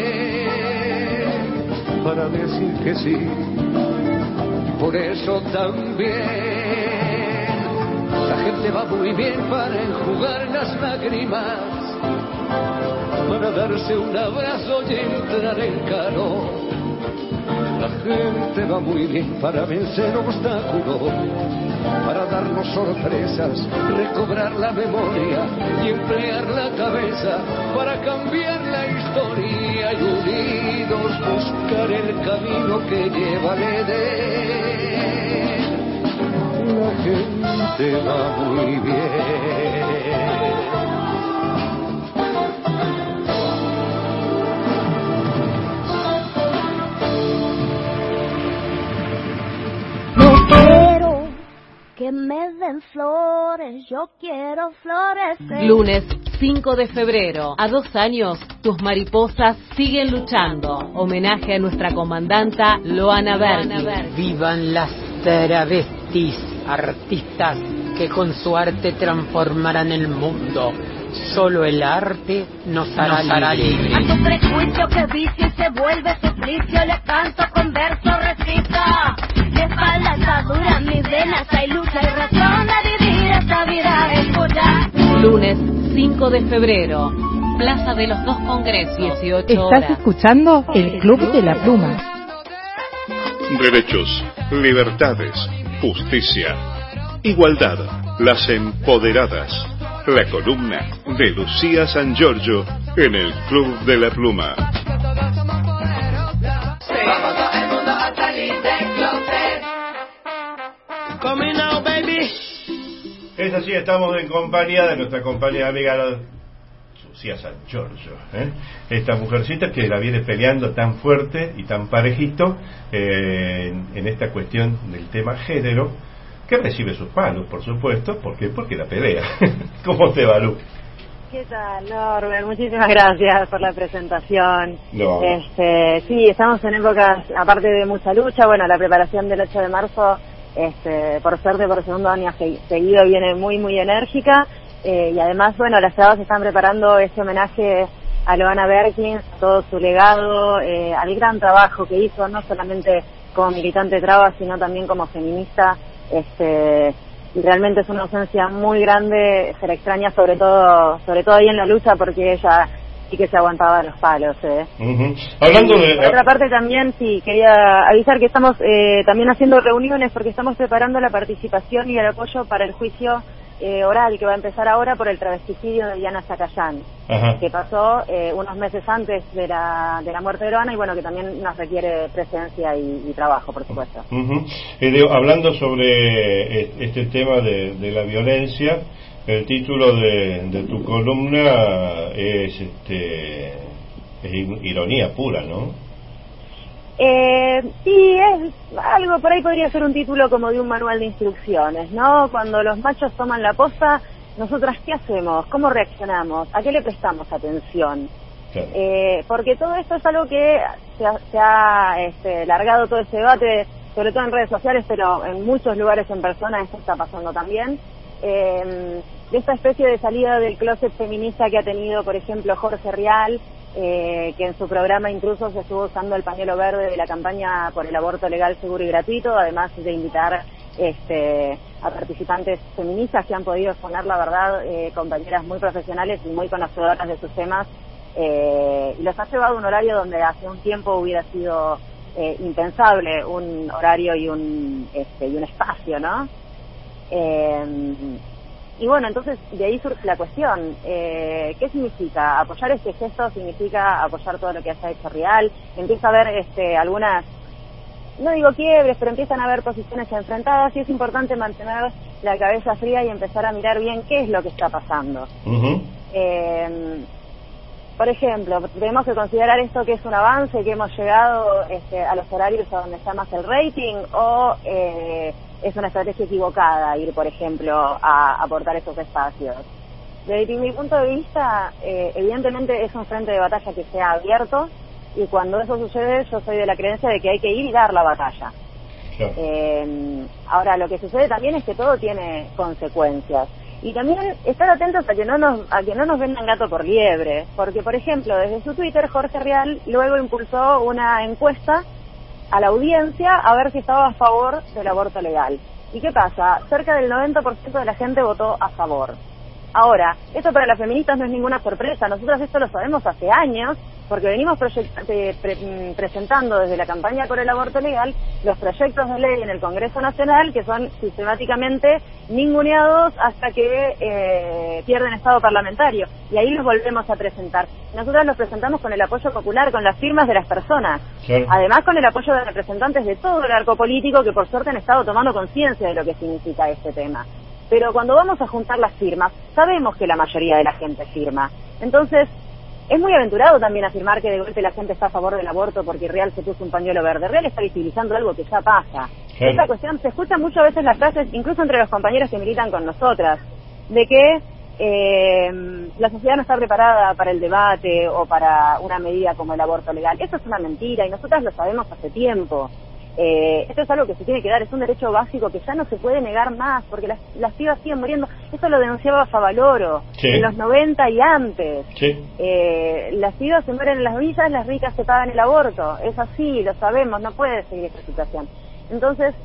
bien para decir que sí. Por eso también la gente va muy bien para enjugar las lágrimas, para darse un abrazo y entrar en calor. La gente va muy bien para vencer obstáculos, para darnos sorpresas, recobrar la memoria y emplear la cabeza para cambiar la historia unidos buscar el camino que lleva al Edén. La gente va muy bien. Que me den flores, yo quiero florecer. Lunes cinco de febrero. A dos años, tus mariposas siguen luchando. Homenaje a nuestra comandanta Loana Berti. Vivan las travestis, artistas que con su arte transformarán el mundo. Solo el arte nos hará, nos hará libres. A tu prejuicio que vicio y se vuelve suplicio, le canto con verso recito. Mi espalda está dura, mis venas hay lucha y razón de vivir esta vida escucha. Lunes cinco de febrero, Plaza de los Dos Congresos, dieciocho horas. Estás escuchando el Club de la Pluma. Derechos, libertades, justicia, igualdad, las empoderadas. La columna de Lucía San Giorgio en el Club de la Pluma. Es así, estamos en compañía de nuestra compañera amiga Lucía San Giorgio, ¿eh? Esta mujercita que la viene peleando tan fuerte y tan parejito eh, en, en esta cuestión del tema género, que recibe sus palos, por supuesto. ¿Por qué? Porque la pelea. ¿Cómo te va, Lu? ¿Qué tal, Norbert? Muchísimas gracias por la presentación. No. Este, sí, estamos en épocas, aparte de mucha lucha, bueno, la preparación del ocho de marzo, este, por suerte, por segundo año seguido, viene muy, muy enérgica. Eh, y además, bueno, las trabas están preparando este homenaje a Loana Berti, todo su legado, eh, al gran trabajo que hizo, no solamente como militante traba, sino también como feminista. Este, y realmente es una ausencia muy grande, se la extraña sobre todo, sobre todo ahí en la lucha, porque ella sí que se aguantaba los palos, eh. Uh-huh. Hablando de... Por otra parte también, sí, quería avisar que estamos eh, también haciendo reuniones porque estamos preparando la participación y el apoyo para el juicio eh, oral que va a empezar ahora por el travesticidio de Diana Zacayán, Ajá. que pasó eh, unos meses antes de la de la muerte de Loana, y bueno, que también nos requiere presencia y, y trabajo, por supuesto. Uh-huh. eh, de, hablando sobre este tema de, de la violencia, el título de, de tu columna es este es ironía pura, ¿no? Eh, sí, es algo, por ahí podría ser un título como de un manual de instrucciones, ¿no? Cuando los machos toman la posta, nosotras, ¿qué hacemos? ¿Cómo reaccionamos? ¿A qué le prestamos atención? Claro. Eh, porque todo esto es algo que se ha, se ha este, largado todo ese debate, sobre todo en redes sociales, pero en muchos lugares en persona esto está pasando también. Eh, de esta especie de salida del closet feminista que ha tenido, por ejemplo, Jorge Rial, eh, que en su programa incluso se estuvo usando el pañuelo verde de la campaña por el aborto legal, seguro y gratuito, además de invitar este, a participantes feministas que han podido exponer la verdad, eh, compañeras muy profesionales y muy conocedoras de sus temas, eh, y los ha llevado a un horario donde hace un tiempo hubiera sido eh, impensable un horario y un, este, y un espacio, ¿no? Eh, y bueno, entonces de ahí surge la cuestión, eh, ¿qué significa? ¿Apoyar este gesto significa apoyar todo lo que haya hecho Rial? Empieza a haber este, algunas, no digo quiebres, pero empiezan a haber posiciones enfrentadas, y es importante mantener la cabeza fría y empezar a mirar bien qué es lo que está pasando. Uh-huh. eh, por ejemplo, tenemos que considerar esto que es un avance, que hemos llegado este, a los horarios a donde está más el rating, o eh, es una estrategia equivocada ir, por ejemplo, a aportar esos espacios. Desde mi punto de vista, eh, evidentemente es un frente de batalla que se ha abierto, y cuando eso sucede yo soy de la creencia de que hay que ir y dar la batalla. Claro. Eh, ahora, lo que sucede también es que todo tiene consecuencias. Y también estar atentos a que no nos a que no nos vendan gato por liebre, porque, por ejemplo, desde su Twitter, Jorge Rial luego impulsó una encuesta a la audiencia a ver si estaba a favor del aborto legal. ¿Y qué pasa? Cerca del noventa por ciento de la gente votó a favor. Ahora, esto para las feministas no es ninguna sorpresa, nosotros esto lo sabemos hace años, porque venimos eh, pre presentando desde la campaña por el aborto legal los proyectos de ley en el Congreso Nacional que son sistemáticamente ninguneados hasta que eh, pierden estado parlamentario, y ahí los volvemos a presentar. Nosotros los presentamos con el apoyo popular, con las firmas de las personas, claro. Además con el apoyo de representantes de todo el arco político que por suerte han estado tomando conciencia de lo que significa este tema. Pero cuando vamos a juntar las firmas, sabemos que la mayoría de la gente firma. Entonces, es muy aventurado también afirmar que de golpe la gente está a favor del aborto porque Real se puso un pañuelo verde. Real está visibilizando algo que ya pasa. Sí. Esta cuestión, se escucha muchas veces las frases, incluso entre los compañeros que militan con nosotras, de que eh, la sociedad no está preparada para el debate o para una medida como el aborto legal. Eso es una mentira y nosotras lo sabemos hace tiempo. Eh, esto es algo que se tiene que dar, es un derecho básico que ya no se puede negar más, porque las, las pibas siguen muriendo. Eso lo denunciaba Favaloro, sí. En los noventa y antes. Sí. Eh, las pibas se mueren en las villas, las ricas se pagan el aborto. Es así, lo sabemos, no puede seguir esta situación. Entonces,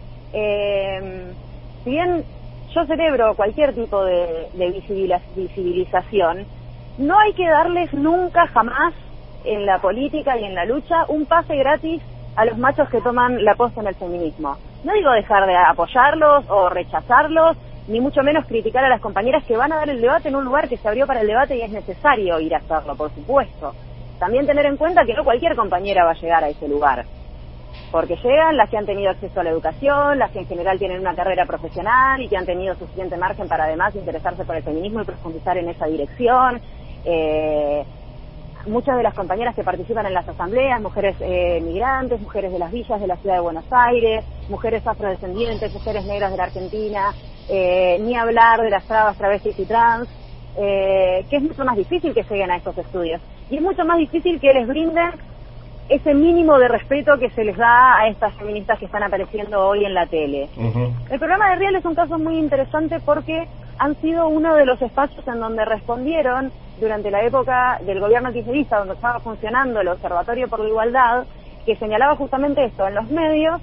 eh, si bien yo celebro cualquier tipo de, de visibilización, no hay que darles nunca, jamás, en la política y en la lucha, un pase gratis a los machos que toman la posta en el feminismo. No digo dejar de apoyarlos o rechazarlos, ni mucho menos criticar a las compañeras que van a dar el debate en un lugar que se abrió para el debate y es necesario ir a hacerlo, por supuesto. También tener en cuenta que no cualquier compañera va a llegar a ese lugar, porque llegan las que han tenido acceso a la educación, las que en general tienen una carrera profesional y que han tenido suficiente margen para además interesarse por el feminismo y profundizar en esa dirección. Eh, Muchas de las compañeras que participan en las asambleas, mujeres eh, migrantes, mujeres de las villas de la ciudad de Buenos Aires, mujeres afrodescendientes, mujeres negras de la Argentina, eh, ni hablar de las trabas, travestis y trans, eh, que es mucho más difícil que lleguen a estos estudios. Y es mucho más difícil que les brinden ese mínimo de respeto que se les da a estas feministas que están apareciendo hoy en la tele. Uh-huh. El programa de Rial es un caso muy interesante porque han sido uno de los espacios en donde respondieron durante la época del gobierno kirchnerista, donde estaba funcionando el Observatorio por la Igualdad, que señalaba justamente esto, en los medios,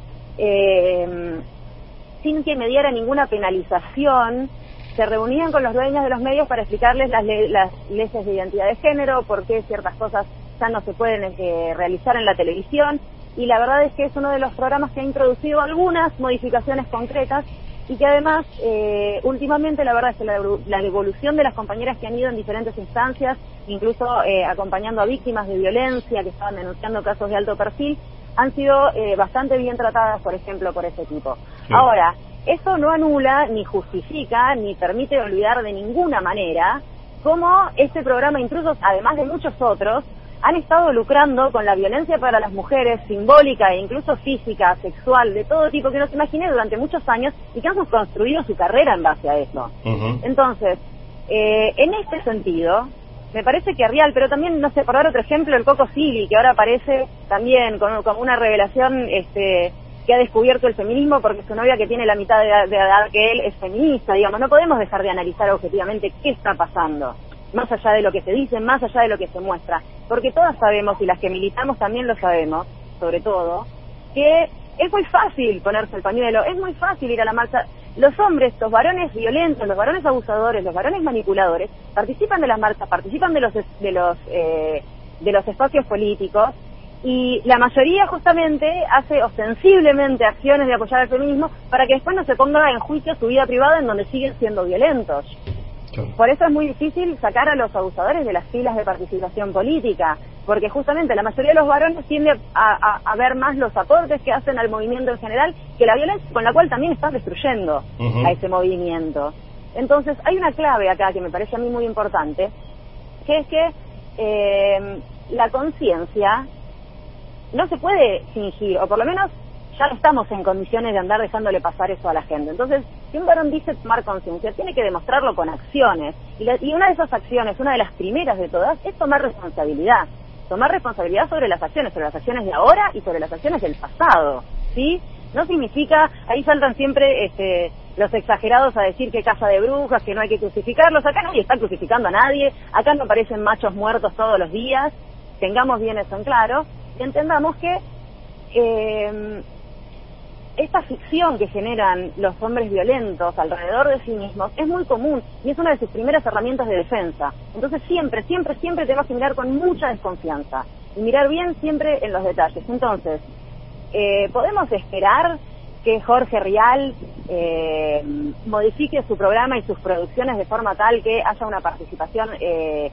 eh, sin que mediara ninguna penalización, se reunían con los dueños de los medios para explicarles las, le las leyes de identidad de género, por qué ciertas cosas ya no se pueden eh, realizar en la televisión, y la verdad es que es uno de los programas que ha introducido algunas modificaciones concretas y que además eh, últimamente la verdad es que la, la evolución de las compañeras que han ido en diferentes instancias, incluso eh, acompañando a víctimas de violencia que estaban denunciando casos de alto perfil, han sido eh, bastante bien tratadas, por ejemplo, por ese tipo. Sí. Ahora, eso no anula, ni justifica, ni permite olvidar de ninguna manera cómo este programa, incluso además de muchos otros, han estado lucrando con la violencia para las mujeres, simbólica e incluso física, sexual, de todo tipo que no se imaginé durante muchos años y que han construido su carrera en base a eso. Uh-huh. Entonces, eh, en este sentido, me parece que Rial, pero también, no sé, por dar otro ejemplo, el Coco Silly, que ahora aparece también con, con una revelación este, que ha descubierto el feminismo porque su novia, que tiene la mitad de edad, de edad que él, es feminista, digamos. No podemos dejar de analizar objetivamente qué está pasando, más allá de lo que se dice, más allá de lo que se muestra, porque todas sabemos, y las que militamos también lo sabemos, sobre todo, que es muy fácil ponerse el pañuelo, es muy fácil ir a la marcha. Los hombres, los varones violentos, los varones abusadores, los varones manipuladores, participan de las marchas, participan de los de los eh, de los espacios políticos, y la mayoría justamente hace ostensiblemente acciones de apoyar al feminismo para que después no se ponga en juicio su vida privada en donde siguen siendo violentos. Por eso es muy difícil sacar a los abusadores de las filas de participación política, porque justamente la mayoría de los varones tiende a, a, a ver más los aportes que hacen al movimiento en general que la violencia con la cual también están destruyendo uh-huh. a ese movimiento. Entonces hay una clave acá que me parece a mí muy importante, que es que eh, la conciencia no se puede fingir, o por lo menos ya no estamos en condiciones de andar dejándole pasar eso a la gente. Entonces, si un varón dice tomar conciencia, tiene que demostrarlo con acciones. Y, la, y una de esas acciones, una de las primeras de todas, es tomar responsabilidad. Tomar responsabilidad sobre las acciones, sobre las acciones de ahora y sobre las acciones del pasado, ¿sí? No significa, ahí saltan siempre este, los exagerados a decir que casa de brujas, que no hay que crucificarlos. Acá nadie está crucificando a nadie, acá no aparecen machos muertos todos los días. Tengamos bien eso en claro y entendamos que eh, esta ficción que generan los hombres violentos alrededor de sí mismos es muy común y es una de sus primeras herramientas de defensa. Entonces siempre, siempre, siempre te vas a mirar con mucha desconfianza. y mirar bien siempre en los detalles. Entonces, eh, ¿podemos esperar que Jorge Rial eh, modifique su programa y sus producciones de forma tal que haya una participación eh,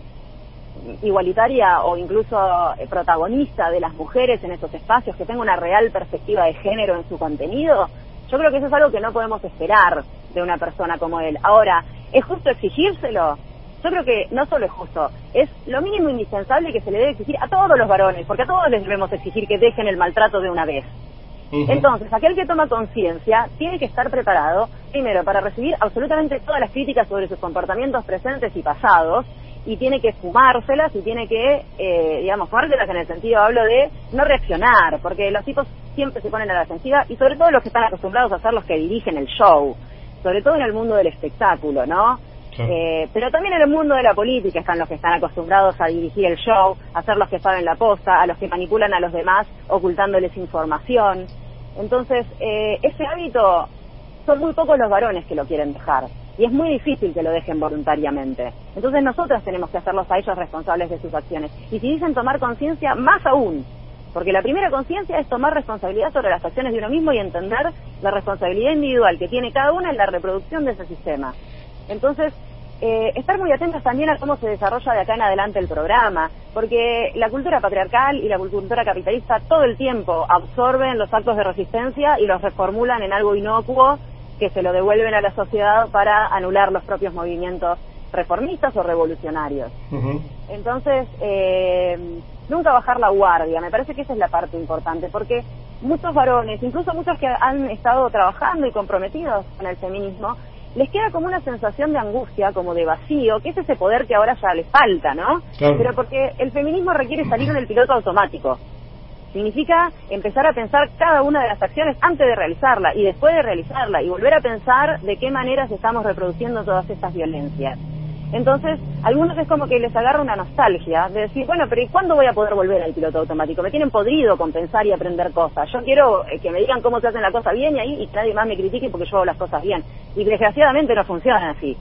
igualitaria o incluso eh, protagonista de las mujeres en estos espacios, que tenga una real perspectiva de género en su contenido? Yo creo que eso es algo que no podemos esperar de una persona como él. Ahora, ¿es justo exigírselo? Yo creo que no solo es justo, es lo mínimo indispensable que se le debe exigir a todos los varones, porque a todos les debemos exigir que dejen el maltrato de una vez. Uh-huh. Entonces, aquel que toma conciencia tiene que estar preparado, primero, para recibir absolutamente todas las críticas sobre sus comportamientos presentes y pasados, y tiene que fumárselas y tiene que, eh, digamos, fumárselas en el sentido, hablo de no reaccionar, porque los tipos siempre se ponen a la defensiva, y sobre todo los que están acostumbrados a ser los que dirigen el show, sobre todo en el mundo del espectáculo, ¿no? Sí. Eh, pero también en el mundo de la política están los que están acostumbrados a dirigir el show, a ser los que saben la posta, a los que manipulan a los demás ocultándoles información. Entonces, eh, ese hábito, son muy pocos los varones que lo quieren dejar, y es muy difícil que lo dejen voluntariamente. Entonces nosotras tenemos que hacerlos a ellos responsables de sus acciones. Y si dicen tomar conciencia, más aún, porque la primera conciencia es tomar responsabilidad sobre las acciones de uno mismo y entender la responsabilidad individual que tiene cada una en la reproducción de ese sistema. Entonces, eh, estar muy atentos también a cómo se desarrolla de acá en adelante el programa, porque la cultura patriarcal y la cultura capitalista todo el tiempo absorben los actos de resistencia y los reformulan en algo inocuo que se lo devuelven a la sociedad para anular los propios movimientos reformistas o revolucionarios. Uh-huh. Entonces, eh, nunca bajar la guardia, me parece que esa es la parte importante, porque muchos varones, incluso muchos que han estado trabajando y comprometidos con el feminismo, les queda como una sensación de angustia, como de vacío, que es ese poder que ahora ya les falta, ¿no? Claro. Pero porque el feminismo requiere salir del piloto automático. Significa empezar a pensar cada una de las acciones antes de realizarla y después de realizarla, y volver a pensar de qué maneras estamos reproduciendo todas estas violencias. Entonces, a algunos es como que les agarra una nostalgia de decir, bueno, pero ¿y cuándo voy a poder volver al piloto automático? Me tienen podrido con pensar y aprender cosas. Yo quiero eh, que me digan cómo se hacen las cosas bien y ahí y que nadie más me critique porque yo hago las cosas bien. Y desgraciadamente no funciona así.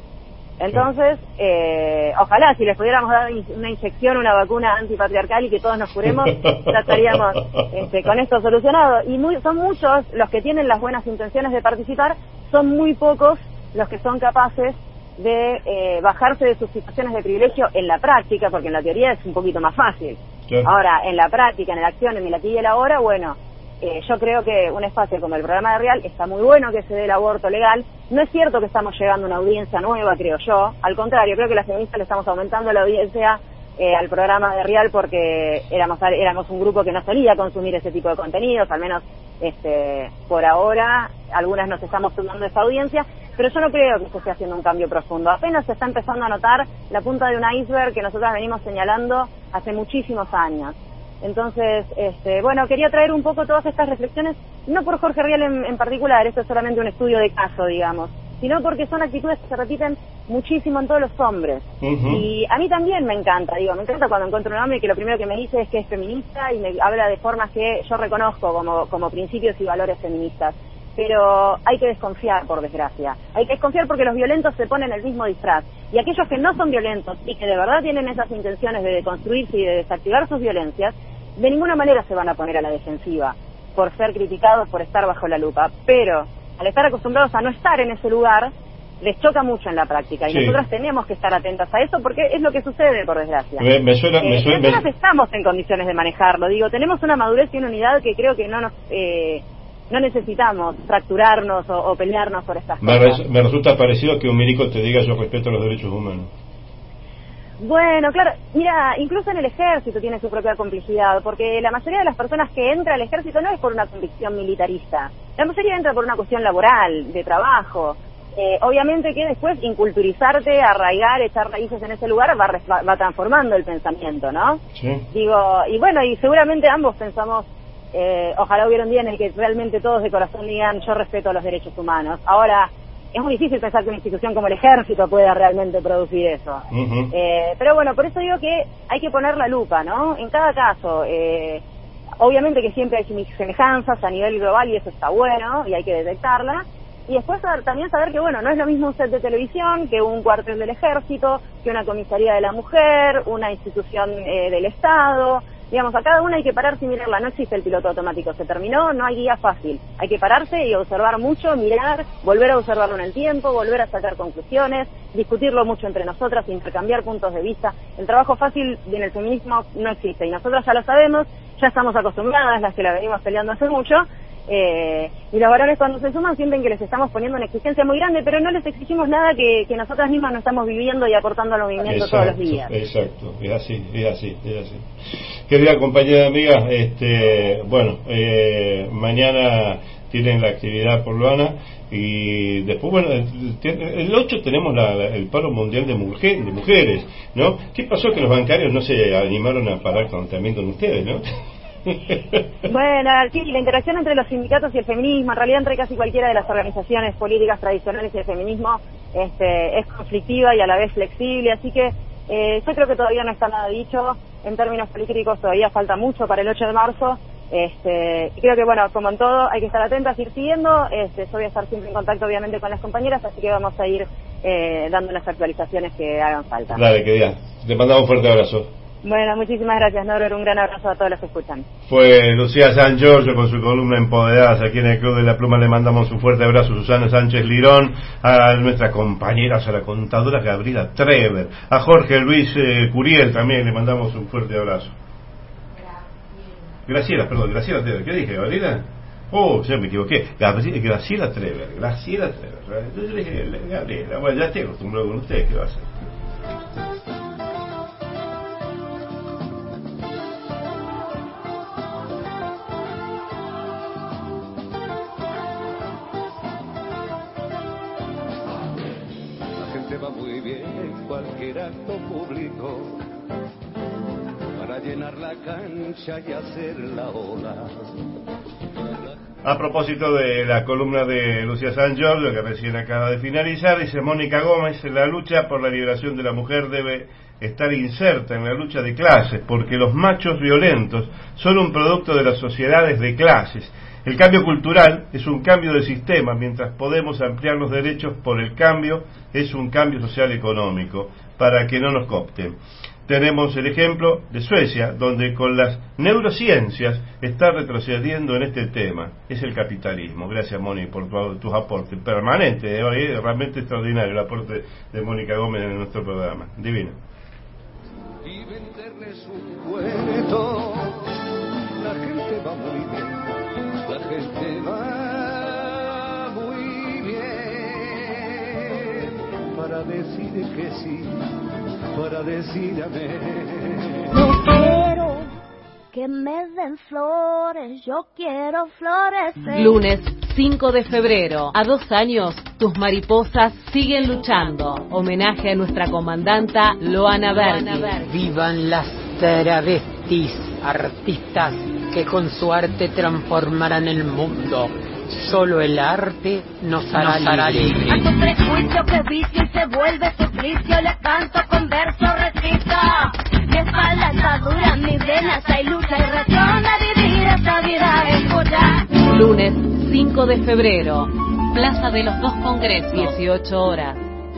Entonces, eh, ojalá si les pudiéramos dar una inyección, una vacuna antipatriarcal y que todos nos curemos, ya estaríamos este, con esto solucionado. Y muy, son muchos los que tienen las buenas intenciones de participar, son muy pocos los que son capaces de eh, bajarse de sus situaciones de privilegio en la práctica, porque en la teoría es un poquito más fácil. Sí. Ahora, en la práctica, en la acción, en el aquí y el ahora, bueno, eh, yo creo que un espacio como el programa de Rial está muy bueno que se dé el aborto legal. No es cierto que estamos llegando a una audiencia nueva, creo yo. Al contrario, creo que las feministas le estamos aumentando la audiencia eh, al programa de Rial porque éramos éramos un grupo que no solía consumir ese tipo de contenidos, al menos este por ahora, algunas nos estamos sumando a esa audiencia, pero yo no creo que se esté haciendo un cambio profundo. Apenas se está empezando a notar la punta de un iceberg que nosotros venimos señalando hace muchísimos años. Entonces, este, bueno, quería traer un poco todas estas reflexiones, no por Jorge Rial en, en particular, esto es solamente un estudio de caso, digamos, sino porque son actitudes que se repiten muchísimo en todos los hombres. Uh-huh. Y a mí también me encanta, digo, me encanta cuando encuentro un hombre que lo primero que me dice es que es feminista y me habla de formas que yo reconozco como, como principios y valores feministas. Pero hay que desconfiar, por desgracia. Hay que desconfiar porque los violentos se ponen el mismo disfraz. Y aquellos que no son violentos y que de verdad tienen esas intenciones de deconstruirse y de desactivar sus violencias, de ninguna manera se van a poner a la defensiva por ser criticados, por estar bajo la lupa. Pero al estar acostumbrados a no estar en ese lugar, les choca mucho en la práctica. Y sí, nosotros tenemos que estar atentas a eso porque es lo que sucede, por desgracia. Me, me suena, eh, me suena, nosotros me... estamos en condiciones de manejarlo. Digo, tenemos una madurez y una unidad que creo que no nos... Eh, no necesitamos fracturarnos o, o pelearnos por estas me cosas. Res, me resulta parecido que un milico te diga yo respeto los derechos humanos. Bueno, claro, mira, incluso en el ejército tiene su propia complejidad, porque la mayoría de las personas que entra al ejército no es por una convicción militarista, la mayoría entra por una cuestión laboral, de trabajo. Eh, obviamente que después inculturizarte, arraigar, echar raíces en ese lugar va, va, va transformando el pensamiento, ¿no? Sí. Digo, y bueno, y seguramente ambos pensamos, eh, ojalá hubiera un día en el que realmente todos de corazón digan yo respeto los derechos humanos. Ahora, es muy difícil pensar que una institución como el ejército pueda realmente producir eso. Uh-huh. Eh, pero bueno, por eso digo que hay que poner la lupa, ¿no? En cada caso, eh, obviamente que siempre hay semejanzas a nivel global y eso está bueno y hay que detectarla. Y después también saber que, bueno, no es lo mismo un set de televisión que un cuartel del ejército, que una comisaría de la mujer, una institución eh, del Estado. digamos, a cada una hay que pararse y mirarla, no existe el piloto automático, se terminó, no hay guía fácil, hay que pararse y observar mucho, mirar, volver a observarlo en el tiempo, volver a sacar conclusiones, discutirlo mucho entre nosotras, intercambiar puntos de vista. El trabajo fácil en el feminismo no existe y nosotras ya lo sabemos, ya estamos acostumbradas, las que la venimos peleando hace mucho. Eh, y los varones cuando se suman sienten que les estamos poniendo una exigencia muy grande, pero no les exigimos nada que, que nosotras mismas no estamos viviendo y aportando al movimiento exacto, todos los días. Exacto, es así, es así, es así. Querida compañera amiga, este, bueno, eh, mañana tienen la actividad por Luana y después, bueno, el ocho tenemos la, la, el paro mundial de, mujer, de mujeres, ¿no? ¿Qué pasó que los bancarios no se animaron a parar con, también con ustedes, no? Bueno, sí, la interacción entre los sindicatos y el feminismo, en realidad entre casi cualquiera de las organizaciones políticas tradicionales y el feminismo, este, es conflictiva y a la vez flexible, así que eh, yo creo que todavía no está nada dicho, en términos políticos todavía falta mucho para el ocho de marzo, este, y creo que bueno, como en todo, hay que estar atentas, ir siguiendo, este, yo voy a estar siempre en contacto obviamente con las compañeras, así que vamos a ir eh, dando las actualizaciones que hagan falta. Dale, querida, te mandamos un fuerte abrazo. Bueno, muchísimas gracias, Norbert. Un gran abrazo a todos los que escuchan. Fue Lucía San Giorgio con su columna Empoderadas aquí en el Club de la Pluma. Le mandamos un fuerte abrazo a Susana Sánchez Lirón, a nuestra compañera, a la contadora Gabriela Trever, a Jorge Luis eh, Curiel también le mandamos un fuerte abrazo. Graciela, perdón, Graciela Trever. ¿Qué dije, Gabriela? Oh, ya me equivoqué. Gabriela, Graciela Trever, Graciela Trever. Entonces le dije, Gabriela, bueno, ya estoy acostumbrado con ustedes, ¿qué va a hacer? Muy bien cualquier acto público para llenar la cancha y hacer la ola. A propósito de la columna de Lucía San Giorgio que recién acaba de finalizar, dice Mónica Gómez: la lucha por la liberación de la mujer debe estar inserta en la lucha de clases, porque los machos violentos son un producto de las sociedades de clases. El cambio cultural es un cambio de sistema, mientras podemos ampliar los derechos por el cambio, es un cambio social económico, para que no nos coopten. Tenemos el ejemplo de Suecia, donde con las neurociencias está retrocediendo en este tema. Es el capitalismo. Gracias, Moni, por tu, tus aportes permanentes. Es realmente extraordinario el aporte de Mónica Gómez en nuestro programa. Divino. Y venderles un cuento. La gente va muy bien. La gente va muy bien para decir que sí, para decir amén. No quiero que me den flores, yo quiero florecer. Lunes cinco de febrero, a dos años, tus mariposas siguen luchando. Homenaje a nuestra comandanta Loana Berti. Vivan las travestis, artistas que con su arte transformarán el mundo. Solo el arte nos hará, nos hará libres. A tu prejuicio que vicio y se vuelve suplicio, le canto con verso recito. Mi espalda está dura, mis venas hay lucha y razón de vivir esta vida escucha. Lunes cinco de febrero, Plaza de los Dos Congresos, dieciocho horas.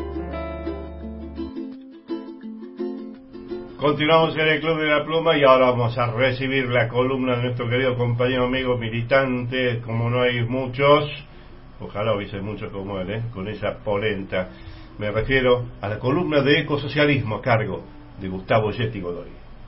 Continuamos en el Club de la Pluma y ahora vamos a recibir la columna de nuestro querido compañero amigo militante, como no hay muchos, ojalá hubiese muchos como él, ¿eh? Con esa polenta. Me refiero a la columna de ecosocialismo a cargo de Gustavo Yeti Godoy.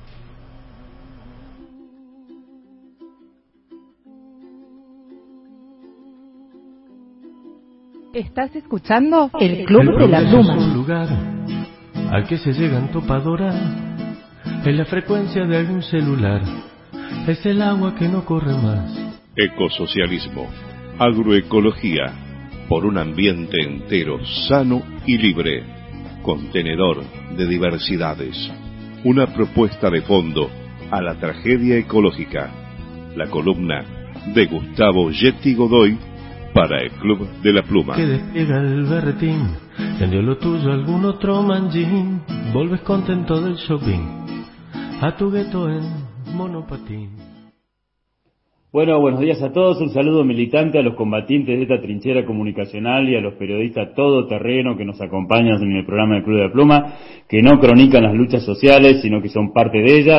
Estás escuchando el Club el de la Pluma. Es un lugar al que se llega en topadora. Es la frecuencia de algún celular, es el agua que no corre más. Ecosocialismo, agroecología, por un ambiente entero, sano y libre, contenedor de diversidades. Una propuesta de fondo a la tragedia ecológica. La columna de Gustavo Yeti Godoy para el Club de la Pluma. Que despliega el berretín, tendió lo tuyo algún otro manjín, volves contento del shopping a tu gueto en monopatín. Bueno, buenos días a todos, un saludo militante a los combatientes de esta trinchera comunicacional y a los periodistas todoterreno que nos acompañan en el programa del Club de la Pluma, que no cronican las luchas sociales, sino que son parte de ellas,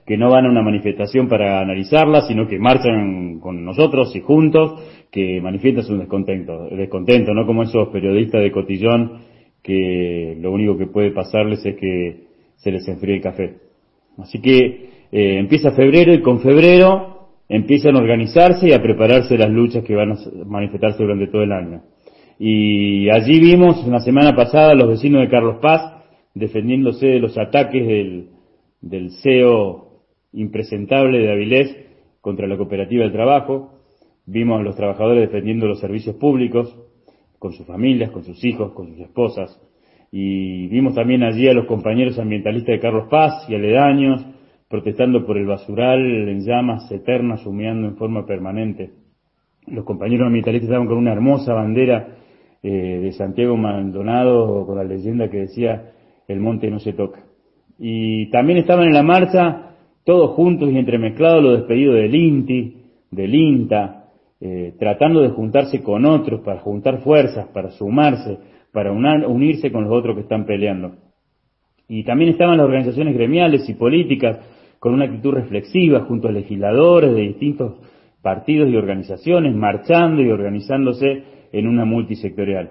que no van a una manifestación para analizarla, sino que marchan con nosotros y juntos, que manifiestan su descontento, descontento, no como esos periodistas de cotillón que lo único que puede pasarles es que se les enfríe el café. Así que eh, empieza febrero y con febrero empiezan a organizarse y a prepararse las luchas que van a manifestarse durante todo el año. Y allí vimos la semana pasada a los vecinos de Carlos Paz defendiéndose de los ataques del, del C E O impresentable de Avilés contra la cooperativa del trabajo. Vimos a los trabajadores defendiendo los servicios públicos con sus familias, con sus hijos, con sus esposas. Y vimos también allí a los compañeros ambientalistas de Carlos Paz y aledaños protestando por el basural en llamas eternas, humeando en forma permanente. Los compañeros ambientalistas estaban con una hermosa bandera eh, de Santiago Maldonado con la leyenda que decía el monte no se toca. Y también estaban en la marcha todos juntos y entremezclados los despedidos del INTI, del INTA, eh, tratando de juntarse con otros para juntar fuerzas, para sumarse, para unar, unirse con los otros que están peleando. Y también estaban las organizaciones gremiales y políticas con una actitud reflexiva junto a legisladores de distintos partidos y organizaciones, marchando y organizándose en una multisectorial.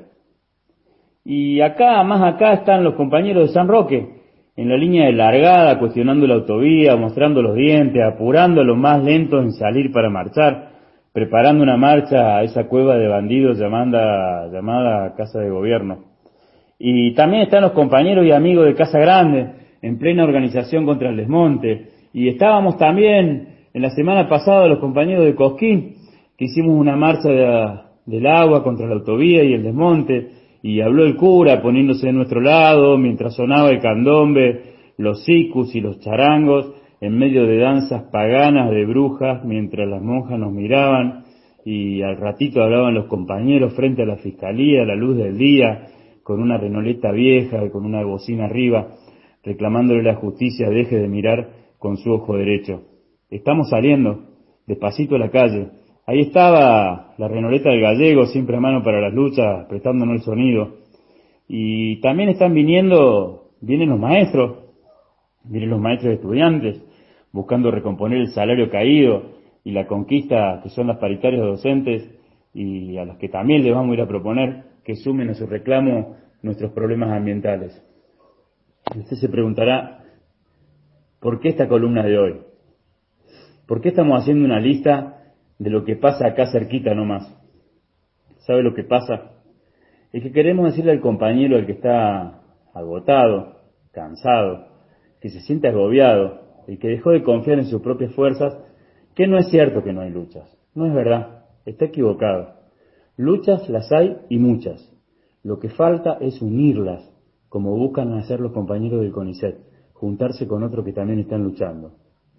Y acá, más acá, están los compañeros de San Roque, en la línea de largada, cuestionando la autovía, mostrando los dientes, apurando a los más lentos en salir para marchar, preparando una marcha a esa cueva de bandidos llamada, llamada Casa de Gobierno. Y también están los compañeros y amigos de Casa Grande, en plena organización contra el desmonte. Y estábamos también en la semana pasada los compañeros de Cosquín, que hicimos una marcha de, del agua contra la autovía y el desmonte, y habló el cura poniéndose de nuestro lado, mientras sonaba el candombe, los sicus y los charangos, en medio de danzas paganas de brujas, mientras las monjas nos miraban, y al ratito hablaban los compañeros frente a la fiscalía, a la luz del día, con una renoleta vieja y con una bocina arriba, reclamándole a la justicia deje de mirar con su ojo derecho. Estamos saliendo, despacito a la calle. Ahí estaba la renoleta del gallego, siempre a mano para las luchas, prestándonos el sonido. Y también están viniendo, vienen los maestros, vienen los maestros estudiantes, buscando recomponer el salario caído y la conquista que son las paritarias docentes, y a los que también les vamos a ir a proponer que sumen a su reclamo nuestros problemas ambientales. Usted se preguntará, ¿por qué esta columna de hoy? ¿Por qué estamos haciendo una lista de lo que pasa acá cerquita nomás? ¿Sabe lo que pasa? Es que queremos decirle al compañero, al que está agotado, cansado, que se siente agobiado y que dejó de confiar en sus propias fuerzas, que no es cierto que no hay luchas. No es verdad, está equivocado. Luchas las hay y muchas. Lo que falta es unirlas, como buscan hacer los compañeros del CONICET, juntarse con otros que también están luchando.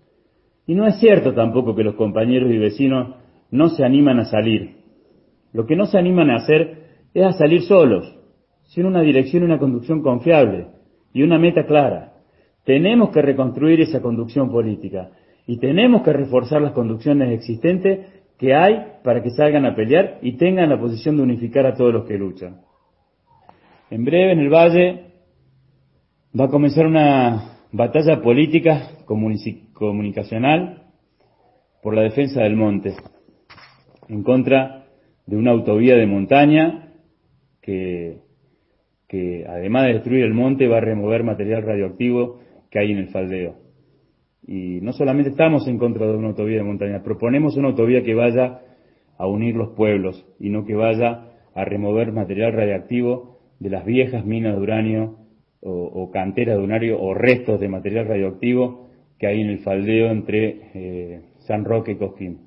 Y no es cierto tampoco que los compañeros y vecinos no se animan a salir. Lo que no se animan a hacer es a salir solos, sin una dirección y una conducción confiable y una meta clara. Tenemos que reconstruir esa conducción política y tenemos que reforzar las conducciones existentes que hay para que salgan a pelear y tengan la posición de unificar a todos los que luchan. En breve, en el Valle, va a comenzar una batalla política comunicacional por la defensa del monte, en contra de una autovía de montaña que, que además de destruir el monte va a remover material radioactivo que hay en el faldeo. Y no solamente estamos en contra de una autovía de montaña, proponemos una autovía que vaya a unir los pueblos y no que vaya a remover material radioactivo de las viejas minas de uranio o, o canteras de uranio o restos de material radioactivo que hay en el faldeo entre eh, San Roque y Cosquín.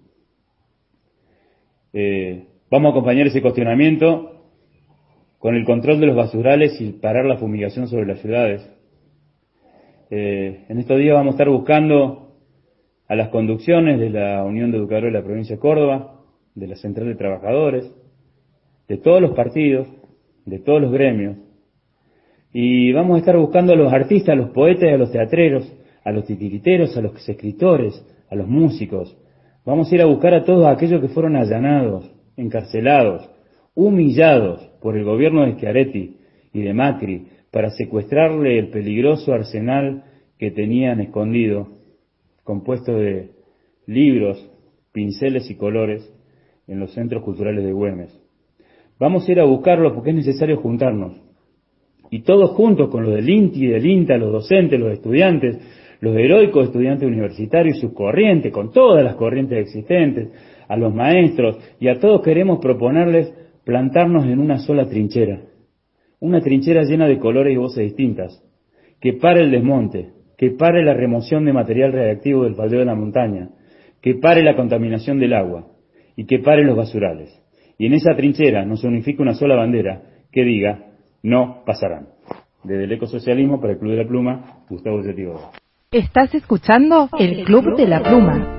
Eh, vamos a acompañar ese cuestionamiento con el control de los basurales y parar la fumigación sobre las ciudades. Eh, en estos días vamos a estar buscando a las conducciones de la Unión de Educadores de la Provincia de Córdoba, de la Central de Trabajadores, de todos los partidos, de todos los gremios, y vamos a estar buscando a los artistas, a los poetas y a los teatreros, a los titiriteros, a los escritores, a los músicos. Vamos a ir a buscar a todos aquellos que fueron allanados, encarcelados, humillados por el gobierno de Schiaretti y de Macri para secuestrarle el peligroso arsenal que tenían escondido, compuesto de libros, pinceles y colores en los centros culturales de Güemes. Vamos a ir a buscarlos porque es necesario juntarnos. Y todos juntos con los del INTI, del INTA, los docentes, los estudiantes, los heroicos estudiantes universitarios y sus corrientes, con todas las corrientes existentes, a los maestros y a todos queremos proponerles plantarnos en una sola trinchera. Una trinchera llena de colores y voces distintas, que pare el desmonte, que pare la remoción de material radiactivo del faldeo de la montaña, que pare la contaminación del agua y que pare los basurales. Y en esa trinchera nos unifica una sola bandera que diga, no pasarán. Desde el ecosocialismo para el Club de la Pluma, Gustavo Yetigoda. Estás escuchando el Club de la Pluma.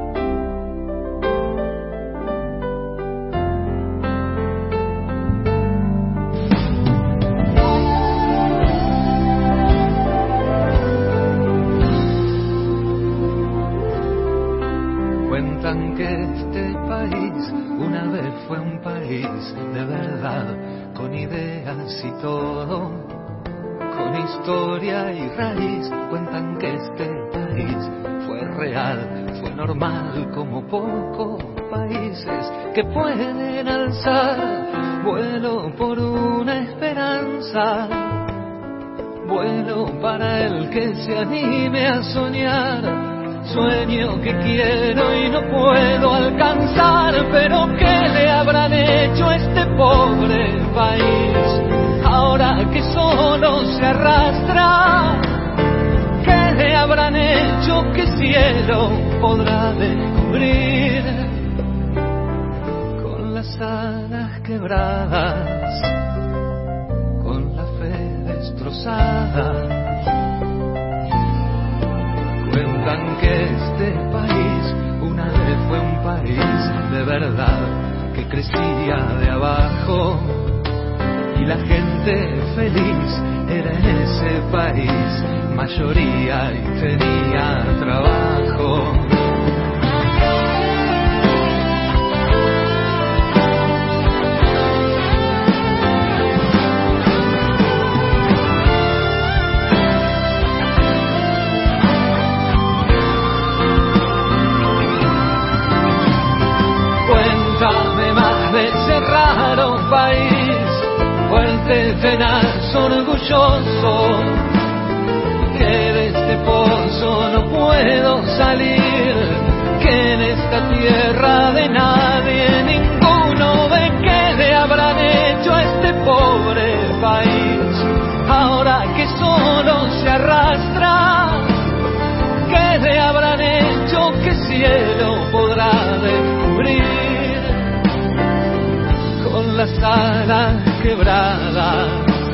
Cuentan que este país una vez fue un país de verdad, con ideas y todo, con historia y raíz. Cuentan que este país fue real, fue normal, como pocos países que pueden alzar vuelo por una esperanza, vuelo para el que se anime a soñar. Sueño que quiero y no puedo alcanzar, pero ¿qué le habrán hecho a este pobre país? Ahora que solo se arrastra, ¿qué le habrán hecho que cielo podrá descubrir? Con las alas quebradas, con la fe destrozada. Cuentan que este país una vez fue un país de verdad, que crecía de abajo y la gente feliz era en ese país mayoría y tenía trabajo. Raro país, fuerte, tenaz, orgulloso, que de este pozo no puedo salir, que en esta tierra de nadie ninguno ve. ¿Qué le habrán hecho a este pobre país? Ahora que solo se arrastra, ¿qué le habrán hecho que cielo podrá descubrir? Con las alas quebradas,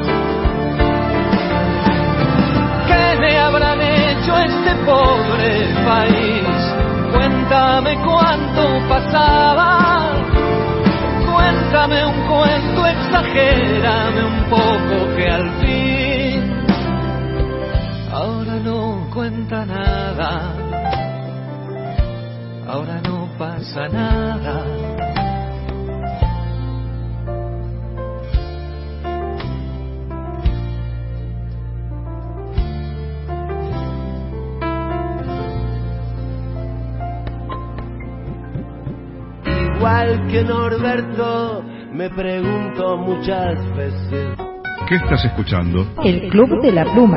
¿qué le habrán hecho a este pobre país? Cuéntame cuánto pasaba, cuéntame un cuento, exagérame un poco que al fin ahora no cuenta nada, ahora no pasa nada. Igual que Norberto, me pregunto muchas veces. ¿Qué estás escuchando? El Club de la Pluma.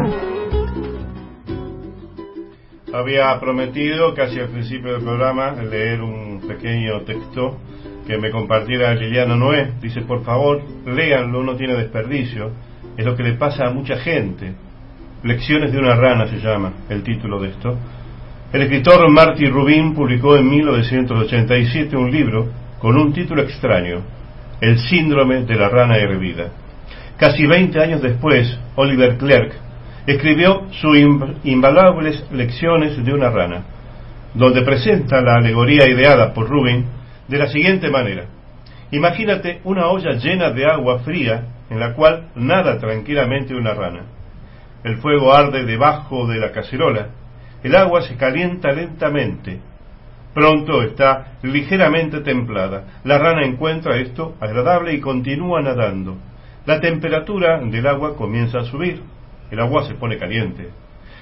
Había prometido casi al principio del programa leer un pequeño texto que me compartiera Liliana Noé. Dice, por favor, léanlo, no tiene desperdicio. Es lo que le pasa a mucha gente. Lecciones de una rana se llama el título de esto. El escritor Marty Rubin publicó en mil novecientos ochenta y siete un libro con un título extraño, El síndrome de la rana hervida. Casi veinte años después, Oliver Clerk escribió sus invalables lecciones de una rana, donde presenta la alegoría ideada por Rubin de la siguiente manera. Imagínate una olla llena de agua fría en la cual nada tranquilamente una rana. El fuego arde debajo de la cacerola. El agua se calienta lentamente. Pronto está ligeramente templada. La rana encuentra esto agradable y continúa nadando. La temperatura del agua comienza a subir. El agua se pone caliente.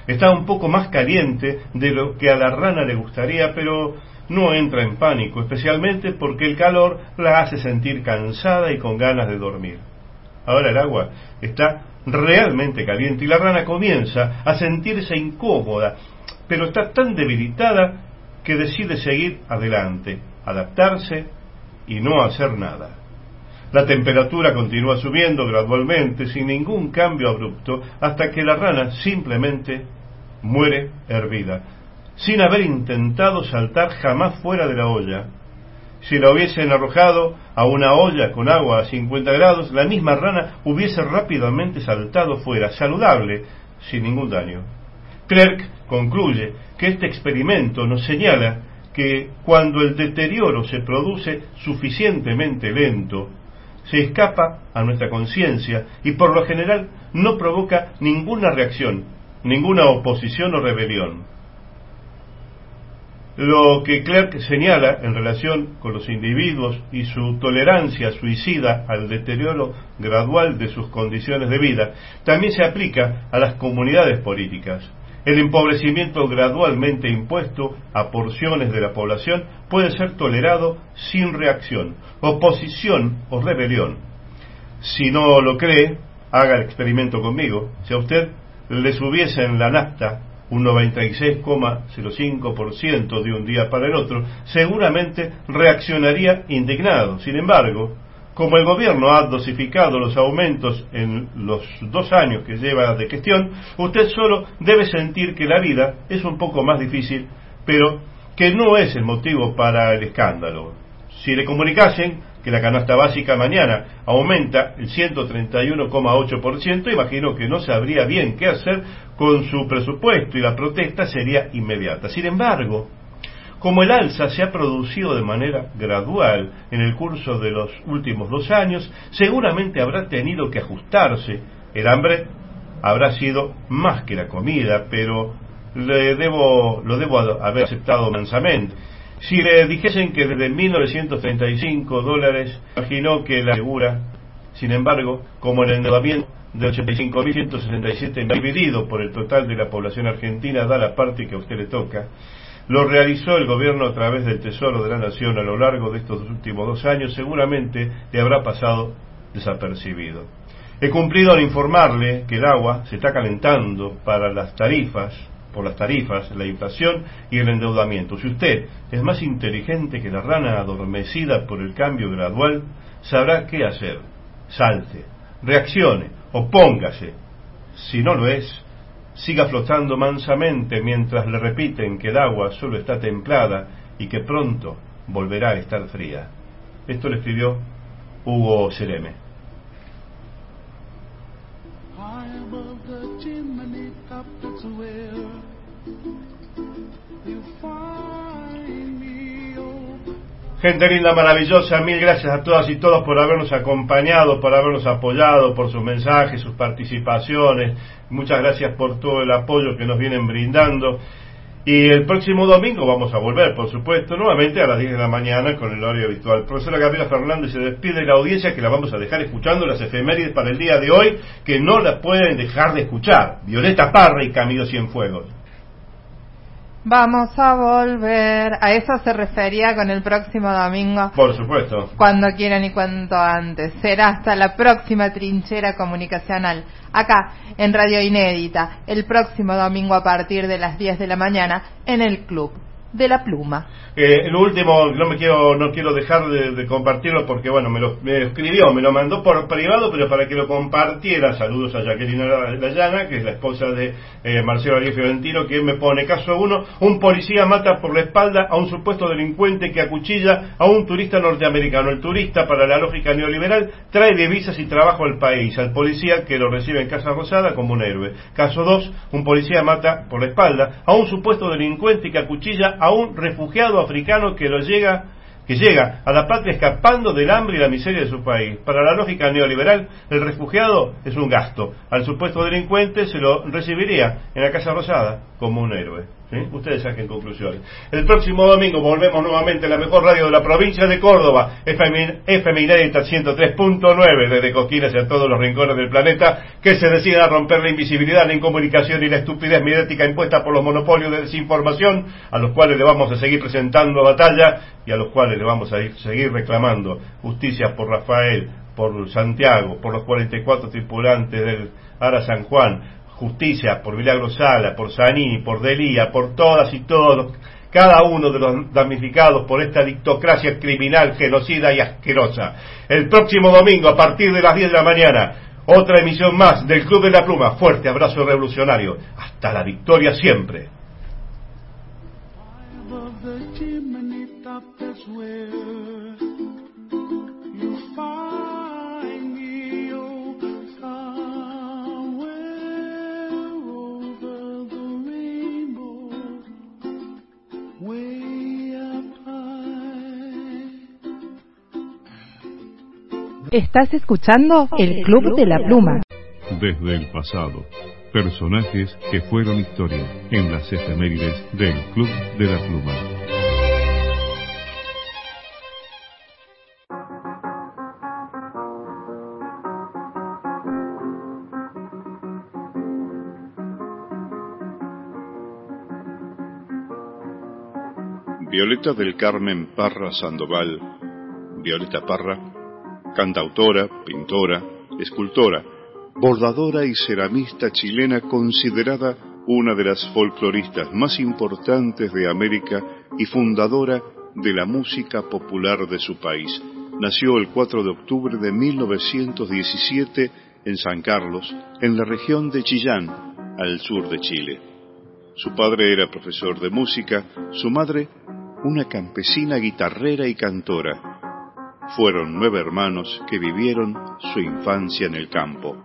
Está un poco más caliente de lo que a la rana le gustaría, pero no entra en pánico, especialmente porque el calor la hace sentir cansada y con ganas de dormir. Ahora el agua está realmente caliente y la rana comienza a sentirse incómoda, pero está tan debilitada que decide seguir adelante, adaptarse y no hacer nada. La temperatura continúa subiendo gradualmente, sin ningún cambio abrupto, hasta que la rana simplemente muere hervida, sin haber intentado saltar jamás fuera de la olla. Si la hubiesen arrojado a una olla con agua a cincuenta grados, la misma rana hubiese rápidamente saltado fuera, saludable, sin ningún daño. Clerk concluye que este experimento nos señala que cuando el deterioro se produce suficientemente lento, se escapa a nuestra conciencia y por lo general no provoca ninguna reacción, ninguna oposición o rebelión. Lo que Clerk señala en relación con los individuos y su tolerancia suicida al deterioro gradual de sus condiciones de vida, también se aplica a las comunidades políticas. El empobrecimiento gradualmente impuesto a porciones de la población puede ser tolerado sin reacción, oposición o rebelión. Si no lo cree, haga el experimento conmigo. Si a usted le subiesen la nafta un noventa y seis coma cero cinco por ciento de un día para el otro, seguramente reaccionaría indignado. Sin embargo, como el gobierno ha dosificado los aumentos en los dos años que lleva de gestión, usted solo debe sentir que la vida es un poco más difícil, pero que no es el motivo para el escándalo. Si le comunicasen que la canasta básica mañana aumenta el ciento treinta y uno coma ocho por ciento, imagino que no sabría bien qué hacer con su presupuesto y la protesta sería inmediata. Sin embargo, como el alza se ha producido de manera gradual en el curso de los últimos dos años, seguramente habrá tenido que ajustarse. El hambre habrá sido más que la comida, pero le debo, lo debo haber aceptado mansamente. Si le dijesen que desde mil novecientos treinta y cinco dólares, imaginó que la segura, sin embargo, como el endeudamiento de ochenta y cinco mil ciento sesenta y siete dividido por el total de la población argentina da la parte que a usted le toca, lo realizó el gobierno a través del Tesoro de la Nación a lo largo de estos últimos dos años, seguramente le habrá pasado desapercibido. He cumplido al informarle que el agua se está calentando para las tarifas, por las tarifas, la inflación y el endeudamiento. Si usted es más inteligente que la rana adormecida por el cambio gradual, sabrá qué hacer. Salte, reaccione, opóngase. Si no lo es, siga flotando mansamente mientras le repiten que el agua solo está templada y que pronto volverá a estar fría. Esto lo escribió Hugo Cereme. Gente linda, maravillosa, mil gracias a todas y todos por habernos acompañado, por habernos apoyado, por sus mensajes, sus participaciones. Muchas gracias por todo el apoyo que nos vienen brindando. Y el próximo domingo vamos a volver, por supuesto, nuevamente a las diez de la mañana con el horario habitual. Profesora Gabriela Fernández se despide de la audiencia, que la vamos a dejar escuchando las efemérides para el día de hoy, que no las pueden dejar de escuchar. Violeta Parra y Camilo Cienfuegos. Vamos a volver. A eso se refería con el próximo domingo. Por supuesto. Cuando quieran y cuanto antes. Será hasta la próxima trinchera comunicacional. Acá, en Radio Inédita, el próximo domingo a partir de las diez de la mañana, en el Club de la Pluma. Eh, lo último, no me quiero no quiero dejar de, de compartirlo porque, bueno, me lo me escribió, me lo mandó por privado, pero para que lo compartiera. Saludos a Jacqueline Layana, que es la esposa de eh, Marcelo Ariel Fiorentino, que me pone: caso uno, un policía mata por la espalda a un supuesto delincuente que acuchilla a un turista norteamericano. El turista, para la lógica neoliberal, trae divisas y trabajo al país, al policía que lo recibe en Casa Rosada como un héroe. Caso dos, un policía mata por la espalda a un supuesto delincuente que acuchilla a un refugiado africano que lo llega que llega a la patria escapando del hambre y la miseria de su país. Para la lógica neoliberal, el refugiado es un gasto. Al supuesto delincuente se lo recibiría en la Casa Rosada como un héroe. ¿Eh? Ustedes saquen conclusiones. El próximo domingo volvemos nuevamente a la mejor radio de la provincia de Córdoba, F M Inédita ciento tres punto nueve, desde Cosquín hacia todos los rincones del planeta, que se decida a romper la invisibilidad, la incomunicación y la estupidez mediática impuesta por los monopolios de desinformación, a los cuales le vamos a seguir presentando batalla y a los cuales le vamos a ir, seguir reclamando justicia por Rafael, por Santiago, por los cuarenta y cuatro tripulantes del Ara San Juan, justicia por Milagro Sala, por Zanini, por Delía, por todas y todos, cada uno de los damnificados por esta dictocracia criminal, genocida y asquerosa. El próximo domingo, a partir de las diez de la mañana, otra emisión más del Club de la Pluma. Fuerte abrazo revolucionario. Hasta la victoria siempre. Estás escuchando el Club de la Pluma. Desde el pasado, personajes que fueron historia en las efemérides del Club de la Pluma. Violeta del Carmen Parra Sandoval, Violeta Parra, cantautora, pintora, escultora, bordadora y ceramista chilena, considerada una de las folcloristas más importantes de América y fundadora de la música popular de su país. Nació el cuatro de octubre de mil novecientos diecisiete en San Carlos, en la región de Chillán, al sur de Chile. Su padre era profesor de música, su madre una campesina guitarrera y cantora. Fueron nueve hermanos que vivieron su infancia en el campo.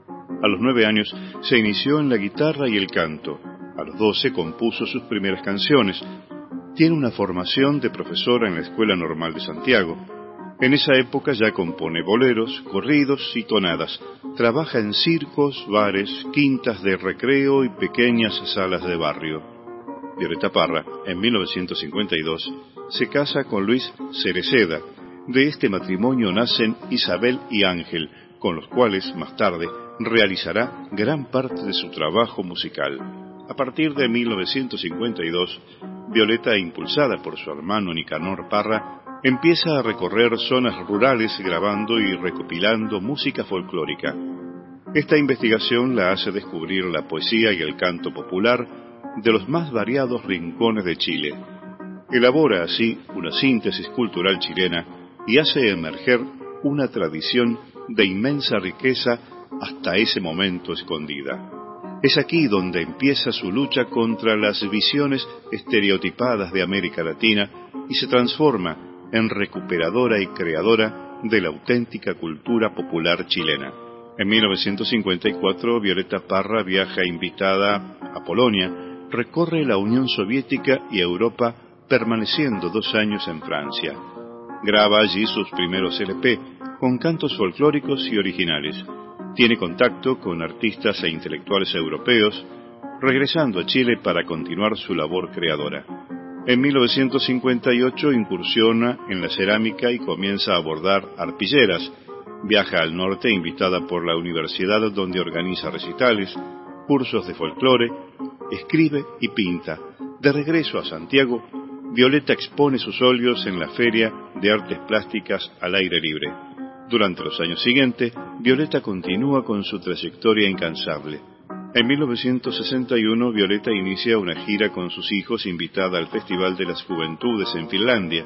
A los nueve años se inició en la guitarra y el canto. A los doce compuso sus primeras canciones. Tiene una formación de profesora en la Escuela Normal de Santiago. En esa época ya compone boleros, corridos y tonadas. Trabaja en circos, bares, quintas de recreo y pequeñas salas de barrio. Violeta Parra, en mil novecientos cincuenta y dos, se casa con Luis Cereceda. De este matrimonio nacen Isabel y Ángel, con los cuales más tarde realizará gran parte de su trabajo musical. A partir de mil novecientos cincuenta y dos, Violeta, impulsada por su hermano Nicanor Parra, empieza a recorrer zonas rurales grabando y recopilando música folclórica. Esta investigación la hace descubrir la poesía y el canto popular de los más variados rincones de Chile. Elabora así una síntesis cultural chilena y hace emerger una tradición de inmensa riqueza hasta ese momento escondida. Es aquí donde empieza su lucha contra las visiones estereotipadas de América Latina y se transforma en recuperadora y creadora de la auténtica cultura popular chilena. En mil novecientos cincuenta y cuatro, Violeta Parra viaja invitada a Polonia, recorre la Unión Soviética y Europa, permaneciendo dos años en Francia. Graba allí sus primeros L P, con cantos folclóricos y originales. Tiene contacto con artistas e intelectuales europeos, regresando a Chile para continuar su labor creadora. En mil novecientos cincuenta y ocho incursiona en la cerámica y comienza a bordar arpilleras. Viaja al norte invitada por la universidad, donde organiza recitales, cursos de folclore, escribe y pinta. De regreso a Santiago, Violeta expone sus óleos en la Feria de Artes Plásticas al aire libre. Durante los años siguientes, Violeta continúa con su trayectoria incansable. En mil novecientos sesenta y uno, Violeta inicia una gira con sus hijos, invitada al Festival de las Juventudes en Finlandia.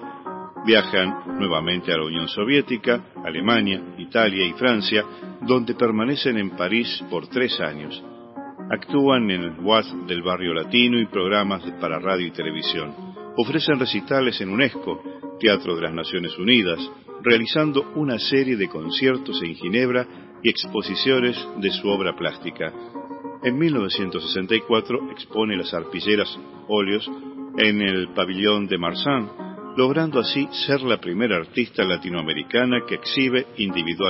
Viajan nuevamente a la Unión Soviética, Alemania, Italia y Francia, donde permanecen en París por tres años. Actúan en el W A S del Barrio Latino y programas para radio y televisión. Ofrecen recitales en UNESCO, Teatro de las Naciones Unidas, realizando una serie de conciertos en Ginebra y exposiciones de su obra plástica. En mil novecientos sesenta y cuatro expone las arpilleras óleos en el pabellón de Marsan, logrando así ser la primera artista latinoamericana que exhibe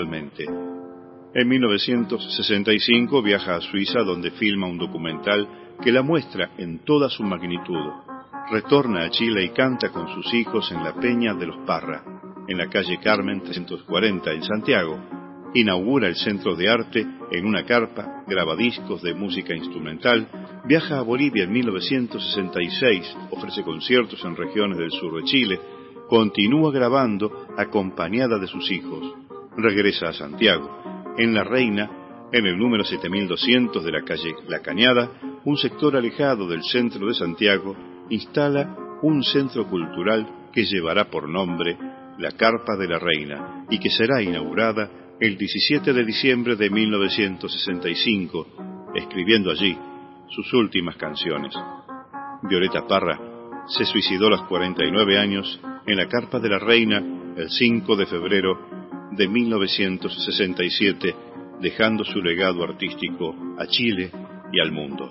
individualmente. En mil novecientos sesenta y cinco viaja a Suiza, donde filma un documental que la muestra en toda su magnitud. Retorna a Chile y canta con sus hijos en la Peña de los Parra, en la calle Carmen trescientos cuarenta en Santiago. Inaugura el Centro de Arte en una carpa, graba discos de música instrumental, viaja a Bolivia en mil novecientos sesenta y seis, ofrece conciertos en regiones del sur de Chile, continúa grabando acompañada de sus hijos. Regresa a Santiago. En La Reina, en el número siete mil doscientos de la calle La Cañada, un sector alejado del centro de Santiago, instala un centro cultural que llevará por nombre La Carpa de la Reina y que será inaugurada el diecisiete de diciembre de mil novecientos sesenta y cinco, escribiendo allí sus últimas canciones. Violeta Parra se suicidó a los cuarenta y nueve años en la Carpa de la Reina el cinco de febrero de mil novecientos sesenta y siete, dejando su legado artístico a Chile y al mundo.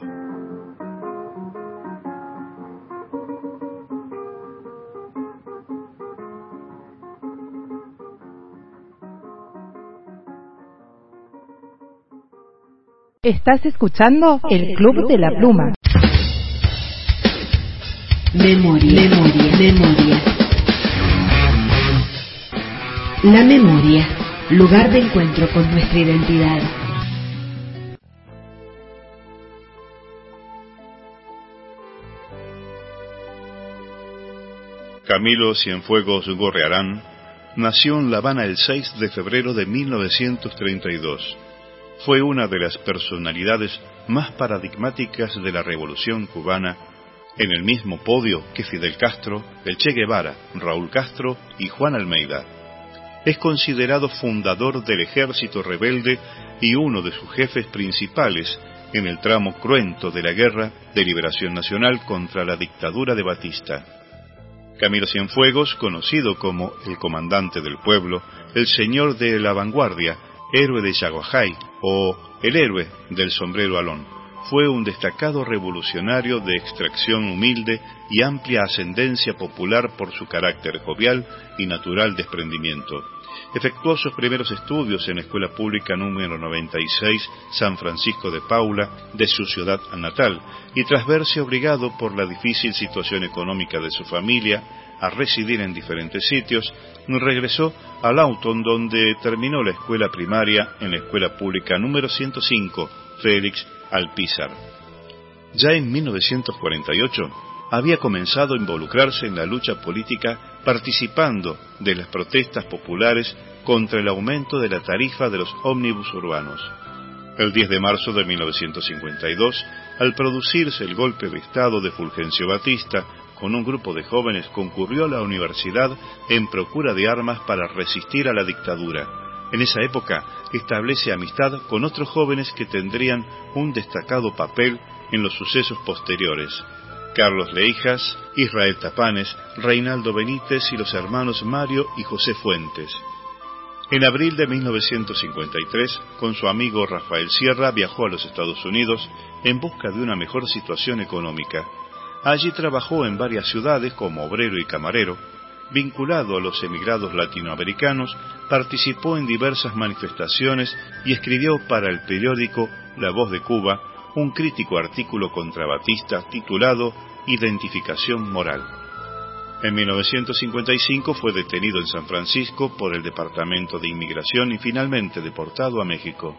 Estás escuchando el Club de la Pluma. Memoria, memoria, memoria. La memoria, lugar de encuentro con nuestra identidad. Camilo Cienfuegos Gorrearán nació en La Habana el seis de febrero de mil novecientos treinta y dos. Fue una de las personalidades más paradigmáticas de la Revolución cubana, en el mismo podio que Fidel Castro, el Che Guevara, Raúl Castro y Juan Almeida. Es considerado fundador del ejército rebelde y uno de sus jefes principales en el tramo cruento de la Guerra de Liberación Nacional contra la dictadura de Batista. Camilo Cienfuegos, conocido como el comandante del pueblo, el señor de la vanguardia, héroe de Yaguajay o el héroe del sombrero alón, fue un destacado revolucionario de extracción humilde y amplia ascendencia popular por su carácter jovial y natural desprendimiento. Efectuó sus primeros estudios en la Escuela Pública número noventa y seis San Francisco de Paula de su ciudad natal, y tras verse obligado por la difícil situación económica de su familia a residir en diferentes sitios, regresó a Lawton, donde terminó la escuela primaria en la Escuela Pública número ciento cinco Félix Alpizar. Ya en mil novecientos cuarenta y ocho había comenzado a involucrarse en la lucha política, participando de las protestas populares contra el aumento de la tarifa de los ómnibus urbanos. El diez de marzo de mil novecientos cincuenta y dos, al producirse el golpe de Estado de Fulgencio Batista, con un grupo de jóvenes concurrió a la universidad en procura de armas para resistir a la dictadura. En esa época establece amistad con otros jóvenes que tendrían un destacado papel en los sucesos posteriores: Carlos Leijas, Israel Tapanes, Reinaldo Benítez y los hermanos Mario y José Fuentes. En abril de mil novecientos cincuenta y tres, con su amigo Rafael Sierra, viajó a los Estados Unidos en busca de una mejor situación económica. Allí trabajó en varias ciudades como obrero y camarero. Vinculado a los emigrados latinoamericanos, participó en diversas manifestaciones y escribió para el periódico La Voz de Cuba un crítico artículo contra Batista titulado Identificación Moral. En mil novecientos cincuenta y cinco fue detenido en San Francisco por el Departamento de Inmigración y finalmente deportado a México.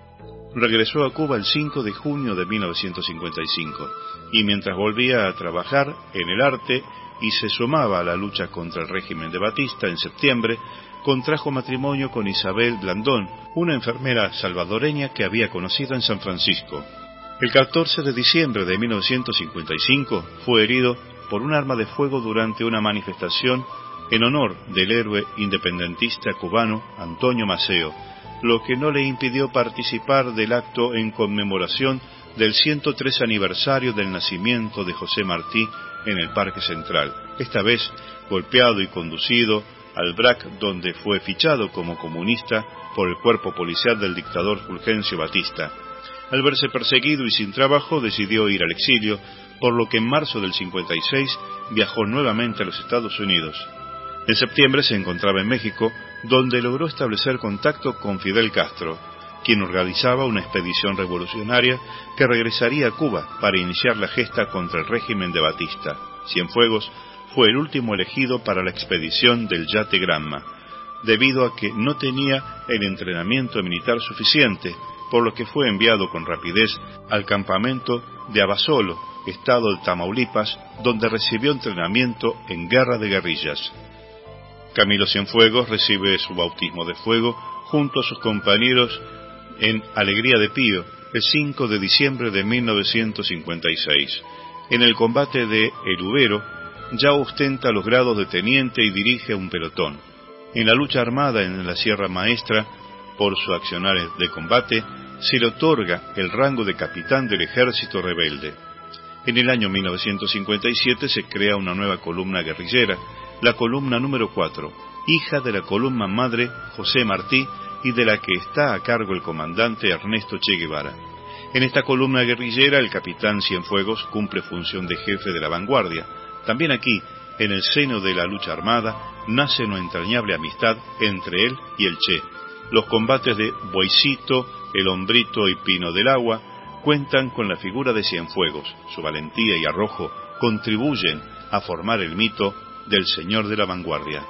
Regresó a Cuba el cinco de junio de mil novecientos cincuenta y cinco y mientras volvía a trabajar en el arte y se sumaba a la lucha contra el régimen de Batista en septiembre, contrajo matrimonio con Isabel Blandón, una enfermera salvadoreña que había conocido en San Francisco. El catorce de diciembre de mil novecientos cincuenta y cinco fue herido por un arma de fuego durante una manifestación en honor del héroe independentista cubano Antonio Maceo, lo que no le impidió participar del acto en conmemoración del ciento tres aniversario del nacimiento de José Martí en el Parque Central, esta vez golpeado y conducido al B R A C, donde fue fichado como comunista por el cuerpo policial del dictador Fulgencio Batista. Al verse perseguido y sin trabajo, decidió ir al exilio, por lo que en marzo del cincuenta y seis viajó nuevamente a los Estados Unidos. En septiembre se encontraba en México, donde logró establecer contacto con Fidel Castro. quien organizaba una expedición revolucionaria que regresaría a Cuba para iniciar la gesta contra el régimen de Batista. Cienfuegos fue el último elegido para la expedición del Yate Granma, debido a que no tenía el entrenamiento militar suficiente, por lo que fue enviado con rapidez al campamento de Abasolo, estado de Tamaulipas, donde recibió entrenamiento en guerra de guerrillas. Camilo Cienfuegos recibe su bautismo de fuego junto a sus compañeros en Alegría de Pío, el cinco de diciembre de mil novecientos cincuenta y seis. En el combate de El Ubero, ya ostenta los grados de teniente y dirige un pelotón. En la lucha armada en la Sierra Maestra, por su accionar de combate, se le otorga el rango de capitán del ejército rebelde. En el año mil novecientos cincuenta y siete se crea una nueva columna guerrillera, la columna número cuatro, hija de la columna madre José Martí y de la que está a cargo el comandante Ernesto Che Guevara. En esta columna guerrillera el capitán Cienfuegos cumple función de jefe de la vanguardia. También aquí, en el seno de la lucha armada, nace una entrañable amistad entre él y el Che. Los combates de Boicito, El Hombrito y Pino del Agua cuentan con la figura de Cienfuegos. Su valentía y arrojo contribuyen a formar el mito del señor de la vanguardia.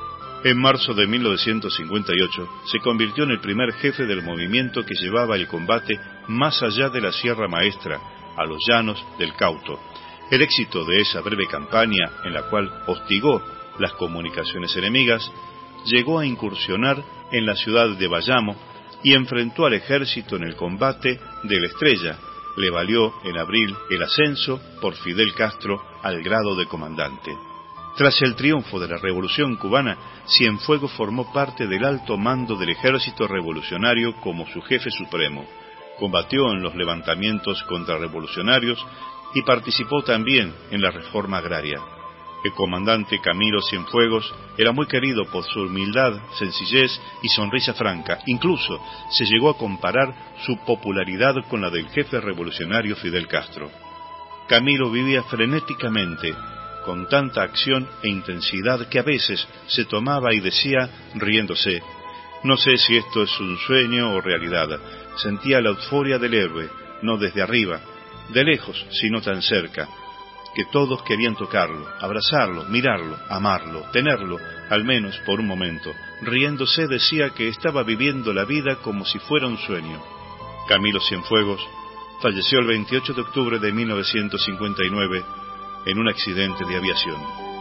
En marzo de mil novecientos cincuenta y ocho se convirtió en el primer jefe del movimiento que llevaba el combate más allá de la Sierra Maestra, a los llanos del Cauto. El éxito de esa breve campaña, en la cual hostigó las comunicaciones enemigas, llegó a incursionar en la ciudad de Bayamo y enfrentó al ejército en el combate de la Estrella. Le valió en abril el ascenso por Fidel Castro al grado de comandante. Tras el triunfo de la Revolución Cubana, Cienfuegos formó parte del alto mando del ejército revolucionario como su jefe supremo. Combatió en los levantamientos contrarrevolucionarios y participó también en la reforma agraria. El comandante Camilo Cienfuegos era muy querido por su humildad, sencillez y sonrisa franca. Incluso se llegó a comparar su popularidad con la del jefe revolucionario Fidel Castro. Camilo vivía frenéticamente, con tanta acción e intensidad que a veces se tomaba y decía, riéndose: no sé si esto es un sueño o realidad. Sentía la euforia del héroe, no desde arriba, de lejos, sino tan cerca, que todos querían tocarlo, abrazarlo, mirarlo, amarlo, tenerlo, al menos por un momento. Riéndose decía que estaba viviendo la vida como si fuera un sueño. Camilo Cienfuegos falleció el veintiocho de octubre de mil novecientos cincuenta y nueve en un accidente de aviación.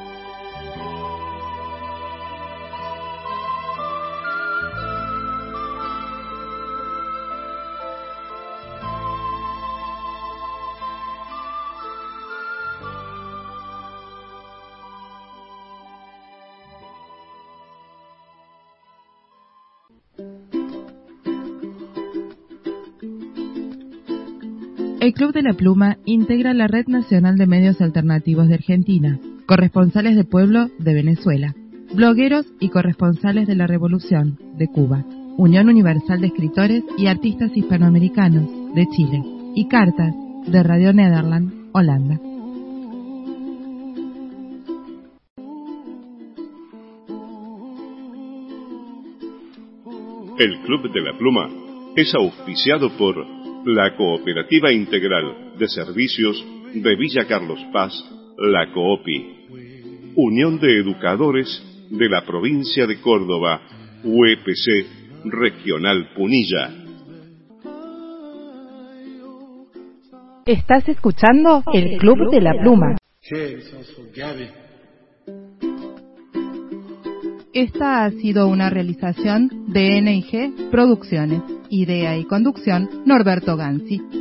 El Club de la Pluma integra la Red Nacional de Medios Alternativos de Argentina, corresponsales de pueblo de Venezuela, blogueros y corresponsales de la Revolución de Cuba, Unión Universal de Escritores y Artistas Hispanoamericanos de Chile y Cartas de Radio Nederland, Holanda. El Club de la Pluma es auspiciado por la Cooperativa Integral de Servicios de Villa Carlos Paz, la COOPI, Unión de Educadores de la Provincia de Córdoba, U E P C Regional Punilla. Estás escuchando El Club de la Pluma. Esta ha sido una realización de N I G Producciones. Idea y conducción, Norberto Gansi.